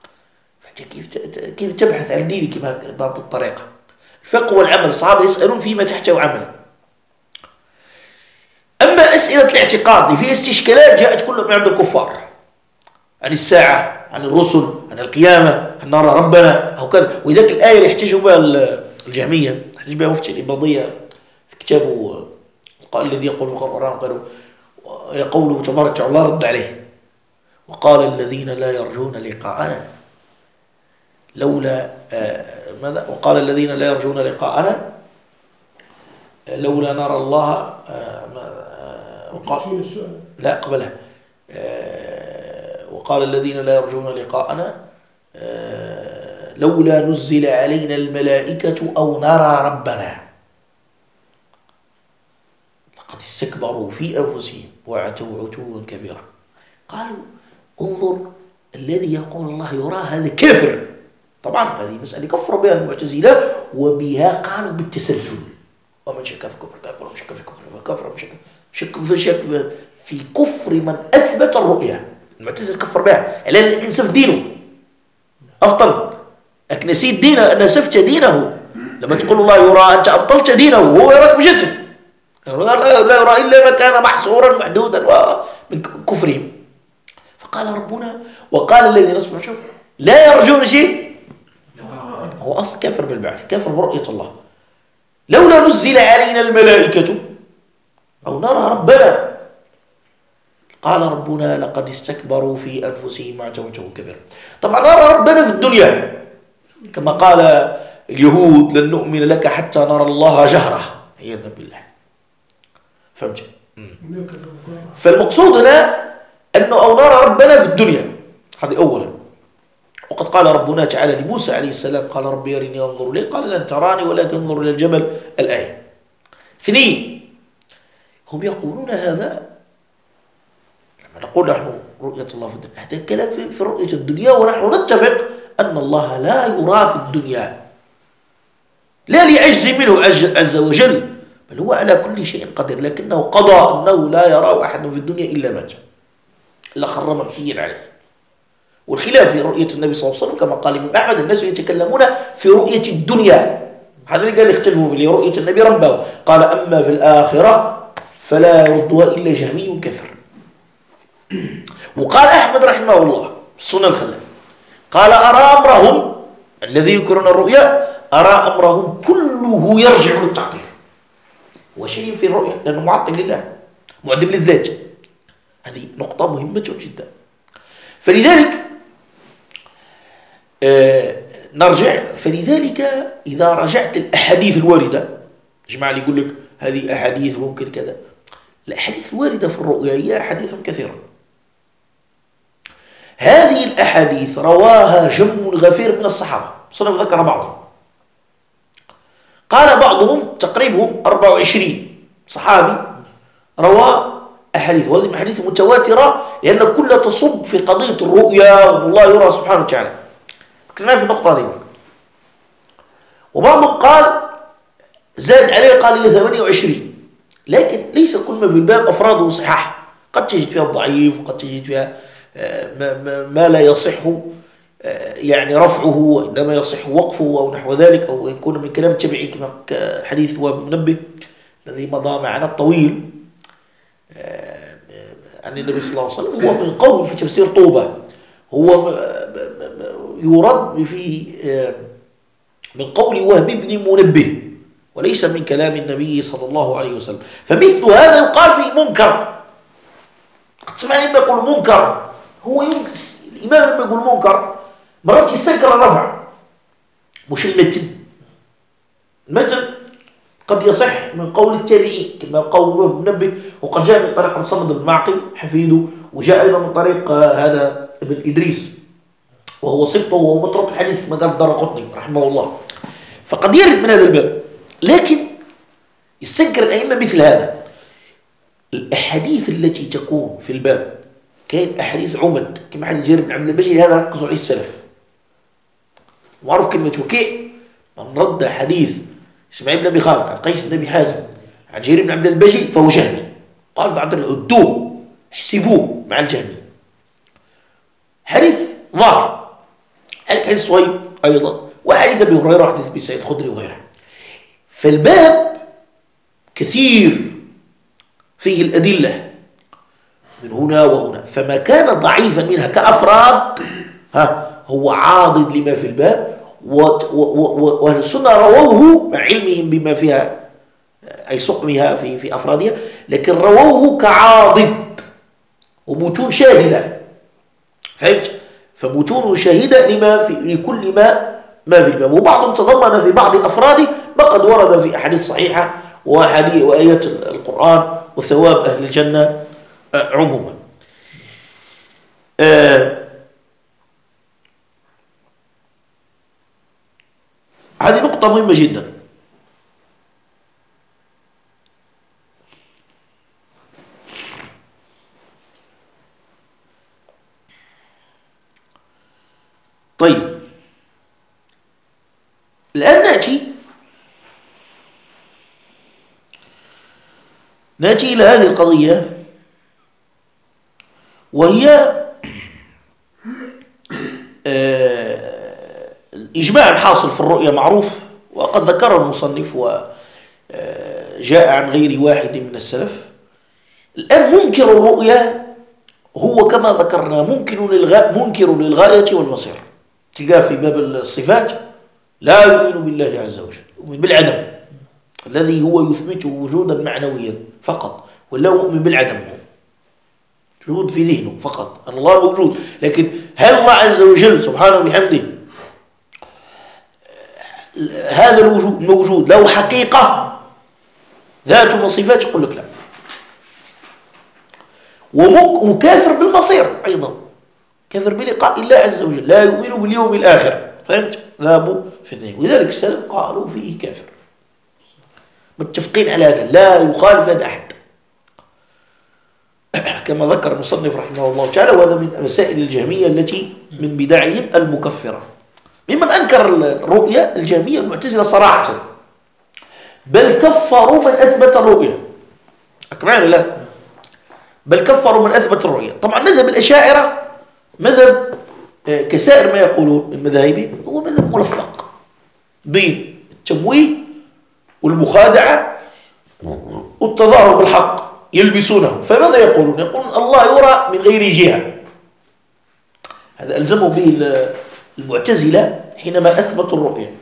كيف تبحث عن دينك بهذه الطريقة؟ الفقه والعمل، الصحابة يسألون فيما تحته عمل. أما أسئلة الاعتقاد اللي فيها استشكالات جاءت كلها من عند الكفار، عن الساعة، عن الرسل، عن القيامة، عن نرى ربنا أو كذا. وذاك الآية اللي يحتجوا بها الجهمية، يحتج بها مفتي الإباضية في كتابه، قال الذي يقول في القرآن قالوا يقول تبارك وتعالى الله رد عليه، وقال الذين لا يرجون لقاءنا لولا ماذا؟ وقال الذين لا يرجون لقاءنا لولا نرى الله وقال لا قبلها وقال الذين لا يرجون لقاءنا لولا نزل علينا الملائكة أو نرى ربنا لقد استكبروا في أنفسهم وعتوا عتوا كبيرا. قالوا انظر الذي يقول الله يرى هذا كافر. طبعا هذه مسألة كفر بها المعتزلة، وبها قالوا بالتسلسل، ومن شك في كفر كافر، ومن شك في كفر كافر، ومن شك في كفر من أثبت الرؤيا. المعتزلة كفر بها على أن نسف دينه أفضل، لكن نسيت دينه، أن نسفت دينه. لما تقول الله يرى أنت أبطلت دينه وهو يراك بجسم، لا يرى إلا ما كان محصورا محدودا من كفرهم. فقال ربنا وقال الذين نصبوا شوف لا يرجون شيء، هو أصلا كافر بالبعث، كافر برؤية الله. لولا نزل علينا الملائكة أو نرى ربنا قال ربنا لقد استكبروا في أنفسهم وعتوا عتوا كبيرا. طبعا نرى ربنا في الدنيا كما قال اليهود لن نؤمن لك حتى نرى الله جهرة عياذا بالله. فهمت؟ فالمقصود هنا أنه أو نرى ربنا في الدنيا، هذه أولا. وقد قال ربنا تعالى لموسى عليه السلام قال ربي أرني أنظر إليك قال لن تراني ولكن انظر إلى الجبل، الآية. اثنين، هم يقولون هذا لما نقول نحن رؤية الله في الدنيا، هذا الكلام في رؤية الدنيا، ونحن نتفق أن الله لا يرى في الدنيا، لا لعجز منه عز وجل، بل هو على كل شيء قدير، لكنه قضى أنه لا يرى أحد في الدنيا إلا مات، إلا خر مغشيا عليه. والخلاف في رؤية النبي صلى الله عليه وسلم كما قال الإمام أحمد الناس يتكلمون في رؤية الدنيا، هذا اللي قال يختلفوا في رؤية النبي ربه، قال أما في الآخرة فلا يردها إلا جهمي كثر. وقال أحمد رحمه الله السنة الخلال قال أرى أمرهم الذي يذكرون الرؤيا أرى أمرهم كله يرجع للتعطيل، وشيء في الرؤيا لأنه معطل لله معدم للذات. هذه نقطة مهمة جدا. فلذلك فلذلك إذا رجعت الأحاديث الواردة، جماعة اللي يقول لك هذه أحاديث ممكن كذا، الأحاديث الواردة في الرؤيا هي أحاديث كثيرة. هذه الأحاديث رواها جم غفير من الصحابة، صنف ذكر بعضهم، قال بعضهم تقريبهم 24 صحابي روى أحاديث، وهذه الأحاديث متواترة لأن كلها تصب في قضية الرؤيا وأن الله يرى سبحانه وتعالى. ركزنا في النقطة هذه. وبعضهم قال زاد عليه قال هي 28، لكن ليس كل ما في الباب أفراده صحاح، قد تجد فيها الضعيف وقد تجد فيها ما لا يصح يعني رفعه وإنما يصح وقفه أو نحو ذلك، أو يكون من كلام التابعين كما حديث ومنبه الذي مضى معنا الطويل عن النبي صلى الله عليه وسلم، هو من قول في تفسير طوبة، هو يرد في من قول وهب بن منبه وليس من كلام النبي صلى الله عليه وسلم. فمثل هذا يقال في المنكر. قد سمعني لما يقول منكر، هو الإمام لما يقول منكر مرات يستنكر الرفع مش المتن قد يصح من قول التابعين كما قول وهب بن منبه، وقد جاء من طريق مصمد بن معقل حفيده، وجاء أيضا من طريق هذا بن إدريس وهو سبطه وهو مترك الحديث كما قال الدارقطني رحمه الله، فقد يرد من هذا الباب. لكن يستنكر الأئمة مثل هذا. الأحاديث التي تكون في الباب كان أحاديث عمد كما حديث جرير بن عبد البجلي، هذا ركزوا عليه السلف. معروف كلمة وكيع، من رد حديث إسماعيل بن أبي خالد عن قيس بن أبي حازم عن جرير بن عبد البجلي فهو جهمي. قال بعد عدوه احسبوه مع الجهمي. حديث ظاهر. حديث صهيب أيضا، وحديث أبي هريرة وحديث أبي سعيد الخدري وغيره. فالباب كثير فيه الأدلة من هنا وهنا، فما كان ضعيفا منها كأفراد هو عاضد لما في الباب، وأهل السنة رووه مع علمهم بما فيها أي سقمها في أفرادها، لكن رووه كعاضد ومتون شاهدة. فهمت؟ فمتون شاهدة لكل ما في الباب، وبعضهم تضمن في بعض أفراده ما قد ورد في أحاديث صحيحة وآيات القرآن وثواب أهل الجنة عموما. هذه نقطة مهمة جدا. طيب، الآن نأتي إلى هذه القضية، وهي الإجماع الحاصل في الرؤية معروف، وقد ذكر المصنف وجاء عن غير واحد من السلف. الآن منكر الرؤية هو كما ذكرنا منكر للغاية والمصير. تلقاه في باب الصفات لا يؤمن بالله عز وجل، يؤمن بالعدم الذي هو يثبته وجودا معنويا فقط، ولا يؤمن بالعدم وجود في ذهنه فقط أن الله موجود. لكن هل الله عز وجل سبحانه وبحمده هذا الموجود له حقيقة ذات وصفات؟ يقول لك لا. وكافر بالمصير أيضا، كافر بلقاء الله عز وجل، لا يؤمن باليوم الآخر. فهمت؟ ذهبوا في اثنين، ولذلك السلف قالوا فيه كافر، متفقين على هذا، لا يخالف هذا أحد كما ذكر المصنف رحمه الله تعالى. وهذا من مسائل الجهمية التي من بدعهم المكفرة. ممن أنكر الرؤية الجهمية المعتزلة صراحة، بل كفروا من أثبت الرؤية. أكمل لا، بل كفروا من أثبت الرؤية. طبعا مذهب الأشاعرة مذهب كسائر ما يقولون من مذاهبهم هو مذهب ملفق بين التمويه والمخادعة والتظاهر بالحق، يلبسونه. فماذا يقولون؟ يقولون الله يرى من غير جهة. هذا ألزموا به المعتزلة حينما أثبتوا الرؤية.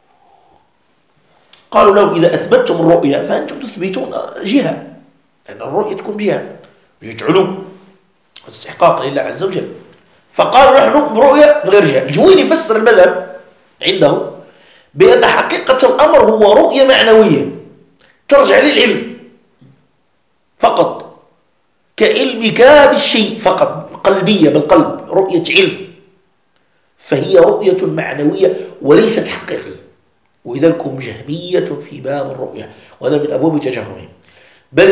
قالوا له إذا أثبتتم الرؤية فأنتم تثبتون جهة، لأن الرؤية تكون جهة علو واستحقاق لله عز وجل. فقالوا نحن برؤية من غير جهة. الجويني يفسر المذهب عنده بأن حقيقة الأمر هو رؤية معنوية ترجع للعلم فقط، كعلمك بالشيء فقط، قلبية بالقلب، رؤية علم، فهي رؤية معنوية وليست حقيقية. ولذلك هم جهمية في باب الرؤية، وهذا من أبواب تجهمهم. بل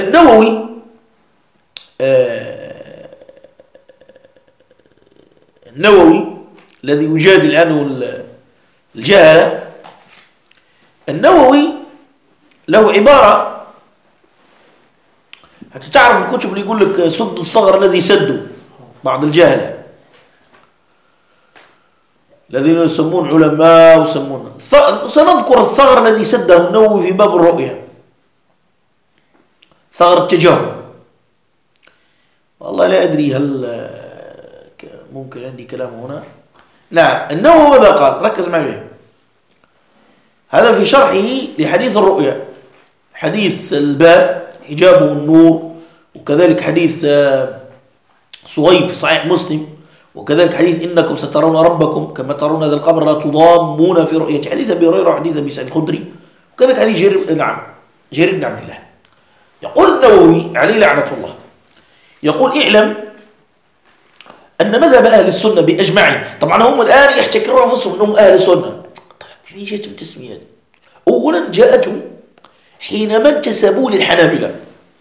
النووي الذي يجادل عنه الجهل، النووي له عبارة حتى تعرف الكتب اللي يقول لك سد الثغر الذي سدوا بعض الجهلة الذين يسمون علماء ويسمون. سنذكر الثغر الذي سده النووي في باب الرؤية، ثغر التجاهل. والله لا أدري هل ممكن عندي كلام هنا. نعم، النووي ماذا قال؟ ركز معي. هذا في شرحه لحديث الرؤيا، حديث الباب حجابه النور، وكذلك حديث صهيب في صحيح مسلم، وكذلك حديث إنكم سترون ربكم كما ترون هذا القمر لا تضامون في رؤيته، حديث أبي هريرة وحديث أبي سعيد الخدري، وكذلك حديث جرير بن عبد الله. يقول النووي عليه لعنة الله، يقول اعلم أن مذهب أهل السنة بأجمعين، طبعا هم الآن يحتكرون أنفسهم أنهم أهل السنة. طيب ليه جاءتهم تسمية؟ أولا جاءتهم حينما انتسبوا للحنابلة،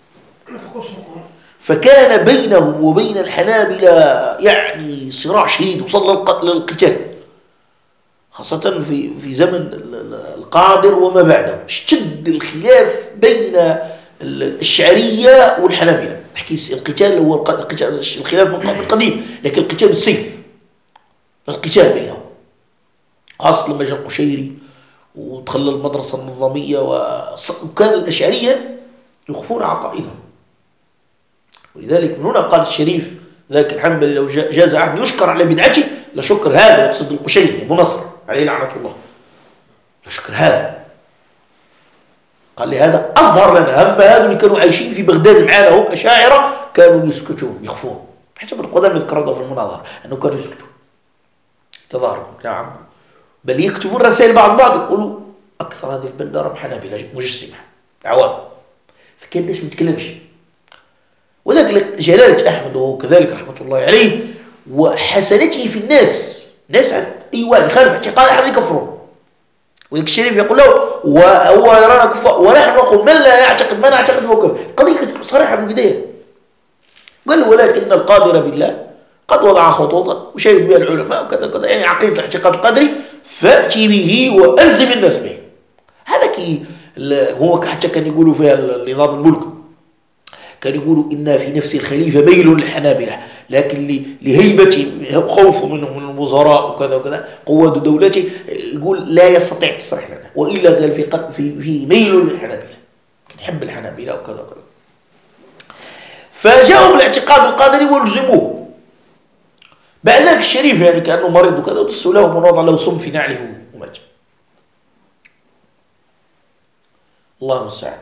فكان بينهم وبين الحنابلة يعني صراع شديد وصل للقتال، خاصة في زمن القادر وما بعده. اشتد الخلاف بين الأشعرية والحنابلة. نحكي القتال هو الخلاف من قديم، لكن القتال بالسيف، القتال بينهم، خاصة لما جاء القشيري ودخل المدرسة النظامية، وكان الأشعرية يخفون عقائدهم. ولذلك من هنا قال الشريف ذاك الحنبلي لو جاز أحد يشكر على بدعته لشكر هذا، يقصد القشيري أبو نصر عليه لعنة الله، لشكر هذا. قال لي هذا أظهر لنا هم هذا اللي كانوا عايشين في بغداد معنا هم أشاعرة كانوا يسكتون يخفون. حتى من القدام يذكر هذا في المناظرة أنه كانوا يسكتون تظاهروا. نعم، بل يكتبون رسائل بعض يقولوا أكثر هذه البلدة رب حنابلة مجسمة عوام، فكان الناس ما يتكلمش. وذلك جلالة أحمد وكذلك رحمة الله عليه وحسنته في الناس، ناس أي واحد يخالف اعتقاد أحد يكفرون. وذلك الشريف يقول له وهو يرانا كفار ونحن نقول من لا يعتقد ما نعتقد فهو كفر. القضية كانت صريحة من البداية. قال ولكن القادر بالله قد وضع خطوطا وشهد بها العلماء وكذا كذا، يعني عقيدة الاعتقاد القدري فأتي به وألزم الناس به. هذا كي هو حتى كان يقولوا فيها النظام الملك، كان يقولوا إن في نفس الخليفة ميل للحنابلة، لكن لهيبة خوف منهم من الوزراء وكذا وكذا قواد دولته يقول لا يستطيع التصريح لنا، وإلا قال في ميل للحنابلة، يحب الحنابلة وكذا وكذا. فجاءوا بالاعتقاد القادري والزموه. بعد ذلك الشريف يعني كأنه مريض وكذا ودسوا له من وضع له سم في نعله ومات. الله المستعان.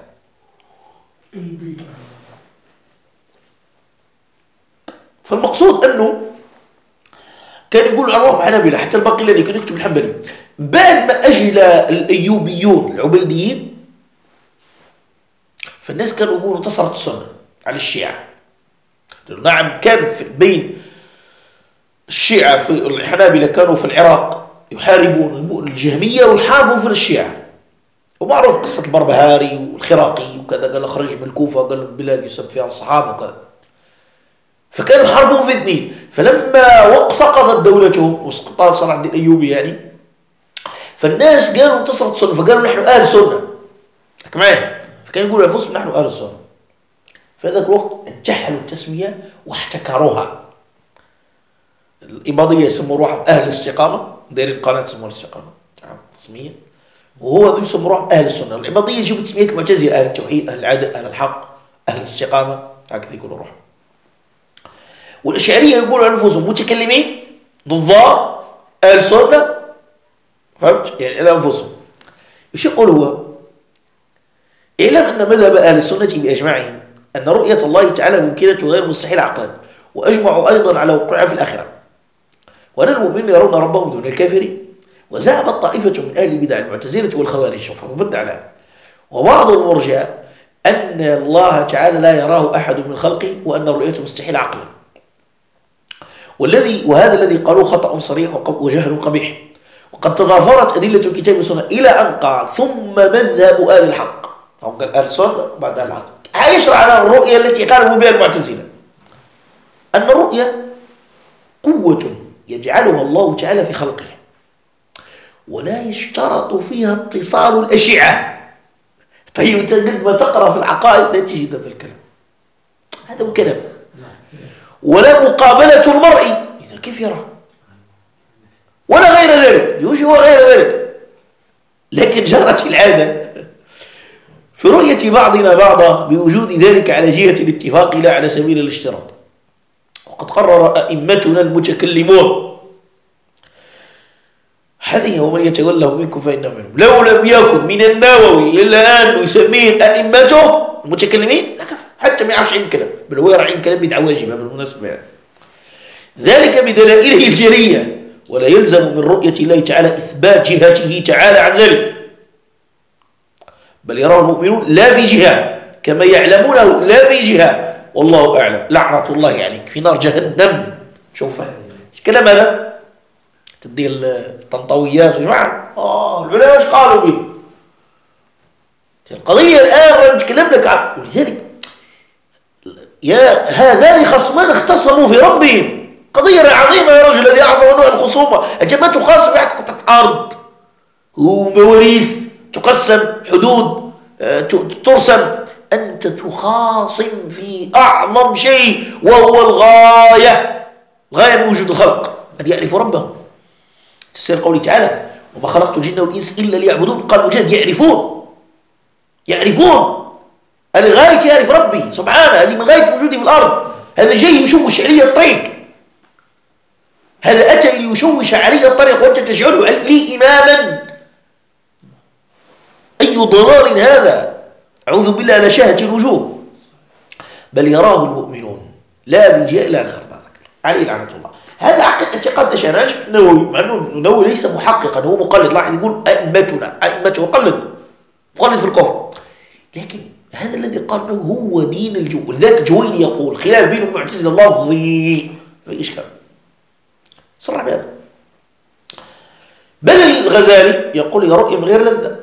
فالمقصود أنه كان يقول أرواح حنابلة حتى الباقي الذي كان يكتب الحنبلي. بعد ما أجل الأيوبيون العبيديين فالناس كانوا يقولوا انتصرت السنة على الشيعة. نعم كان بين الشيعة في الحنابلة كانوا في العراق يحاربون الجهمية ويحاربون في الشيعة، ومعروف قصة البربهاري والخراقي وكذا، قال خرج من الكوفة قال البلاد يسب فيها الصحابة وكذا، فكانوا يحاربون في اثنين. فلما سقطت دولتهم وسقطت صلاح الدين الأيوبي يعني، فالناس قالوا انتصرت السنة، فقالوا نحن أهل السنة معايا، فكانوا يقولوا أنفسهم نحن أهل السنة. في ذاك الوقت انتحلوا التسمية واحتكروها. الإباضية يسموا روحهم أهل الاستقامة، دايرين قناة يسموها الاستقامة تسمية، وهو ذو يسموا روحهم أهل السنة. الإباضية يجيبوا تسمية المعتزلة أهل التوحيد أهل العدل أهل الحق أهل الاستقامة، هكذا يقولوا روحهم. والأشعرية يقولوا أنفسهم متكلمين نظار أهل سنة، فهمت؟ يعني إلى أنفسهم إيش يقول هو؟ اعلم أن مذهب أهل السنة بأجمعهم أن رؤية الله تعالى ممكنة وغير مستحيلة عقلا، وأجمعوا أيضا على وقوعها في الآخرة، وأن المؤمنين يرون ربهم دون الكافرين. وزعمت طائفة من أهل البدع المعتزلة والخوارج فمد على هذا وبعض المرجئة أن الله تعالى لا يراه أحد من خلقه، وأن رؤيته مستحيلة عقلا. وهذا الذي قالوه خطأ صريح وجهل قبيح، وقد تضافرت أدلة الكتاب والسنة إلى أن قال ثم مذهب أهل الحق، هم قال أهل السنة بعد أهل الحق، يشرع على الرؤية التي قالوا بها المعتزلة أن الرؤية قوة يجعلها الله تعالى في خلقه، ولا يشترط فيها اتصال الأشعة. طيب أنت ما تقرأ في العقائد لا تجد هذا الكلام، هذا هو كلام. ولا مقابلة المرء إذا كيف يرى، ولا غير ذلك يوجد وغير ذلك. لكن جرت العادة في رؤية بعضنا بعضا بوجود ذلك على جهة الاتفاق لا على سبيل الاشتراط. وقد قرر أئمتنا المتكلمون هذه ومن يتولهم منكم فإنه منهم. لو لم يكن من النووي إلا أن يسميه أئمته المتكلمين حتى ما يعرفش عن الكلام، بل هو يرى عن الكلام بدعة واجبة بالمناسبة يعني. ذلك بدلائله الجلية، ولا يلزم من رؤية الله تعالى إثبات جهته تعالى عن ذلك، بل يراه المؤمنون لا في جهة كما يعلمونه لا في جهة، والله أعلم. لعنة الله عليك في نار جهنم شوف الكلام هذا تدي الطنطاويات يا جماعة العلماء ايش قالوا به؟ القضية الآن نتكلم لك عن ولذلك يا هذان خصمان اختصموا في ربهم قضية عظيمة يا رجل الذي أعظم نوع الخصومة أنت ما تخاصم واحد قطعة أرض ومواريث تقسم حدود ترسم أنت تخاصم في أعظم شيء وهو الغاية من وجود الخلق أن يعرفوا ربهم تفسير قوله تعالى وما خلقت الجن والإنس إلا ليعبدون قال مجاهد يعرفون أنا غاية يعرف ربي سبحانه اللي من غاية وجودي في الأرض هذا جاي يشوش علي الطريق هذا أتى ليشوش علي الطريق وأنت تجعله لي إماما أي ضلال هذا أعوذ بالله على شاهة الوجوه بل يراه المؤمنون لا بالجاء لا آخر ما ذكر عليه لعنة الله هذا اعتقاد أشعري النووي مع أنه النووي ليس محققا هو مقلد لاحظ يقول أئمته مقلد في الكفر لكن هذا الذي قال له هو دين الجو لذلك جويني يقول خلاف بين المعتزلة اللفظي في إشكال صرح بهذا بل الغزالي يقول يا رؤيا من غير لذة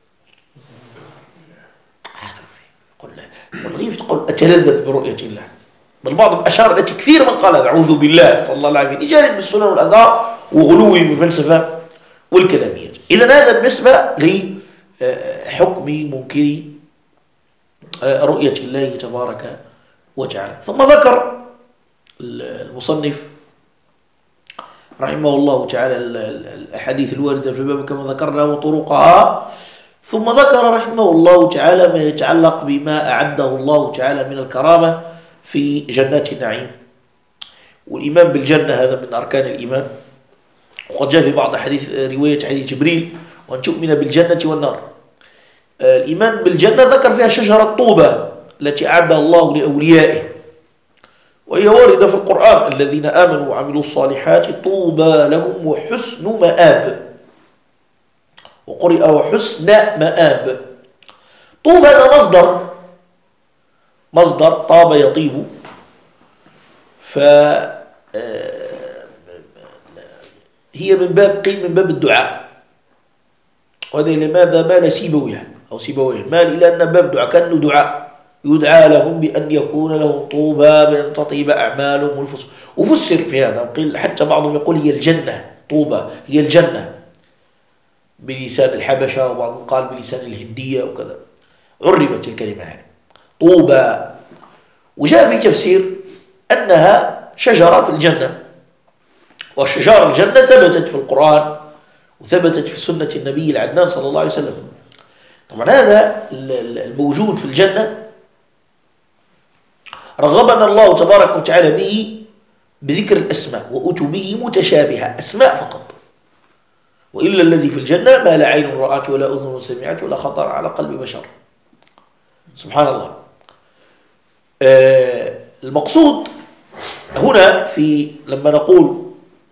يقول تقول أتلذذ برؤية الله بل بعضهم أشار إلى كثير من قال هذا أعوذ بالله صلى الله عليه وسلم إجالة بالسنن والأثار وغلوه بالفلسفة والكلاميات إذن هذا بالنسبة لحكم منكري رؤية الله تبارك وتعالى ثم ذكر المصنف رحمه الله تعالى الأحاديث الواردة في الباب كما ذكرنا وطرقها ثم ذكر رحمه الله تعالى ما يتعلق بما أعده الله تعالى من الكرامة في جنات النعيم والإيمان بالجنة هذا من أركان الإيمان وقد جاء في بعض رواية حديث جبريل وأن تؤمن بالجنة والنار الإيمان بالجنة ذكر فيها شجرة طوبة التي أعدها الله لأوليائه وهي واردة في القرآن الذين آمنوا وعملوا الصالحات طوبى لهم وحسن مآب وقرئ وحسن مآب طوبى هذا مصدر طاب يطيب هي من باب الدعاء وهذا لماذا مال سيبويه مال إلى أن باب دعاء كأنه دعاء يدعى لهم بأن يكون لهم طوبى بأن تطيب أعمالهم والفصل وفسر في هذا قيل حتى بعضهم يقول هي الجنة طوبى هي الجنة بلسان الحبشة وبعضهم قال بلسان الهندية وكذا عربت الكلمة هذه طوبى وجاء في تفسير أنها شجرة في الجنة والشجار الجنة ثبتت في القرآن وثبتت في سنة النبي العدنان صلى الله عليه وسلم طبعا هذا الموجود في الجنة رغبنا الله تبارك وتعالى به بذكر الأسماء وأتوا به متشابهة أسماء فقط وإلا الذي في الجنة ما لا عين رأت ولا أذن سمعت ولا خطر على قلب بشر سبحان الله المقصود هنا لما نقول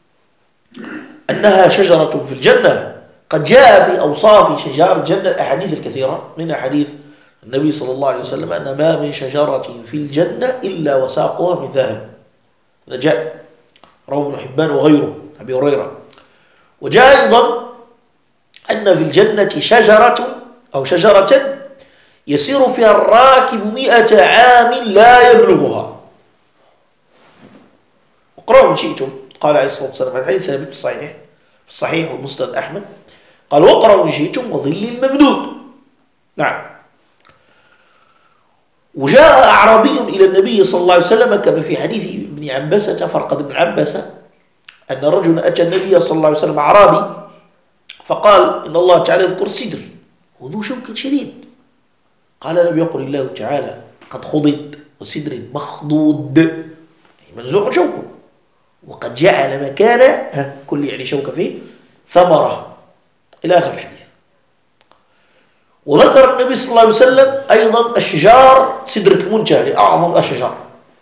أنها شجرة في الجنة قد جاء في أوصاف شجار الجنة الأحاديث الكثيرة من حديث النبي صلى الله عليه وسلم أن ما من شجرة في الجنة إلا وساقها من ذهب هذا جاء رواه ابن حبان وغيره أبي هريرة وجاء أيضا أن في الجنة شجرة يسير فيها الراكب 100 عام لا يبلغها اقرأوا إن شئتم قال عليه الصلاة والسلام الحديث ثابت في الصحيح والمسند أحمد قال واقرأوا إن شئتم وظل ممدود نعم وجاء أعرابي إلى النبي صلى الله عليه وسلم كما في حديث ابن عنبسة فرقد بن عنبسة أن رجل أتى النبي صلى الله عليه وسلم أعرابي فقال إن الله تعالى يذكر السدر وذو شوك شديد قال النبي يقول الله تعالى قد خضد وسدر مخضود منزوع شوكه وقد جعل مكان كل يعني شوكة فيه ثمرة إلى آخر الحديث وذكر النبي صلى الله عليه وسلم أيضا الشجار سدرة المنتهى لأعظم الأشجار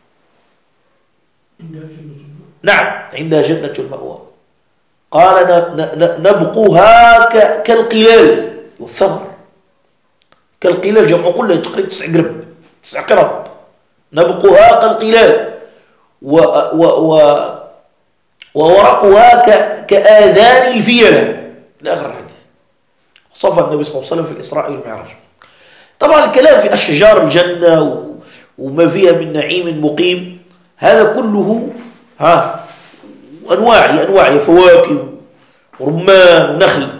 نعم عندها جنة المأوى قال نبقها كالقلال والثمر كالقلال جمع كله تقريبا 9 قرب نبقها كالقلال وورقها كآذان الفيلة إلى آخر الحديث. صف النبي صلى الله عليه وسلم في الإسراء والمعراج. طبعا الكلام في أشجار الجنة وما فيها من نعيم مقيم هذا كله أنواع فواكه ورمان ونخل.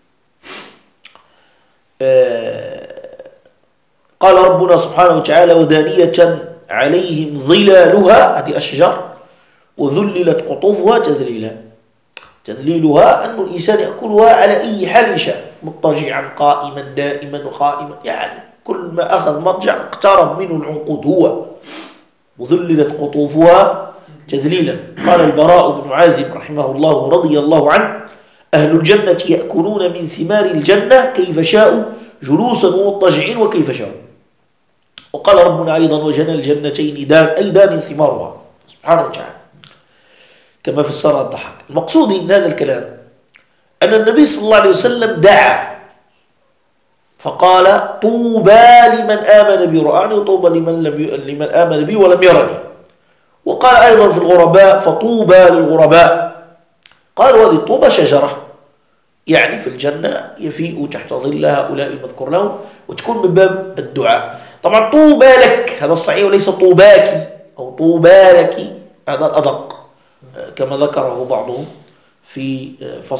قال ربنا سبحانه وتعالى ودانية عليهم ظلالها، هذه الأشجار، وذللت قطوفها تذليلا. تذليلها أن الإنسان يأكلها على أي حال شاء، مضطجعا قائما دائما وقائما، يعني كل ما أخذ مضجع اقترب منه العنقود هو. وذللت قطوفها تذليلا. قال البراء بن عازب رحمه الله ورضي الله عنه: أهل الجنة يأكلون من ثمار الجنة كيف شاءوا جلوسا ومضطجعين وكيف شاءوا. وقال ربنا أيضا: وجنى الجنتين دان، أي دان ثمارها سبحانه وتعالى، كما في السارة الضحك. المقصود من هذا الكلام أن النبي صلى الله عليه وسلم دعا فقال: طوبى لمن آمن بي رآني، وطوبى لمن آمن بي ولم يرني. وقال أيضا في الغرباء: فطوبى للغرباء. قالوا هذه الطوبى شجرة، يعني في الجنة يفيء تحت ظل هؤلاء المذكور لهم، وتكون من باب الدعاء. طبعا طوبى لك هذا الصحيح، وليس طوباك أو طوبى لك، هذا الأدق كما ذكره بعضهم في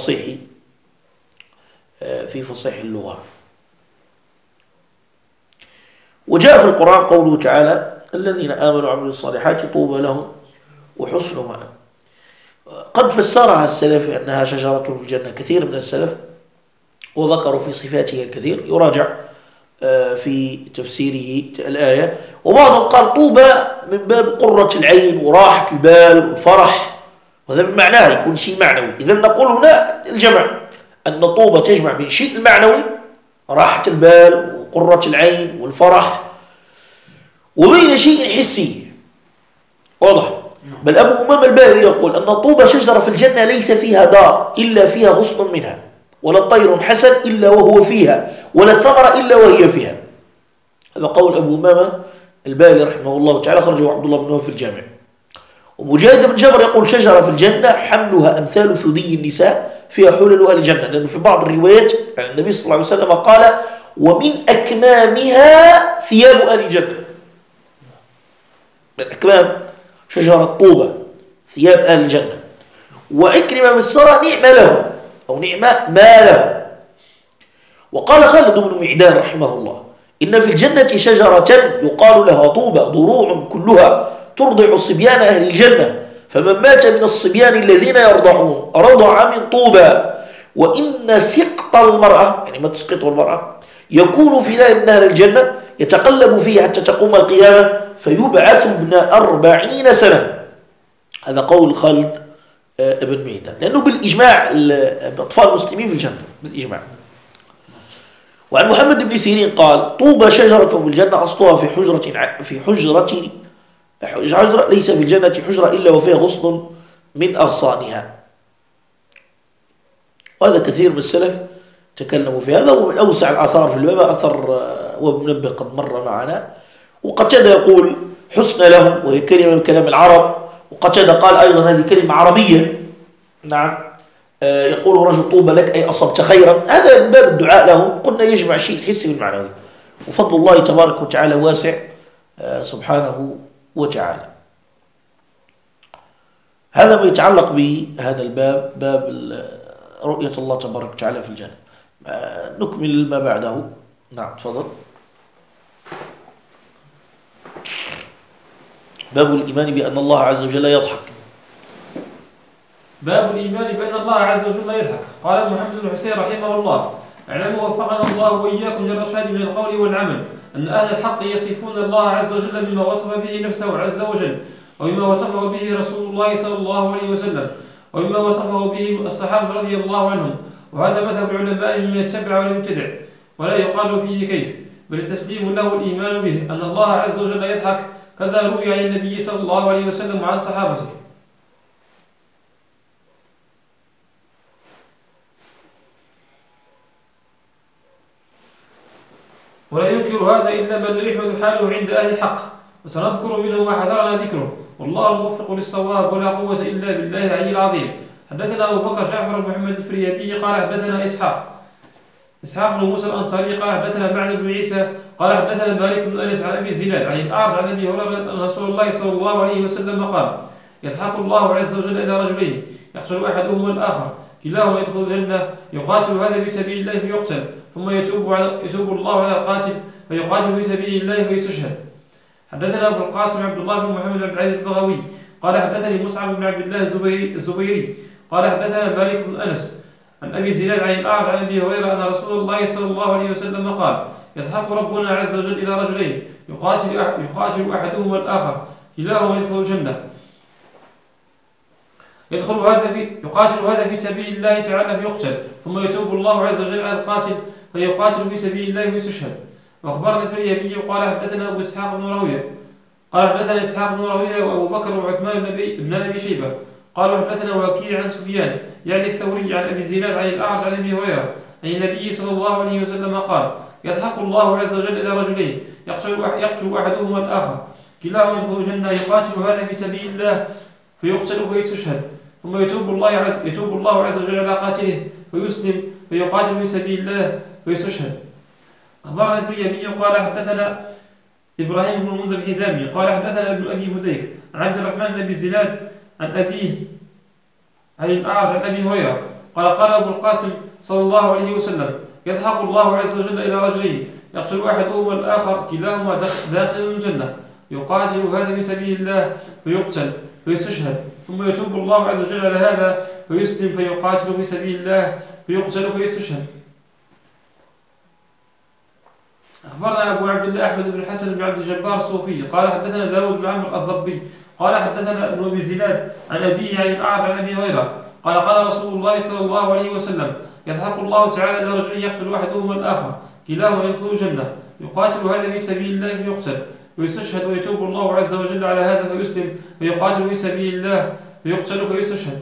فصيح اللغة. وجاء في القرآن قوله تعالى: الذين آمنوا وعملوا الصالحات طوبى لهم وحسن مآب. قد فسرها السلف أنها شجرة في الجنة، كثير من السلف، وذكروا في صفاتها الكثير، يراجع في تفسيره الآية. وبعضهم قال طوبى من باب قرة العين وراحة البال والفرح، وهذا من معناه يكون شيء معنوي. إذا نقول هنا الجمع، أن طوبى تجمع بين شيء المعنوي راحة البال وقرة العين والفرح، وبين شيء حسي واضح. بل أبو أمام الباهلي يقول أن طوبى شجرة في الجنة ليس فيها دار إلا فيها غصن منها، ولا طير حسن إلا وهو فيها، ولا ثمرة إلا وهي فيها. هذا قول أبو أمام الباهلي رحمه الله تعالى، خرجه عبد الله بن وهب في الجامع. ومجاهد بن جبر يقول: شجرة في الجنة حملها أمثال ثدي النساء فيها حلل أهل الجنة، لأنه في بعض الروايات عن النبي صلى الله عليه وسلم قال: ومن أكمامها ثياب أهل الجنة. من أكمام شجرة طوبى ثياب أهل الجنة. وإكرمة في السرى: نعم له أو نعم ما له. وقال خالد بن معدان رحمه الله: إن في الجنة شجرة يقال لها طوبى، ضروع كلها ترضع صبيان أهل الجنة، فمن مات من الصبيان الذين يرضعون رضع من طوبى. وإن سقط المرأة، يعني ما تسقط المرأة، يكون في نهر الجنة يتقلب فيه حتى تقوم القيامة، فيبعث ابن 40 سنة. هذا قول خالد ابن معدان، لأنه بالإجماع الأطفال المسلمين في الجنة بالإجماع. وعن محمد بن سيرين قال: طوبى شجرة بالجنة أصلها في حجرة ليس في الجنة حجرة إلا وفيها غصن من أغصانها. وهذا كثير من السلف تكلموا في هذا. ومن أوسع الآثار في الباب أثر وابن منبه قد مر معنا. وقتادة يقول: حسن لهم، وهي كلمة من كلام العرب. وقتادة قال أيضا: هذه كلمة عربية. نعم. يقول رجل: طوبى لك أي أصبت خيرا. هذا من باب الدعاء لهم. قلنا يجمع شيء الحسي بالمعنوي، وفضل الله تبارك وتعالى واسع سبحانه وتعالى. هذا ما يتعلق بهذا الباب، باب رؤية الله تبارك وتعالى في الجنة. نكمل ما بعده. نعم تفضل. باب الإيمان بأن الله عز وجل يضحك. باب الإيمان بأن الله عز وجل يضحك. قال محمد بن حسين رحمه الله: اعلموا وفقنا الله وإياكم للرشاد من القول والعمل أن أهل الحق يصفون الله عز وجل بما وصف به نفسه عز وجل، وبما وصفه به رسول الله صلى الله عليه وسلم، وبما وصفه به الصحابة رضي الله عنهم. وهذا مذهب العلماء من يتبع والمبتدع، ولا يقال فيه كيف، بل التسليم له الإيمان به أن الله عز وجل يضحك، كذا روي عن النبي صلى الله عليه وسلم وعن صحابته. ولا ينكر هذا إلا من لا يحمد حاله عند أهل الحق، وسنذكر منه ما حذرنا ذكره. والله الموفق للصواب ولا قوة إلا بالله العلي العظيم. حدثنا أبو بكر جعفر بن محمد الفريابي قال حدثنا إسحاق بن موسى الأنصاري قال حدثنا معن بن عيسى قال حدثنا مالك بن أنس عن أبي الزناد عن الأعرج عن أبي هريرة أن رسول الله صلى الله عليه وسلم قال: يضحك الله عز وجل إلى رجلين يقتل أحدهما الآخر كلاهما يدخل الجنة يقاتل هذا في سبيل الله فيقتل ثم يتوب الله على القاتل فيقاتل في سبيل الله فيستشهد. حدثنا أبو القاسم عبد الله بن محمد بن عبد العزيز البغوي قال حدثني مصعب بن عبد الله الزبيري قال حدثنا مالك بن أنس عن أبي الزناد عن الأعرج عن أبي هريرة أن رسول الله صلى الله عليه وسلم قال: يضحك ربنا عز وجل إلى رجلين يقاتل أحدهما الآخر كلاهما يدخل الجنة يقاتل هذا في سبيل الله تعالى فيقتل ثم يتوب الله عز وجل على القاتل فيقاتل في سبيل الله فيستشهد. وأخبرنا الفريابي قال حدثنا أبو إسحاق بن راهويه قال حدثنا إسحاق بن راهويه وأبو بكر وعثمان بن أبي شيبة قالوا حدثنا وكيع عن سفيان يعني الثوري عن أبي الزناد عن الأعرج عن أبي هريرة عن النبي صلى الله عليه وسلم قال: يضحك الله عز وجل إلى رجلين يقتل أحدهما الآخر كلاهما يدخل الجنة يقاتل هذا في سبيل الله فيقتل فيستشهد ثم يتوب الله عز وجل على قاتله فيسلم فيقاتل في سبيل الله فيستشهد. أخبرنا الفريابي قال حدثنا إبراهيم بن المنذر الحزامي قال حدثنا ابن أبي هديك عن عبد الرحمن بن أبي الزناد عن أبيه عن الأعرج عن أبي هريرة قال: قال أبو القاسم صلى الله عليه وسلم: يضحك الله عز وجل إلى رجلين يقتل أحدهما الآخر كلاهما داخل الجنة يقاتل هذا في سبيل الله فيقتل فيستشهد ثم يتوب الله عز وجل على هذا فيسلم فيقاتل في سبيل الله فيقتل فيستشهد. أخبرنا أبو عبد الله أحمد بن الحسن بن عبد الجبار الصوفي قال حدثنا داود بن عمرو الضبي قال حدثنا ابن أبي الزناد عن أبيه عن الأعرج عن أبي هريرة قال: قال رسول الله صلى الله عليه وسلم: يضحك الله تعالى إلى رجل يقتل أحدهما الآخر كلاهما يدخل الجنة يقاتل هذا في سبيل الله فيقتل ويستشهد ويتوب الله عز وجل على هذا فيسلم فيقاتل في سبيل الله فيقتل فيستشهد.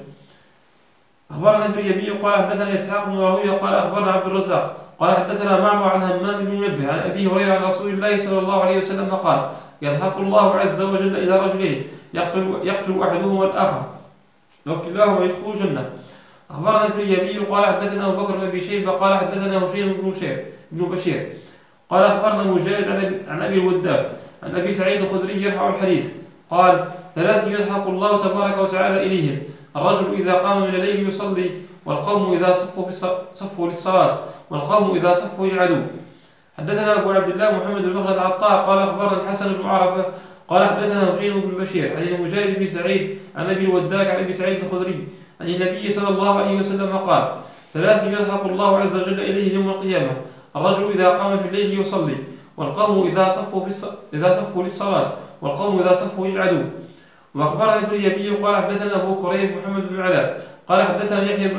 أخبرنا الفريابي قال حدثنا إسحاق بن راهويه قال أخبرنا عبد الرزاق قال حدثنا معمر عن همام بن منبه عن أبي هريرة عن رسول الله صلى الله عليه وسلم قال: يضحك الله عز وجل إلى رجلين يقتل أحدهما الآخر وكلاهما يدخل الجنة. أخبرنا الفريابي قال حدثنا أبو بكر بن أبي شيبة قال حدثنا هشيم بن بشير قال أخبرنا مجاهد عن أبي الوداف عن أبي سعيد الخدري يرفع الحديث قال: ثلاث يضحك الله تبارك وتعالى إليهم: الرجل إذا قام من الليل يصلي، والقوم إذا صفوا للصلاة، والقوم إذا صفوا للعدو. حدثنا أبو عبد الله محمد بن مخلد عطاء قال أخبرنا الحسن بن عرفة قال حدثنا هشيم بن بشير عن المجاهد بن سعيد عن أبي الوداك عن أبي سعيد الخدري عن النبي صلى الله عليه وسلم قال: ثلاث يضحك الله عز وجل إليه يوم القيامة: الرجل إذا قام في الليل يصلي، والقوم إذا صفوا للصلاة، والقوم إذا صفوا للعدو. وأخبرنا ابن اليبي قال حدثنا أبو كريب محمد بن علاء قال حدثنا يحيى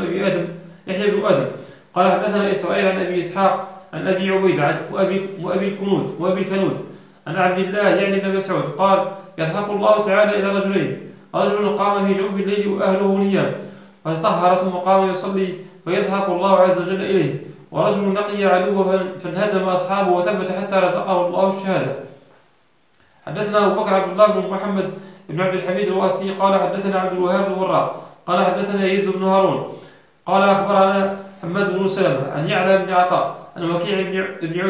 بن آدم قال حدثنا إسرائيل عن أبي إسحاق عن أبي عبيد عن وأبي الكنود عن عبد الله يعني ابن مسعود قال: يضحك الله تعالى إلى رجلين: رجل قام في جوف الليل وأهله نيام فتطهر ثم قام يصلي فيضحك الله عز وجل إليه، ورجل لقي عدوه فانهزم أصحابه وثبت حتى رزقه الله الشهادة. حدثنا أبو بكر عبد الله بن محمد بن عبد الحميد الواسطي قال حدثنا عبد الوهاب الوراق قال حدثنا يزيد بن هارون قال أخبرنا حماد بن سلمة عن يعلى بن عطاء عن وكيع بن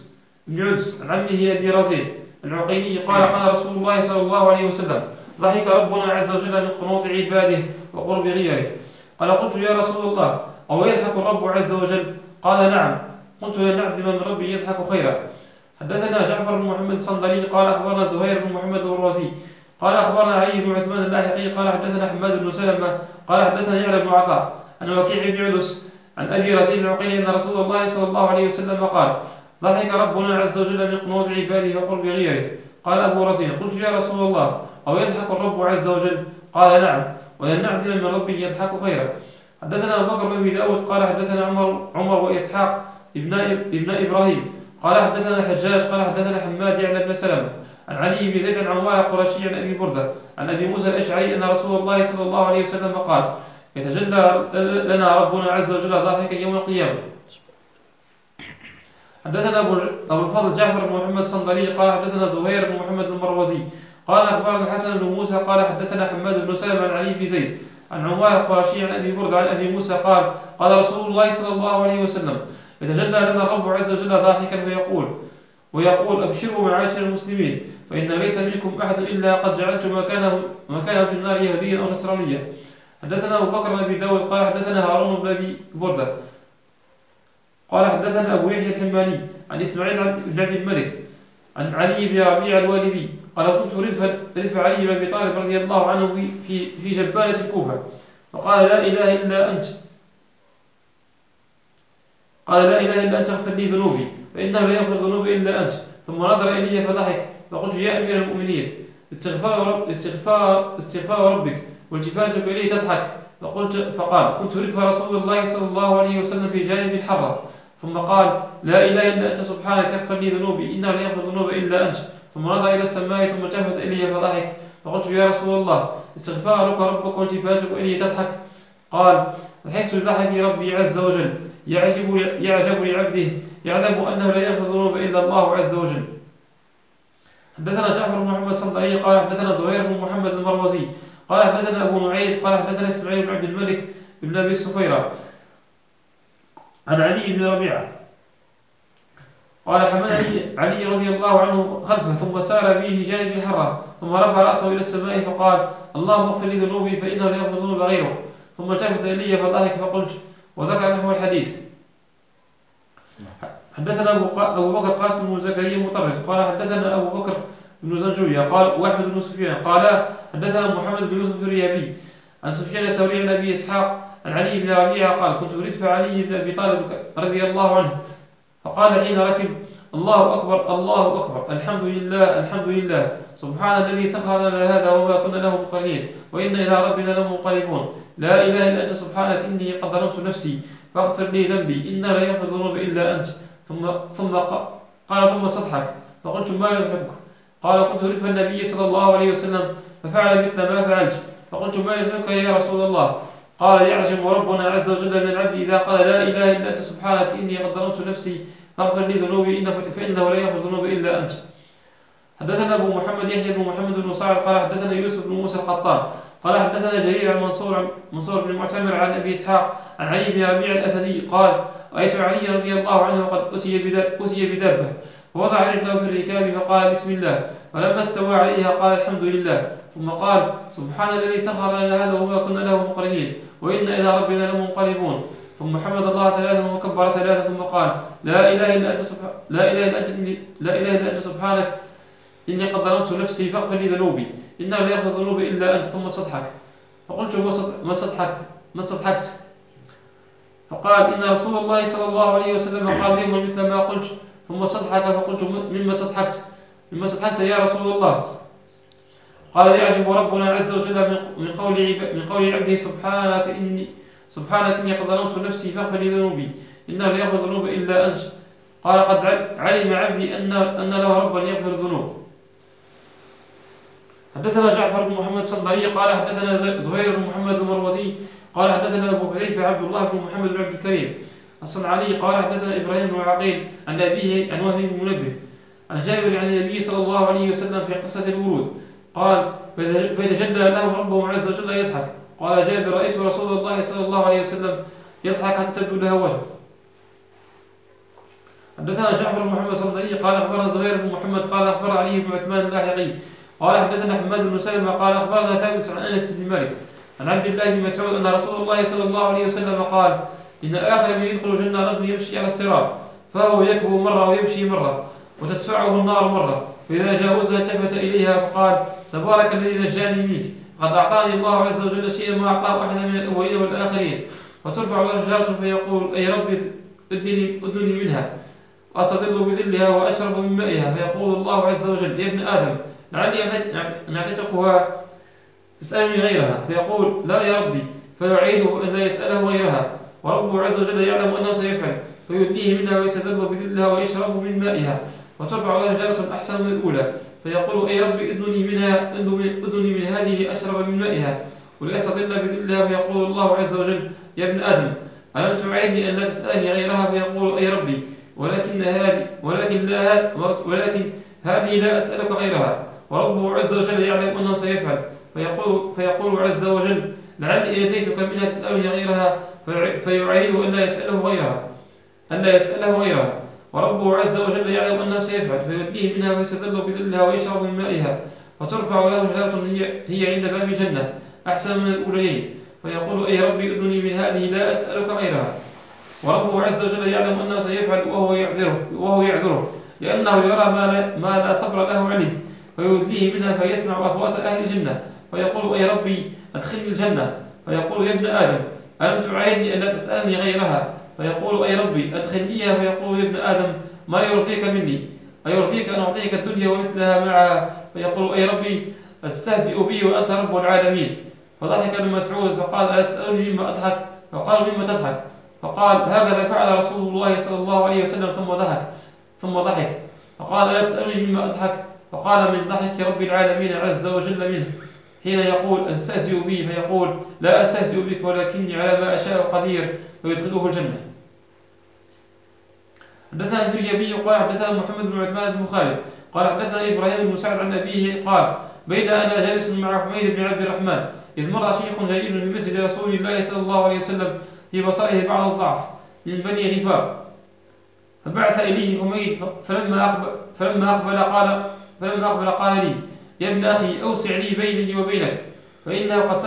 عدس عن عمه أبي رزين العقيلي قال: قال رسول الله صلى الله عليه وسلم: ضحك ربنا عز وجل من قنوط عباده وقرب غيره. قال: قلت يا رسول الله: أو يضحك الرب عز وجل؟ قال: نعم. قلت: لن نعدم من ربي يضحك خيرا. حدثنا جعفر بن محمد الصندلي قال أخبرنا زهير بن محمد الرازي قال أخبرنا علي بن عثمان اللاحقي قال حدثنا حماد بن سلمة قال حدثنا يعلى بن عطاء عن وكيع بن عدس عن أبي رزين العقيلي أن رسول الله صلى الله عليه وسلم قال: ضحك ربنا عز وجل من قنوط عباده وقرب غيره. قال أبو رزين: قلت يا رسول الله: أو يضحك الرب عز وجل؟ قال: نعم. ولن نعدم من ربي يضحك خيرا. حدثنا أبو بكر بن أبي داود قال حدثنا عمر وإسحاق ابن إبراهيم قال حدثنا حجاج قال حدثنا حماد يعني بن سلمة عن علي بن زيد عن عمار القرشي عن أبي بردة عن أبي موسى الأشعري أن رسول الله صلى الله عليه وسلم قال: يتجلى لنا ربنا عز وجل ضاحكا يوم القيامة. حدثنا أبو الفضل جعفر بن محمد الصندلي قال حدثنا زهير بن محمد المروزي قال أخبرنا الحسن بن موسى قال حدثنا حماد بن سلمة عن علي بن زيد عن عمار القرشي عن أبي بردة عن أبي موسى قال قال رسول الله صلى الله عليه وسلم يتجلى لنا الرب عز وجل ضاحكا ويقول أبشروا معاشر المسلمين فإن ليس منكم أحد إلا قد جعلت مكانه في النار يهوديا أو نصرانيا. حدثنا أبو بكر بن أبي داود قال حدثنا هارون بن أبي بردة قال حدثنا أبو يحيى الحماني عن إسماعيل بن عبد الملك عن علي بن ربيع الوالبي قال كنت ردف علي بن أبي طالب رضي الله عنه في جبالة الكوفة فقال لا إله إلا أنت اغفر لي ذنوبي فإنه لا يغفر الذنوب إلا أنت. ثم نظر إلي فضحك فقلت يا أمير المؤمنين استغفار ربك والتفاتك إليه تضحك. فقال كنت ردف رسول الله صلى الله عليه وسلم في جانب الحرة ثم قال لا إله إلا أنت سبحانك اغفر لي ذنوبي إنه لا يغفر الذنوب إلا أنت. ثم نظر إلى السماء ثم التفت إلي فضحك فقلت يا رسول الله استغفارك ربك والتفاتك إليه تضحك. قال ضحكت لضحك ربي عز وجل يعجب لعبده يعلم أنه لا يغفر الذنوب إلا الله عز وجل. حدثنا جعفر بن محمد الصندلي قال حدثنا زهير بن محمد المروزي قال حدثنا أبو نعيم قال حدثنا إسماعيل بن عبد الملك بن أبي الصفيرة عن علي بن ربيعة قال حملني علي رضي الله عنه خلفه ثم سار به جانب الحرة ثم رفع رأسه إلى السماء فقال اللهم اغفر لي ذنوبي فإنه لا يغفر الذنوب غيرك. ثم التفت إلي فضحك فقلت وذكر نحو الحديث. حدثنا أبو بكر قاسم بن زكريا المطرس قال حدثنا أبو بكر بن زنجوية قال وأحمد بن سفيان قال حدثنا محمد بن يوسف الريابي عن سفيان الثوري عن أبي إسحاق عن علي بن ربيعة قال كنت ردف علي بن أبي طالب رضي الله عنه فقال حين ركب الله أكبر الله أكبر الحمد لله سبحان الذي سخر لنا هذا وما كنا له مقرنين وإن إلى ربنا لمنقلبون لا إله إلا أنت سبحانك إني قد ظلمت نفسي فاغفر لي ذنبي إنه لا يغفر الذنوب إلا أنت. ثم صدحك فقلت ما يضحكك قال كنت ردف النبي صلى الله عليه وسلم ففعل مثل ما فعلت فقلت ما يضحكك يا رسول الله قال يعجب ربنا عز وجل من العبد إذا قال لا إله إلا أنت سبحانك إني قد ظلمت نفسي فاغفر لي ذنوبي فإنه لا يغفر الذنوب إلا أنت. حدثنا أبو محمد يحيى بن محمد بن صاعد قال حدثنا يوسف بن موسى القطان قال حدثنا جرير عن منصور بن معتمر عن أبي إسحاق عن علي بن ربيع الأسدي قال رأيت علي رضي الله عنه وقد أتي بدابة فوضع رجله في الركاب فقال بسم الله ولما استوى عليها قال الحمد لله ثم قال سبحان الذي سخر لنا هذا وما كنا له مقرنين وإن إلى ربنا لمنقلبون. ثم حمد الله ثلاثا وكبر ثلاثا ثم قال لا إله إلا أنت سبحانك إني قد ظلمت نفسي فاغفر لي ذنوبي إنه لا يغفر الذنوب إلا أنت. ثم صدحك فقلت ما صدحكت فقال إن رسول الله صلى الله عليه وسلم قال يوما مثل ما قلت. ثم صدحك فقلت مما صدحكت يا رسول الله قال يعجب ربنا عز وجل من قول عبده سبحانك إني قد ظلمت نفسي فاغفر لي ذنوبي إنه لا يغفر الذنوب إلا أنت. قال قد علم عبدي أن له ربا يغفر الذنوب. حدثنا جعفر بن محمد الصندلي قال حدثنا زهير بن محمد المروزي قال حدثنا أبو حذيفة عبد الله بن محمد بن عبد الكريم الصنعاني قال حدثنا إبراهيم بن عقيل عن أبيه عن وهب بن منبه عن جابر عن النبي صلى الله عليه وسلم في قصة الورود قال فيتجلى لهم ربهم عز وجل يضحك. قال جابر رأيت رسول الله صلى الله عليه وسلم يضحك حتى تبدو له وجهه. حدثنا جعفر بن محمد الصندلي قال أخبرنا زهير بن محمد قال أخبر علي بن عثمان اللاحقي قال حدثنا حماد بن سلمة قال أخبرنا ثابت عن أنس بن مالك عن عبد الله بن مسعود أن رسول الله صلى الله عليه وسلم قال إن آخر من يدخل الجنة رجل يمشي على الصراط فهو يكبو مرة ويمشي مرة وتسفعه النار مرة فإذا جاوزها التفت إليها فقال تبارك الذي نجاني منك قد أعطاني الله عز وجل شيئا ما أعطاه أحدا من الأولين والآخرين. فترفع له شجرة فيقول أي ربي أدنني منها وأستظل بذلها وأشرب من مائها فيقول الله عز وجل يا ابن آدم لعلي أعطيتكها تسألني غيرها فيقول لا يا ربي فيعيده أن لا يسأله غيرها وربه عز وجل يعلم أنه سيفعل فيدنيه منها ويستظل بذلها ويشرب من مائها. وترفع له شجرة أحسن من الأولى فيقول أي ربي أدنني من هذه أشرب من مائها وليستظل بذلها فيقول الله عز وجل يا ابن آدم ألم تعيدني أن لا تسألني غيرها فيقول أي ربي ولكن هذه لا أسألك غيرها وربه عز وجل يعلم أنه سيفعل، فيقول عز وجل: لعلي أتيتك منها تسألني غيرها، فيعيد ألا يسأله غيرها. وربه عز وجل يعلم أنه سيفعل، فيؤديه منها فيستدل بظلها ويشرب من مائها، فترفع له شجرة هي عند باب الجنة أحسن من الأوليين، فيقول: أي ربي أذني من هذه لا أسألك غيرها. وربه عز وجل يعلم أنه سيفعل وهو يعذره لأنه يرى ما لا صبر له عليه، فيدليه منها فيسمع أصوات أهل الجنة، فيقول: أي ربي أدخلني الجنة. فيقول: يا ابن آدم ألم تعاهدني ألا تسألني غيرها؟ فيقول: أي ربي أدخلنيها. فيقول: يا ابن آدم ما يرضيك مني؟ أيرضيك أن أعطيك الدنيا ومثلها معها؟ فيقول: أي ربي أتستهزئ بي وأنت رب العالمين. فضحك ابن مسعود فقال: ألا تسألني مما أضحك؟ فقال: مما تضحك؟ فقال: هكذا فعل رسول الله صلى الله عليه وسلم، ثم ضحك. فقال: ألا تسألني مما أضحك؟ فقال: من ضحك رب العالمين عز وجل منه حين يقول: أستهزئ بي. فيقول: لا أستهزئ بك ولكني على ما أشاء قدير، ويدخله الجنة. حدثنا الفريابي قال حدثنا محمد بن عثمان بن خالد قال حدثنا إبراهيم بن سعد عن أبيه قال: بين أنا جالس مع حميد بن عبد الرحمن إذ مر شيخ جليل في مسجد رسول الله صلى الله عليه وسلم في بصره بعض الضعف من بني غفار، فبعث إليه حميد فلما أقبل قال لي: يا ابن أخي أوسع لي بيني وبينك، فإنه قد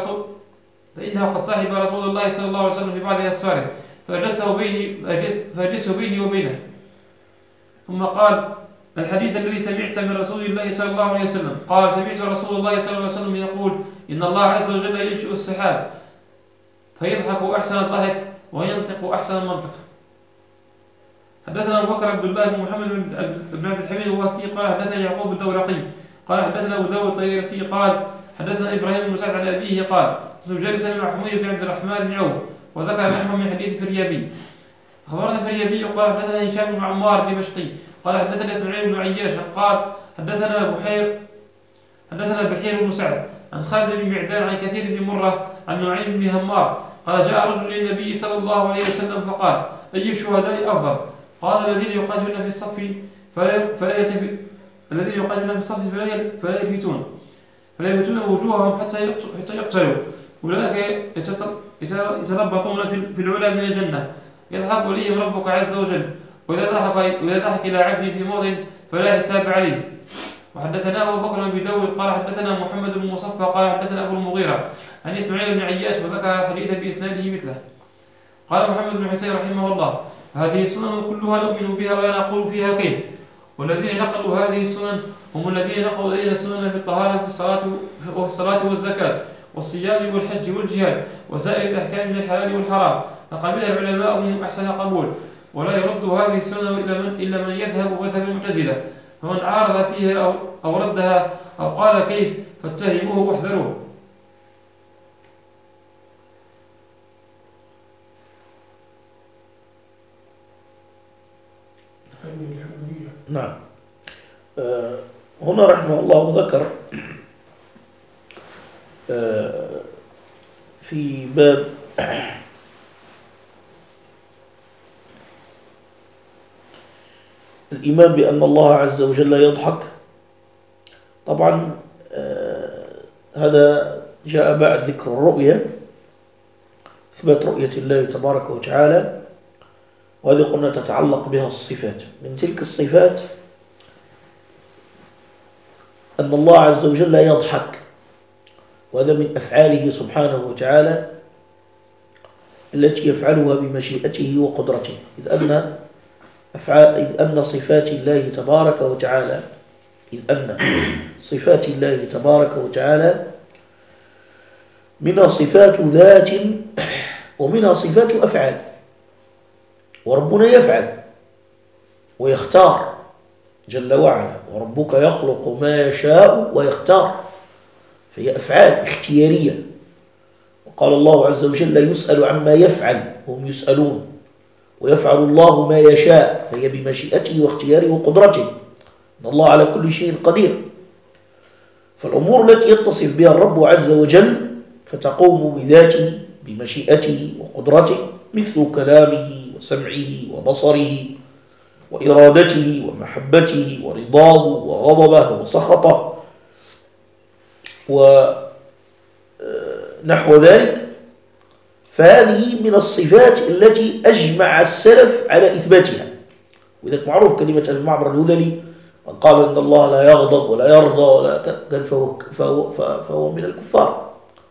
صاحب رسول الله صلى الله عليه وسلم في بعض أسفاره، فأجلسه بيني وبينه. ثم قال: الحديث الذي سمعت من رسول الله صلى الله عليه وسلم؟ قال: سمعت رسول الله صلى الله عليه وسلم يقول: إن الله عز وجل ينشئ السحاب فيضحك أحسن الضحك وينطق أحسن المنطق. حدثنا أبو بكر عبد الله بن محمد بن عبد الحميد الواسطي قال حدثنا يعقوب الدورقي قال حدثنا أبو داود الطيرسي قال حدثنا إبراهيم بن سعد عن أبيه قال: كنت جالسا مع حميد بن عبد الرحمن بن عوف وذكر نحو من حديث فريابي. أخبرنا فريابي قال حدثنا هشام بن عمار الدمشقي قال حدثنا إسماعيل بن عياش قال حدثنا بحير بن سعد عن خالد بن معدان عن كثير بن مرة عن نعيم بن همار قال: جاء رجل إلى النبي صلى الله عليه وسلم فقال: أي الشهداء أفضل؟ قال: الذين يقاتلون في الصف فلا يلفتون وجوههم حتى يقتلوا، أولئك يتربطون في العلا من الجنة، يضحك إليهم ربك عز وجل، وإذا ضحك إلى عبده في موضع فلا حساب عليه. وحدثنا أبو بكر بن داود قال حدثنا محمد بن مصفى قال حدثنا أبو المغيرة عن إسماعيل بن عياش وذكر الحديث بإسناده مثله. قال محمد بن حسين رحمه الله: هذه السنن كلها نؤمن بها ولا نقول فيها كيف. والذين نقلوا هذه السنن هم الذين نقلوا إلينا السنن في الطهارة وفي الصلاة والزكاة والصيام والحج والجهاد وسائر الأحكام من الحلال والحرام، فقبلها العلماء منهم أحسن قبول، ولا يرد هذه السنن إلا من يذهب مذهب المعتزلة، فمن عارض فيها أو ردها أو قال كيف فاتهموه واحذروه. نعم. هنا رحمه الله ذكر في باب الإيمان بأن الله عز وجل يضحك. طبعا هذا جاء بعد ذكر الرؤية، إثبات رؤية الله تبارك وتعالى، وهذه قلنا تتعلق بها الصفات. من تلك الصفات أن الله عز وجل يضحك، وهذا من أفعاله سبحانه وتعالى التي يفعلها بمشيئته وقدرته، إذ أن صفات الله تبارك وتعالى منها صفات ذات ومنها صفات أفعال. وربنا يفعل ويختار جل وعلا، وربك يخلق ما يشاء ويختار، فهي أفعال اختيارية. وقال الله عز وجل: يسأل عما يفعل وهم يسألون، ويفعل الله ما يشاء، فهي بمشيئته واختياره وقدرته، إن الله على كل شيء قدير. فالأمور التي يتصف بها الرب عز وجل فتقوم بذاته بمشيئته وقدرته، مثل كلامه وسمعه وبصره وإرادته ومحبته ورضاه وغضبه وسخطه ونحو ذلك، فهذه من الصفات التي أجمع السلف على إثباتها. وإذا معروف كلمة المعمر الهذلي من قال إن الله لا يغضب ولا يرضى ولا قال فهو من الكفار.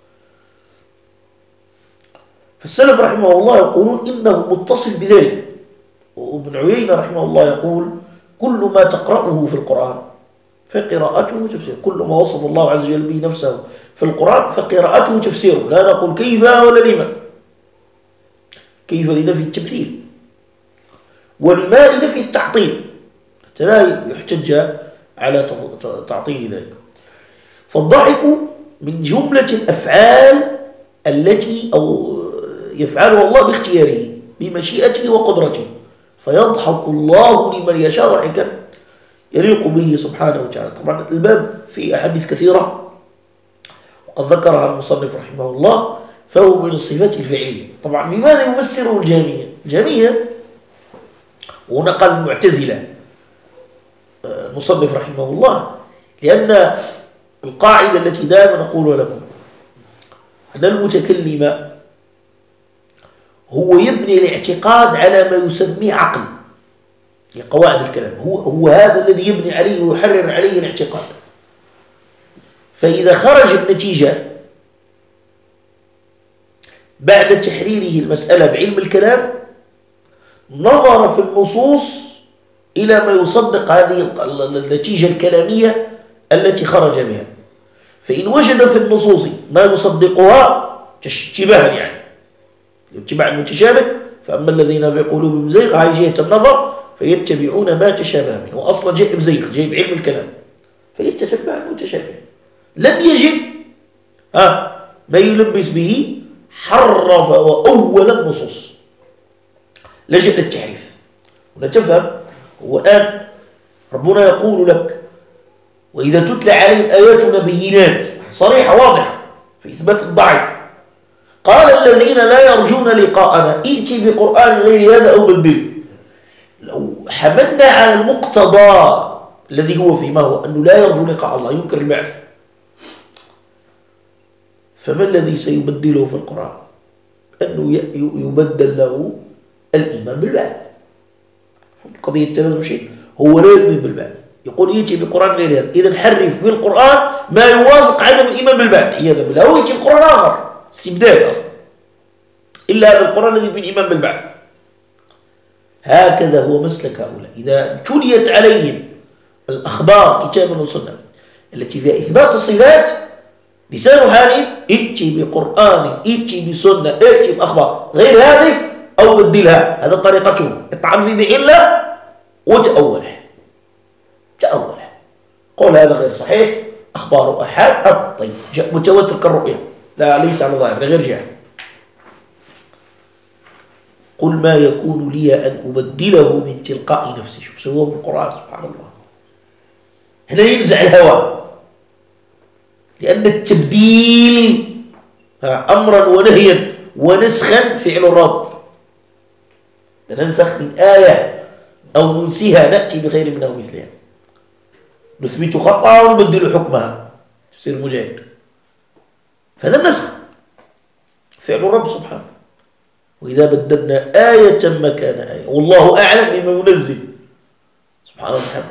فالسلف رحمه الله يقولون إنه متصف بذلك. وابن عيينة رحمه الله يقول كل ما تقرأه في القرآن فقراءته تفسير، كل ما وصف الله عز وجل به نفسه في القرآن فقراءته تفسير. لا نقول كيف ولا لما، كيف لنفي التمثيل، ولما لنفي التعطيل، حتى لا يحتج على تعطيل ذلك. فالضحك من جملة الأفعال التي يفعلها الله باختياره بمشيئته وقدرته، فيضحك الله لمن يشاء ضحكا يليق به سبحانه وتعالى. طبعا الباب فيه أحاديث كثيرة وقد ذكرها المصنف رحمه الله، فهو من الصفات الفعلية. طبعا بماذا يفسره الجهمية؟ الجهمية ونقل المعتزلة المصنف رحمه الله، لأن القاعدة التي دائما نقولها لكم أن المتكلم هو يبني الاعتقاد على ما يسميه عقل، قواعد الكلام، هو هذا الذي يبني عليه ويحرر عليه الاعتقاد. فإذا خرج النتيجة بعد تحريره المسألة بعلم الكلام نظر في النصوص إلى ما يصدق هذه النتيجة الكلامية التي خرج بها، فإن وجد في النصوص ما يصدقها اشتباها، يعني اتباع المتشابه، فأما الذين في قلوبهم زيغ على جهة النظر فيتبعون ما تشابه منه، وأصلا جاء بزيغ جاء بعلم الكلام فيتتبع المتشابه. لم يجد ما يلبس به حرف وأول النصوص، لجأ للتحريف. ولا تفهم، هو الآن ربنا يقول لك وإذا تتلى عليهم آياتنا بينات صريحة واضحة في إثبات الضعف، قال الذين لا يرجون لقاءنا ائتي بقرآن غير هذا أو بدله. لو حملنا على المقتضى الذي هو فيما هو أنه لا يرجو لقاء الله، ينكر البعث، فما الذي سيبدله في القرآن؟ أنه يبدل له الإيمان بالبعث. قضية التلازم شيء، هو لا يؤمن بالبعث، يقول يأتي بالقرآن غير هذا، إذا حرف في القرآن ما يوافق عدم الإيمان بالبعث عياذا بالله، هو يأتي بالقرآن آخر استبدال أصلا، إلا هذا القرآن الذي في الإيمان بالبعث. هكذا هو مسلك هؤلاء. إذا تليت عليهم الأخبار كتابا وسنة التي فيها إثبات الصفات، لسان حالهم ائتي بقرآن، ائتي بسنة، ائتي بأخبار غير هذه أو بدلها. هذا طريقتهم، الطعن في بعلة وتأوله، قول هذا غير صحيح، أخبار أحاد، طيب متواتر كالرؤية، لا ليس على ظاهر غير جاهل. قل ما يكون لي أن أبدله من تلقاء نفسي. شوف سواه بالقرآن سبحان الله، هنا ينزع الهوى، لأن التبديل أمرا ونهيا ونسخا فعل الرد. ننسخ من آية أو ننسيها نأتي بخير منها ومثلها، نثبت خطأ ونبدل حكمها، تفسير مجاهد. فهذا النسخ فعل الرب سبحانه. وإذا بدلنا آية مكان آية والله أعلم بما ينزل سبحانه وتعالى.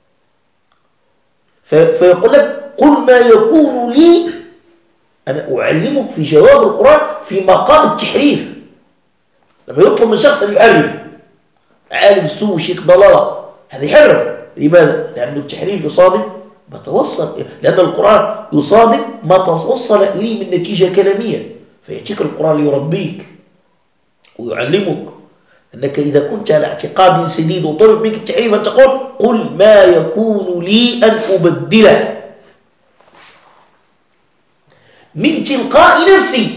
فيقول لك قل ما يكون لي، أنا أعلمك في جواب القرآن في مقام التحريف. لما يطلب من شخص أن يحرف، عالم سوء شيك ضلالة، هذا يحرف. لماذا؟ لأن التحريف يصادم ما توصل، لأن القرآن يصادم ما توصل إليه من نتيجة كلامية، فيأتيك القرآن ليربيك ويعلمك أنك إذا كنت على اعتقاد سديد وطلب منك التحريف أن تقول قل ما يكون لي أن أبدله من تلقاء نفسي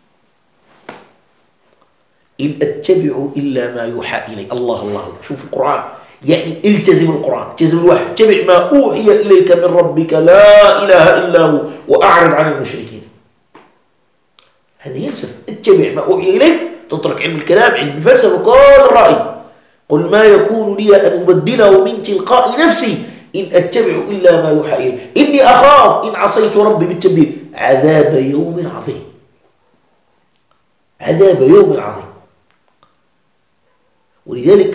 إن أتبع إلا ما يوحى إلي. الله شوف القرآن، يعني التزم القرآن، التزم الوحي، اتبع ما أوحي إليك من ربك لا إله إلا هو وأعرض عن المشركين. هذا ينسف، اتبع ما أوحي إليك، تترك علم الكلام، علم الفلسفة وكل رأي. قل ما يكون لي أن أبدله من تلقاء نفسي إن أتبع إلا ما يوحى إلي إني أخاف إن عصيت ربي بالتبديل عذاب يوم عظيم. عذاب يوم عظيم. ولذلك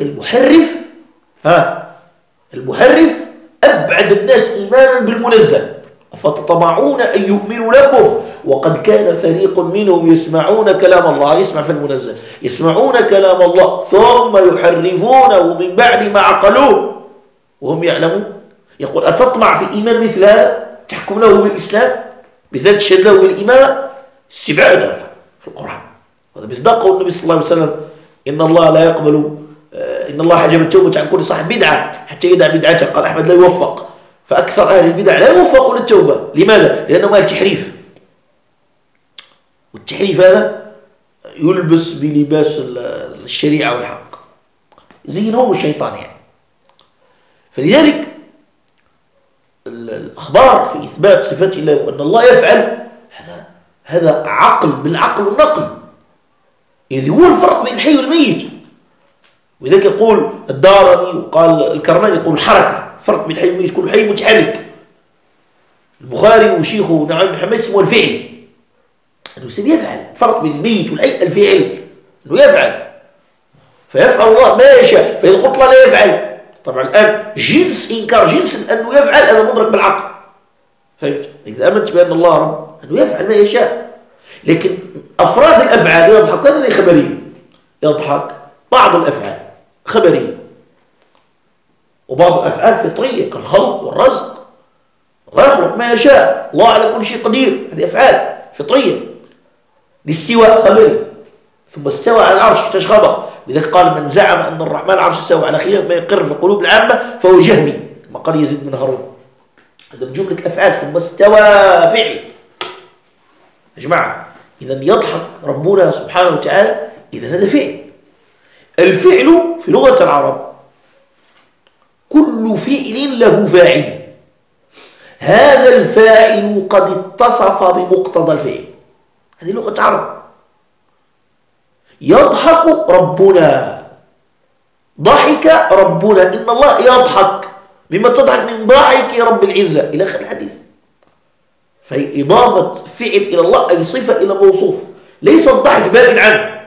المحرف أبعد الناس إيمانا بالمنزل. أفتطمعون أن يؤمنوا لكم وقد كان فريق منهم يسمعون كلام الله، يسمع في المنزل، يسمعون كلام الله ثم يحرفونه من بعد ما عقلوه وهم يعلمون. يقول أتطمع في إيمان مثل هذا تحكم له بالإسلام بذات تشهد له بالإمامة؟ استبعاد هذا في القرآن. هذا بيصدقه النبي صلى الله عليه وسلم إن الله لا يقبل إن الله حجب التوبة عن كل صاحب بدعة حتى يدع بدعته. قال أحمد لا يوفق، فأكثر أهل البدع لا يوفقون للتوبة. لماذا؟ لأنهم أهل تحريف، والتحريف هذا يلبس بلباس الشريعة والحق، زينهم الشيطان يعني. فلذلك الأخبار في إثبات صفات الله وأن الله يفعل هذا عقل بالعقل والنقل، إذ هو الفرق بين الحي والميت. وذلك يقول الدارمي وقال الكرماني يقول الحركة فرق بين الحي والميت، كل حي متحرك. البخاري وشيخه نعيم بن حماد اسمه الفعل، أنه يفعل. فرق بين الميت والحي الفعل، أنه يفعل، فيفعل الله ما يشاء. فإذا قلت الله لا يفعل، طبعا الآن جنس إنكار جنس أنه يفعل هذا مدرك بالعقل، فهمت؟ إذا أمنت بأن الله رب أنه يفعل ما يشاء، لكن أفراد الأفعال يضحك هذا خبرية، يضحك بعض الأفعال خبرية وبعض الأفعال فطرية كالخلق والرزق. الله يخلق ما يشاء، الله على كل شيء قدير، هذه أفعال فطرية. الاستواء خبري، ثم استوى على العرش احتاج خبر. لذلك قال من زعم أن الرحمن العرش استوى على خلاف ما يقر في قلوب العامة فهو جهمي، كما قال يزيد بن هارون. هذا من جملة الأفعال. ثم استوى فعل. يا جماعة إذا يضحك ربنا سبحانه وتعالى، إذا هذا فعل. الفعل في لغة العرب كل فعل له فاعل، هذا الفاعل قد اتصف بمقتضى الفعل. هذه لغة العرب. يضحك ربنا، ضحك ربنا، إن الله يضحك، مما تضحك من ضاحك رب العزة إلى آخر الحديث. فهي إضافة فعل إلى الله أي صفة إلى موصوف، ليس الضحك بائن عنه،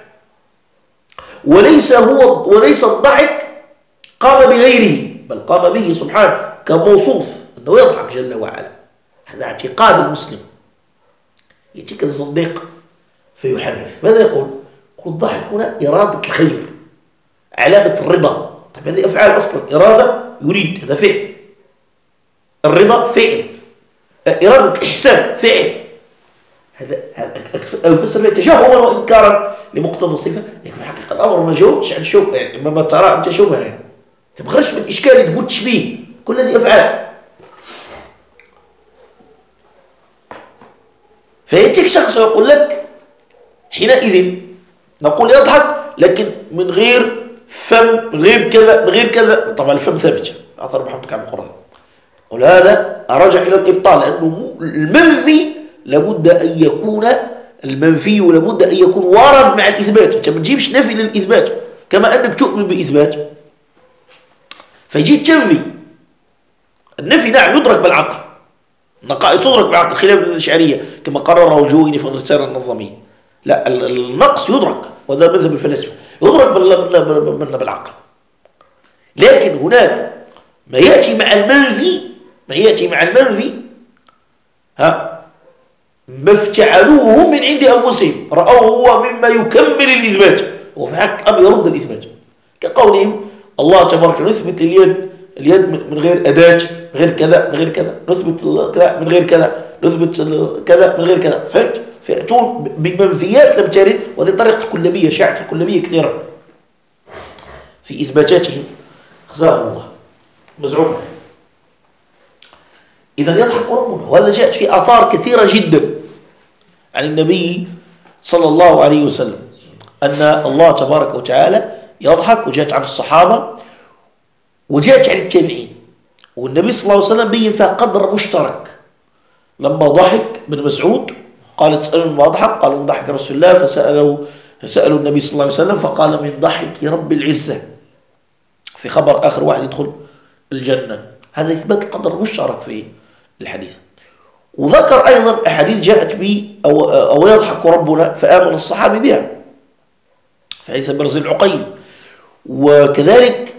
وليس الضحك قام بغيره، بل قام به سبحانه كموصوف أنه يضحك جل وعلا. هذا اعتقاد المسلم. يأتيك الصديق فيحرف، ماذا يقول؟ يقول الضحك هنا إرادة الخير، علامة الرضا. طيب هذه أفعال أصلا، إرادة يريد، هذا فعل. الرضا فعل، إرادة الإحسان فعل. هذا يفسر به تشابها وإنكارا لمقتضى الصفة، لكن في حقيقة الأمر ما جاوبتش عن شبهة، يعني ما ترى أنت شبهة، يعني أنت ما خرجت من إشكال تقول تشبيه، كل هذه أفعال. فيأتيك شخص ويقول لك حينئذ نقول يضحك لكن من غير فم، من غير كذا، من غير كذا. طبعا الفم ثابت، أثر محمد عن القرآن. قل هذا أرجع إلى الإبطال، لأنه المنفي لابد أن يكون المنفي ولابد أن يكون وارد مع الإثبات. أنت ما تجيبش نفي للإثبات كما أنك تؤمن بإثبات، فيجي تنفي. النفي نعم يدرك بالعقل، النقائص تدرك بالعقل خلاف الأشعرية كما قرره الجويني في الرسالة النظامية. لا، النقص يدرك، وهذا مذهب الفلاسفة، يدرك بالعقل. لكن هناك ما يأتي مع المنفي، ما افتعلوه من عند أنفسهم، رأوه هو مما يكمل الإثبات، وفي حق الأمر يرد الإثبات، كقولهم الله تبارك نثبت اليد من غير أداة، من غير كذا، من غير كذا، نثبت كذا من غير كذا، نثبت كذا من غير كذا. فهمت؟ فيأتون بمنفيات لم ترد، وهذه طريقة كلابية شاعت في الكلابية كثيرا في إثباتاتهم، خزاهم الله مزعوم. إذا يضحك ربنا، وهذا جاءت في آثار كثيرة جدا عن النبي صلى الله عليه وسلم أن الله تبارك وتعالى يضحك، وجاءت عن الصحابة وجاءت عن التابعين. والنبي صلى الله عليه وسلم بين فيها قدر مشترك. لما ضحك بن مسعود قال تسألون ما ضحك؟ قالوا من ضحك رسول الله، فسألوا النبي صلى الله عليه وسلم فقال من ضحك رب العزة. في خبر آخر واحد يدخل الجنة، هذا إثبات القدر المشترك في الحديث. وذكر أيضا أحاديث جاءت به أو يضحك ربنا فآمن الصحابي بها، في حديث برز العقيلي. وكذلك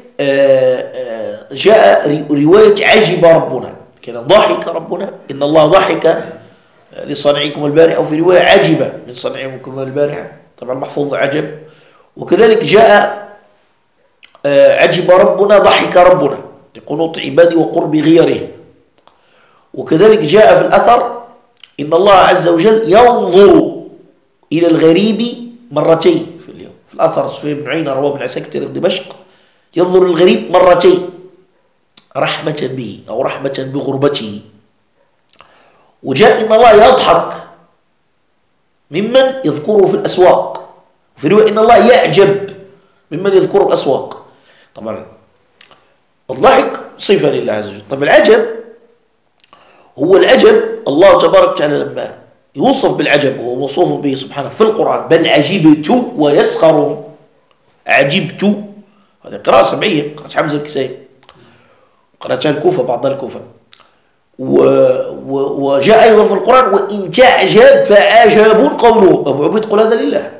جاء رواية عجب ربنا، كان ضحك ربنا، إن الله ضحك لصنعكم البارحة، أو في رواية عجب من صنعكم البارحة، طبعا محفوظ عجب. وكذلك جاء عجب ربنا ضحك ربنا لقنوط عبادي وقرب غيره. وكذلك جاء في الأثر إن الله عز وجل ينظر إلى الغريب مرتين في اليوم. في الأثر سفيان بن عيينة رواه ابن عساكر دمشق، ينظر الغريب مرتين رحمة به أو رحمة بغربته. وجاء إن الله يضحك ممن يذكره في الأسواق، وفي رواية إن الله يعجب ممن يذكره الأسواق. طبعا الضحك صفة لله عز وجل. طبعا العجب هو العجب، الله تبارك وتعالى لما يوصف بالعجب وهو موصوف به سبحانه في القرآن، بل عجبت ويسخرون. عجبت هذه قراءة سبعية، قراءة حمزة الكسائي، قراءة الكوفة بعض الكوفة. وجاء أيضا في القرآن وإن تعجب فعجب قوله. أبو عبيد قل هذا لله.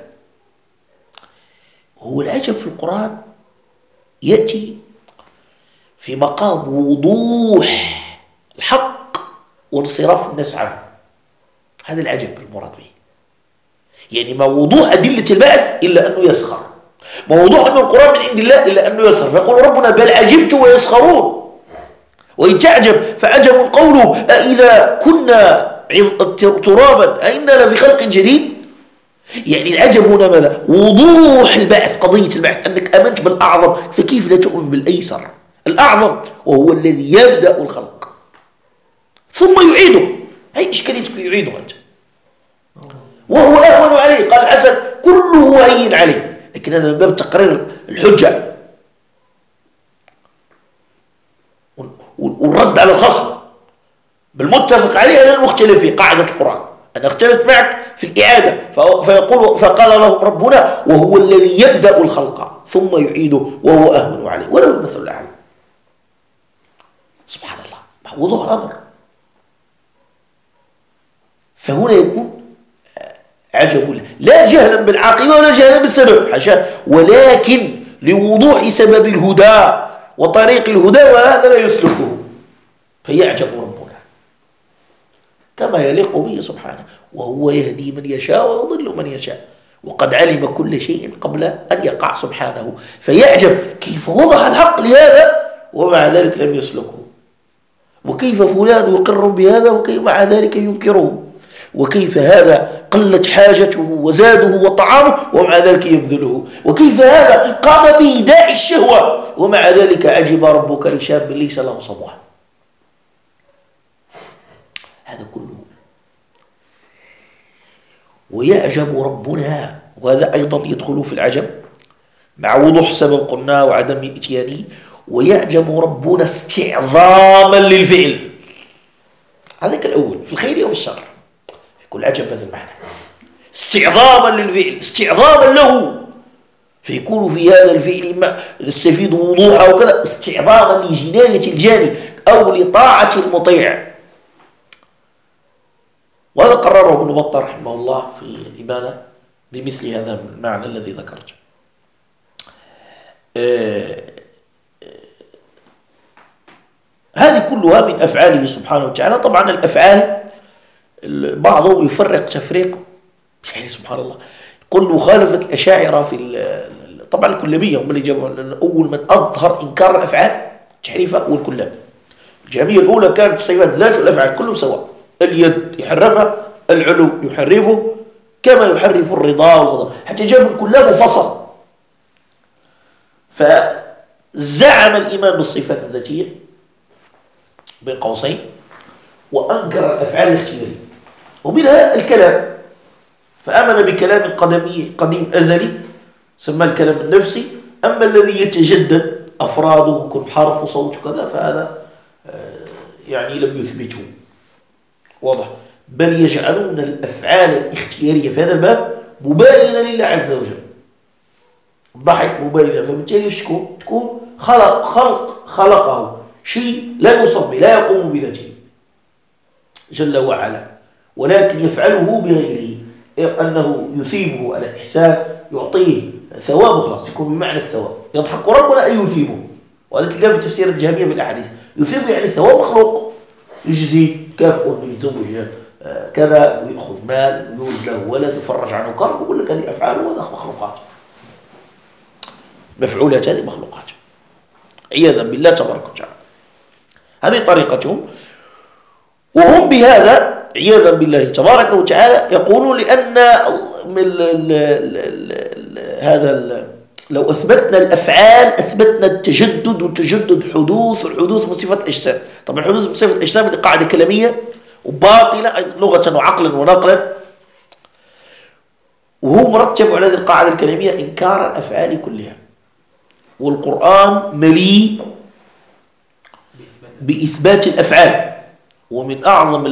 هو العجب في القرآن يأتي في مقام وضوح الحق وانصراف الناس عنه، هذا العجب المراد به. يعني ما وضوح أدلة البعث إلا أنه يسخر، ما وضوح أن القرآن من عند الله إلا أنه يسخر. فيقول ربنا بل عجبت ويسخرون. وإن تعجب فعجب قوله أإذا كنا ترابا أئنا لفي خلق جديد. يعني العجب هنا ماذا؟ وضوح البعث، قضية البعث، أنك أمنت بالأعظم فكيف لا تؤمن بالأيسر؟ الأعظم وهو الذي يبدأ الخلق ثم يعيده. هي إشكاليتك في يعيده أنت، وهو أهون عليه. قال الحسن كله هين عليه، لكن هذا من باب تقرير الحجة والرد على الخصم بالمتفق عليه أنا المختلف فيه. قاعدة القرآن أنا اختلفت معك في الإعادة، فقال لهم ربنا وهو الذي يبدأ الخلق ثم يعيده وهو أهون عليه وله المثل الأعلى. سبحان الله، وضوح الأمر. فهنا يكون عجب لا جهلا بالعاقبة ولا جهلا بالسبب حاشا، ولكن لوضوح سبب الهدى وطريق الهدى، وهذا لا يسلكه فيعجب ربنا كما يليق به سبحانه. وهو يهدي من يشاء ويضل من يشاء، وقد علم كل شيء قبل أن يقع سبحانه. فيعجب كيف وضع الحق لهذا ومع ذلك لم يسلكه، وكيف فلان يقر بهذا وكيف مع ذلك ينكره، وكيف هذا قلت حاجته وزاده وطعامه ومع ذلك يبذله، وكيف هذا قام بإيداع الشهوة ومع ذلك عجب ربك لشاب ليس له صبوة. هذا كله. ويعجب ربنا، وهذا أيضا يدخل في العجب مع وضوح سبب قلنا وعدم إتيانه. ويعجب ربنا استعظاما للفعل، هذا كالأول في الخير وفي الشر، في كل عجب هذا المعنى. استعظاما للفعل، استعظاما له، فيكون في هذا الفعل ما نستفيد وضوحه وكذا، استعظاما لجناية الجاني أو لطاعة المطيع. وهذا قرره ابن بطة رحمه الله في الإبانة بمثل هذا المعنى الذي ذكرته. هذه كلها من أفعاله سبحانه وتعالى. طبعا الأفعال بعضهم يفرق تفريق يعني سبحان الله، يقول مخالفة الأشاعرة في طبعا الكلابية هم اللي جابوا أول من أظهر إنكار الأفعال تحريفها والكلاب. الجهمية الأولى كانت صفات الذات والأفعال كلهم سواء، اليد يحرفها، العلو يحرفه كما يحرف الرضا والغضب، حتى جابوا الكلاب مفصل. فزعم الإيمان بالصفات الذاتية بين قوسين، وأنكر الأفعال الاختيارية، ومنها الكلام، فآمن بكلام قديم أزلي سمى الكلام النفسي. أما الذي يتجدد أفراده وكل حرف وصوت وكذا فهذا يعني لم يثبته، واضح. بل يجعلون الأفعال الاختيارية في هذا الباب مباينة لله عز وجل، ضحك مباينة، فبالتالي تكون خلقه شيء لا يوصف به، لا يقوم بذاته جل وعلا، ولكن يفعله بغيره، أنه يثيبه على الإحسان، يعطيه ثواب خلاص، يكون بمعنى الثواب. يضحك ربنا أن يثيبه، وهذا تلقاه في تفسير الجهمية في الأحاديث. يثيب يعني ثواب مخلوق، يجزي كافئ أنه يتزوج كذا ويأخذ مال ويولد له ولد ويفرج عنه كرب، ويقول لك هذه أفعال وهذا مخلوقات، مفعولات هذه مخلوقات عياذا بالله تبارك وتعالى. هذه طريقتهم، وهم بهذا عياذا بالله تبارك وتعالى يقولون لأن هذا لو أثبتنا الأفعال أثبتنا التجدد، والتجدد حدوث، والحدوث من صفة الأجسام. طبعا الحدوث من صفة الأجسام هذه قاعدة كلامية وباطلة لغة وعقلا ونقلا، وهو مرتب على هذه القاعدة الكلامية إنكار الأفعال كلها. والقرآن مليء بإثبات الأفعال، ومن أعظم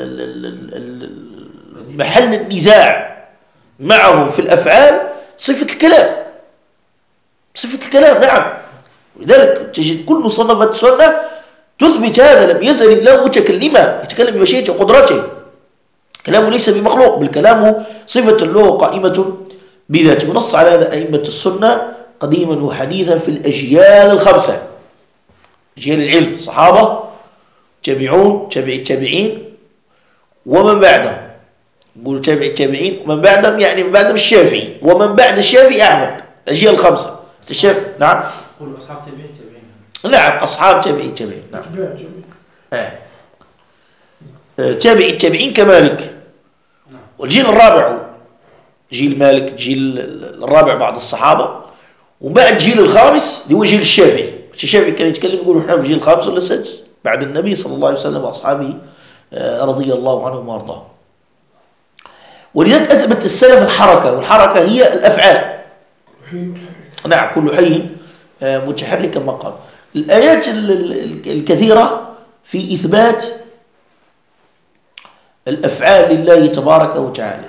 محل النزاع معهم في الأفعال صفة الكلام، صفة الكلام. نعم، ولذلك تجد كل مصنفات السنة تثبت هذا، لم يزل الله متكلما يتكلم بمشيئته وقدرته، كلامه ليس بمخلوق، بل كلامه صفة له قائمة بذاته. ونص على هذا أئمة السنة قديما وحديثا في الأجيال الخمسة، أجيال العلم، الصحابة، تابعون، تابع التابعين، ومن بعدهم. يقول تابع التابعين ومن بعدهم، يعني من بعدهم الشافعي، ومن بعد الشافعي أحمد، الأجيال الخمسة. الشافعي نعم، قولوا أصحاب تابعين تابعين. نعم، أصحاب تابعي التابعين. نعم، تابعي التابعين كمالك. والجيل الرابع جيل مالك، جيل الرابع بعد الصحابة، وبعد جيل الخامس اللي هو جيل الشافعي. الشافعي كان يتكلم يقول نحن في جيل الخامس ولا السادس بعد النبي صلى الله عليه وسلم وأصحابه رضي الله عنهم وارضاهم. ولذلك أثبت السلف الحركة، والحركة هي الأفعال. نعم، كل حي متحرك كما قال. الآيات الكثيرة في إثبات الأفعال لله تبارك وتعالى،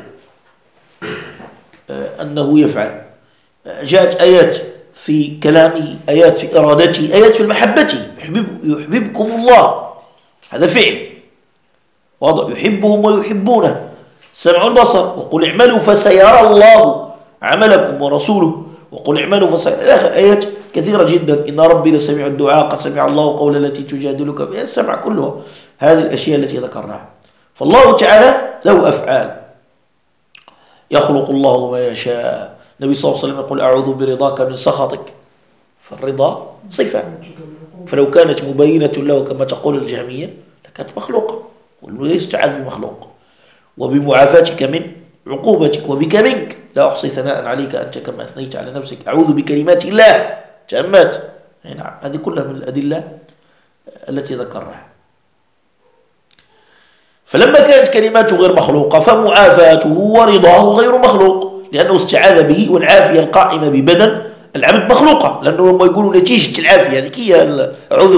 أنه يفعل. جاءت آيات في كلامه، آيات في إرادته، آيات في محبته. يحببكم الله، هذا فعل واضح، يحبهم ويحبونه. سمع البصر، وقل اعملوا فسيرى الله عملكم ورسوله، وقل اعملوا فسيرى إلى آخر آيات كثيرة جدا. إن ربي لسميع الدعاء، قد سمع الله قول التي تجادلك، السمع كلها هذه الأشياء التي ذكرناها. فالله تعالى له أفعال، يخلق الله ما يشاء. النبي صلى الله عليه وسلم يقول أعوذ برضاك من سخطك، فالرضا صفة، فلو كانت مبينة له كما تقول الجهمية لكانت مخلوقة، ويستعاذ بمخلوق. وبمعافاتك من عقوبتك، وبك منك، لا أحصي ثناء عليك أنت كما أثنيت على نفسك، أعوذ بكلمات الله تامات. نعم، هذه كلها من الأدلة التي ذكرها. فلما كانت كلماته غير مخلوقة فمعافاته ورضاه غير مخلوق، لأنه استعاذ به، والعافية القائمة ببدن العبد مخلوقة، لأنه لما يقولوا نتيجة العافية هذه هي أعوذ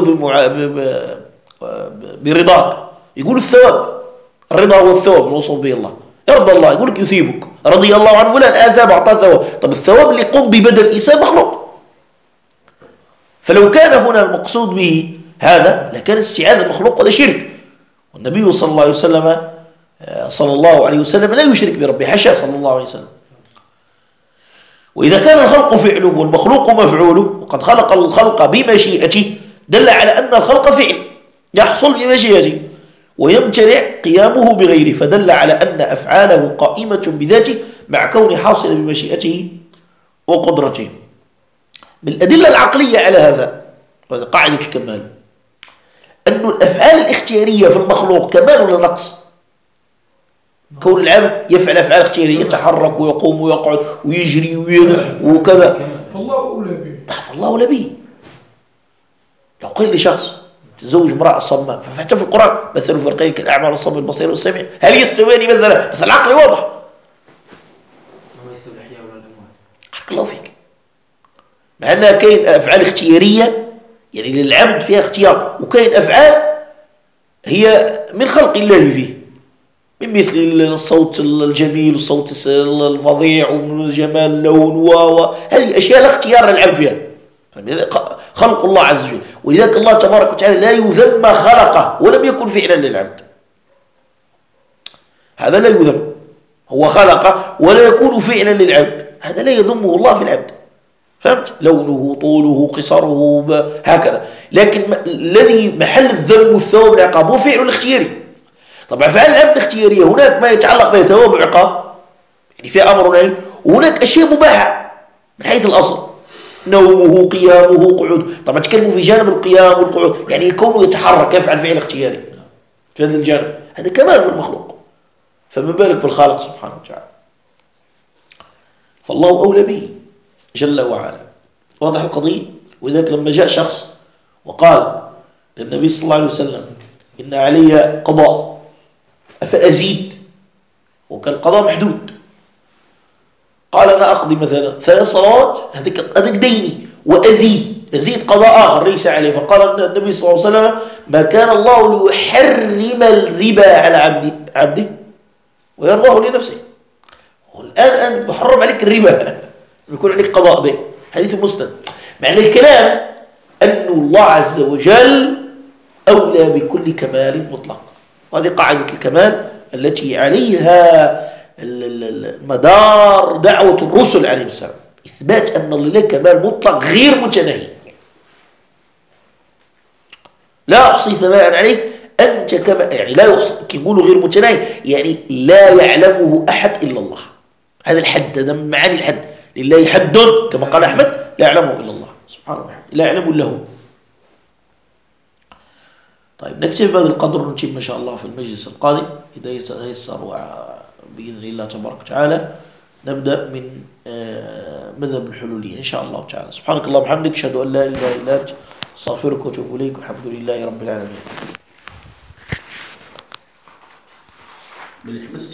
برضاك، يقول الثواب، الرضا هو الثواب الموصوف به الله. يرضى الله، يقول لك يثيبك، رضي الله عنه فلان آثاب أعطاه ثواب. طب الثواب اللي يقوم ببدن الإنسان مخلوق. فلو كان هنا المقصود به هذا لكان استعاذ المخلوق، هذا شرك. والنبي صلى الله عليه وسلم لا يشرك بربه، حاشا صلى الله عليه وسلم. وإذا كان الخلق فعله والمخلوق مفعوله، وقد خلق الخلق بمشيئته، دل على أن الخلق فعل يحصل بمشيئته ويمتنع قيامه بغيره، فدل على أن أفعاله قائمة بذاته مع كون حاصل بمشيئته وقدرته. من الأدلة العقلية على هذا، وهذا قاعدة الكمال، أن الأفعال الاختيارية في المخلوق كمال ولا نقص؟ كون العبد يفعل أفعال اختيارية، يتحرك ويقوم ويقعد ويجري وكذا، فالله أولى به. فالله أولى به. لو قيل لشخص تزوج امرأة صماء، ففحت في القرآن مثل الفرقين كالأعمى والصم البصير والسميع، هل يستويان مثلا؟ مثل العقل واضح. ما يستوي الأحياء ولا الأموات. حق الله فيك. مع أنها كاين أفعال اختيارية يعني للعبد فيها اختيار، وكاين أفعال هي من خلق الله فيه، من مثل الصوت الجميل والصوت الفظيع ومن جمال اللون هذه أشياء لا اختيار للعبد فيها، خلق الله عز وجل. ولذلك الله تبارك وتعالى لا يذم ما خلقه ولم يكن فعلا للعبد. هذا لا يذم، هو خلقه ولا يكون فعلا للعبد، هذا لا يذمه الله في العبد. فهمت؟ لونه، طوله، قصره، هكذا. لكن الذي محل الذم والثواب والعقاب هو فعل الاختياري. طبعا فعل العبد الاختيارية هناك ما يتعلق بثواب وعقاب، يعني في أمر ونهي، وهناك أشياء مباحة من حيث الأصل، نومه، قيامه، قعوده. طبعا تكلموا في جانب القيام والقعود، يعني كونه يتحرك يفعل فعل اختياري في هذا الجانب، هذا كمال في المخلوق، فما بالك بالخالق سبحانه وتعالى. فالله أولى به جل وعلا. واضح القضية؟ وذلك لما جاء شخص وقال للنبي صلى الله عليه وسلم إن علي قضاء أفأزيد، وكان القضاء محدود، قال أنا أقضي مثلا 3 صلوات، هذاك ديني، وأزيد قضاء آخر ليس عليه. فقال النبي صلى الله عليه وسلم ما كان الله ليحرم الربا على عبده ويرضاه لنفسه. والآن أنت بحرم عليك الربا، يكون عليك قضاء به. حديث مسند. معنى الكلام أن الله عز وجل أولى بكل كمال مطلق، وهذه قاعدة الكمال التي عليها مدار دعوة الرسل عليه السلام، إثبات أن لله كمال مطلق غير متناهي. لا أحصي ثناء عليك أنت كما، يعني لا يحصي، يقولوا غير متناهي يعني لا يعلمه أحد إلا الله. هذا الحد، هذا من معاني الحد. لله حد كما قال أحمد لا يعلمه إلا الله سبحانه وتعالى، لا يعلمه إلا هو. طيب نكتفي بهذا القدر، ونجيب ما شاء الله في المجلس القادم إذا يسر بإذن الله تبارك وتعالى نبدأ من مذهب الحلولية إن شاء الله تعالى. سبحانك اللهم وبحمدك، أشهد أن لا إله إلا أنت، أستغفرك وأتوب إليك، والحمد لله رب العالمين.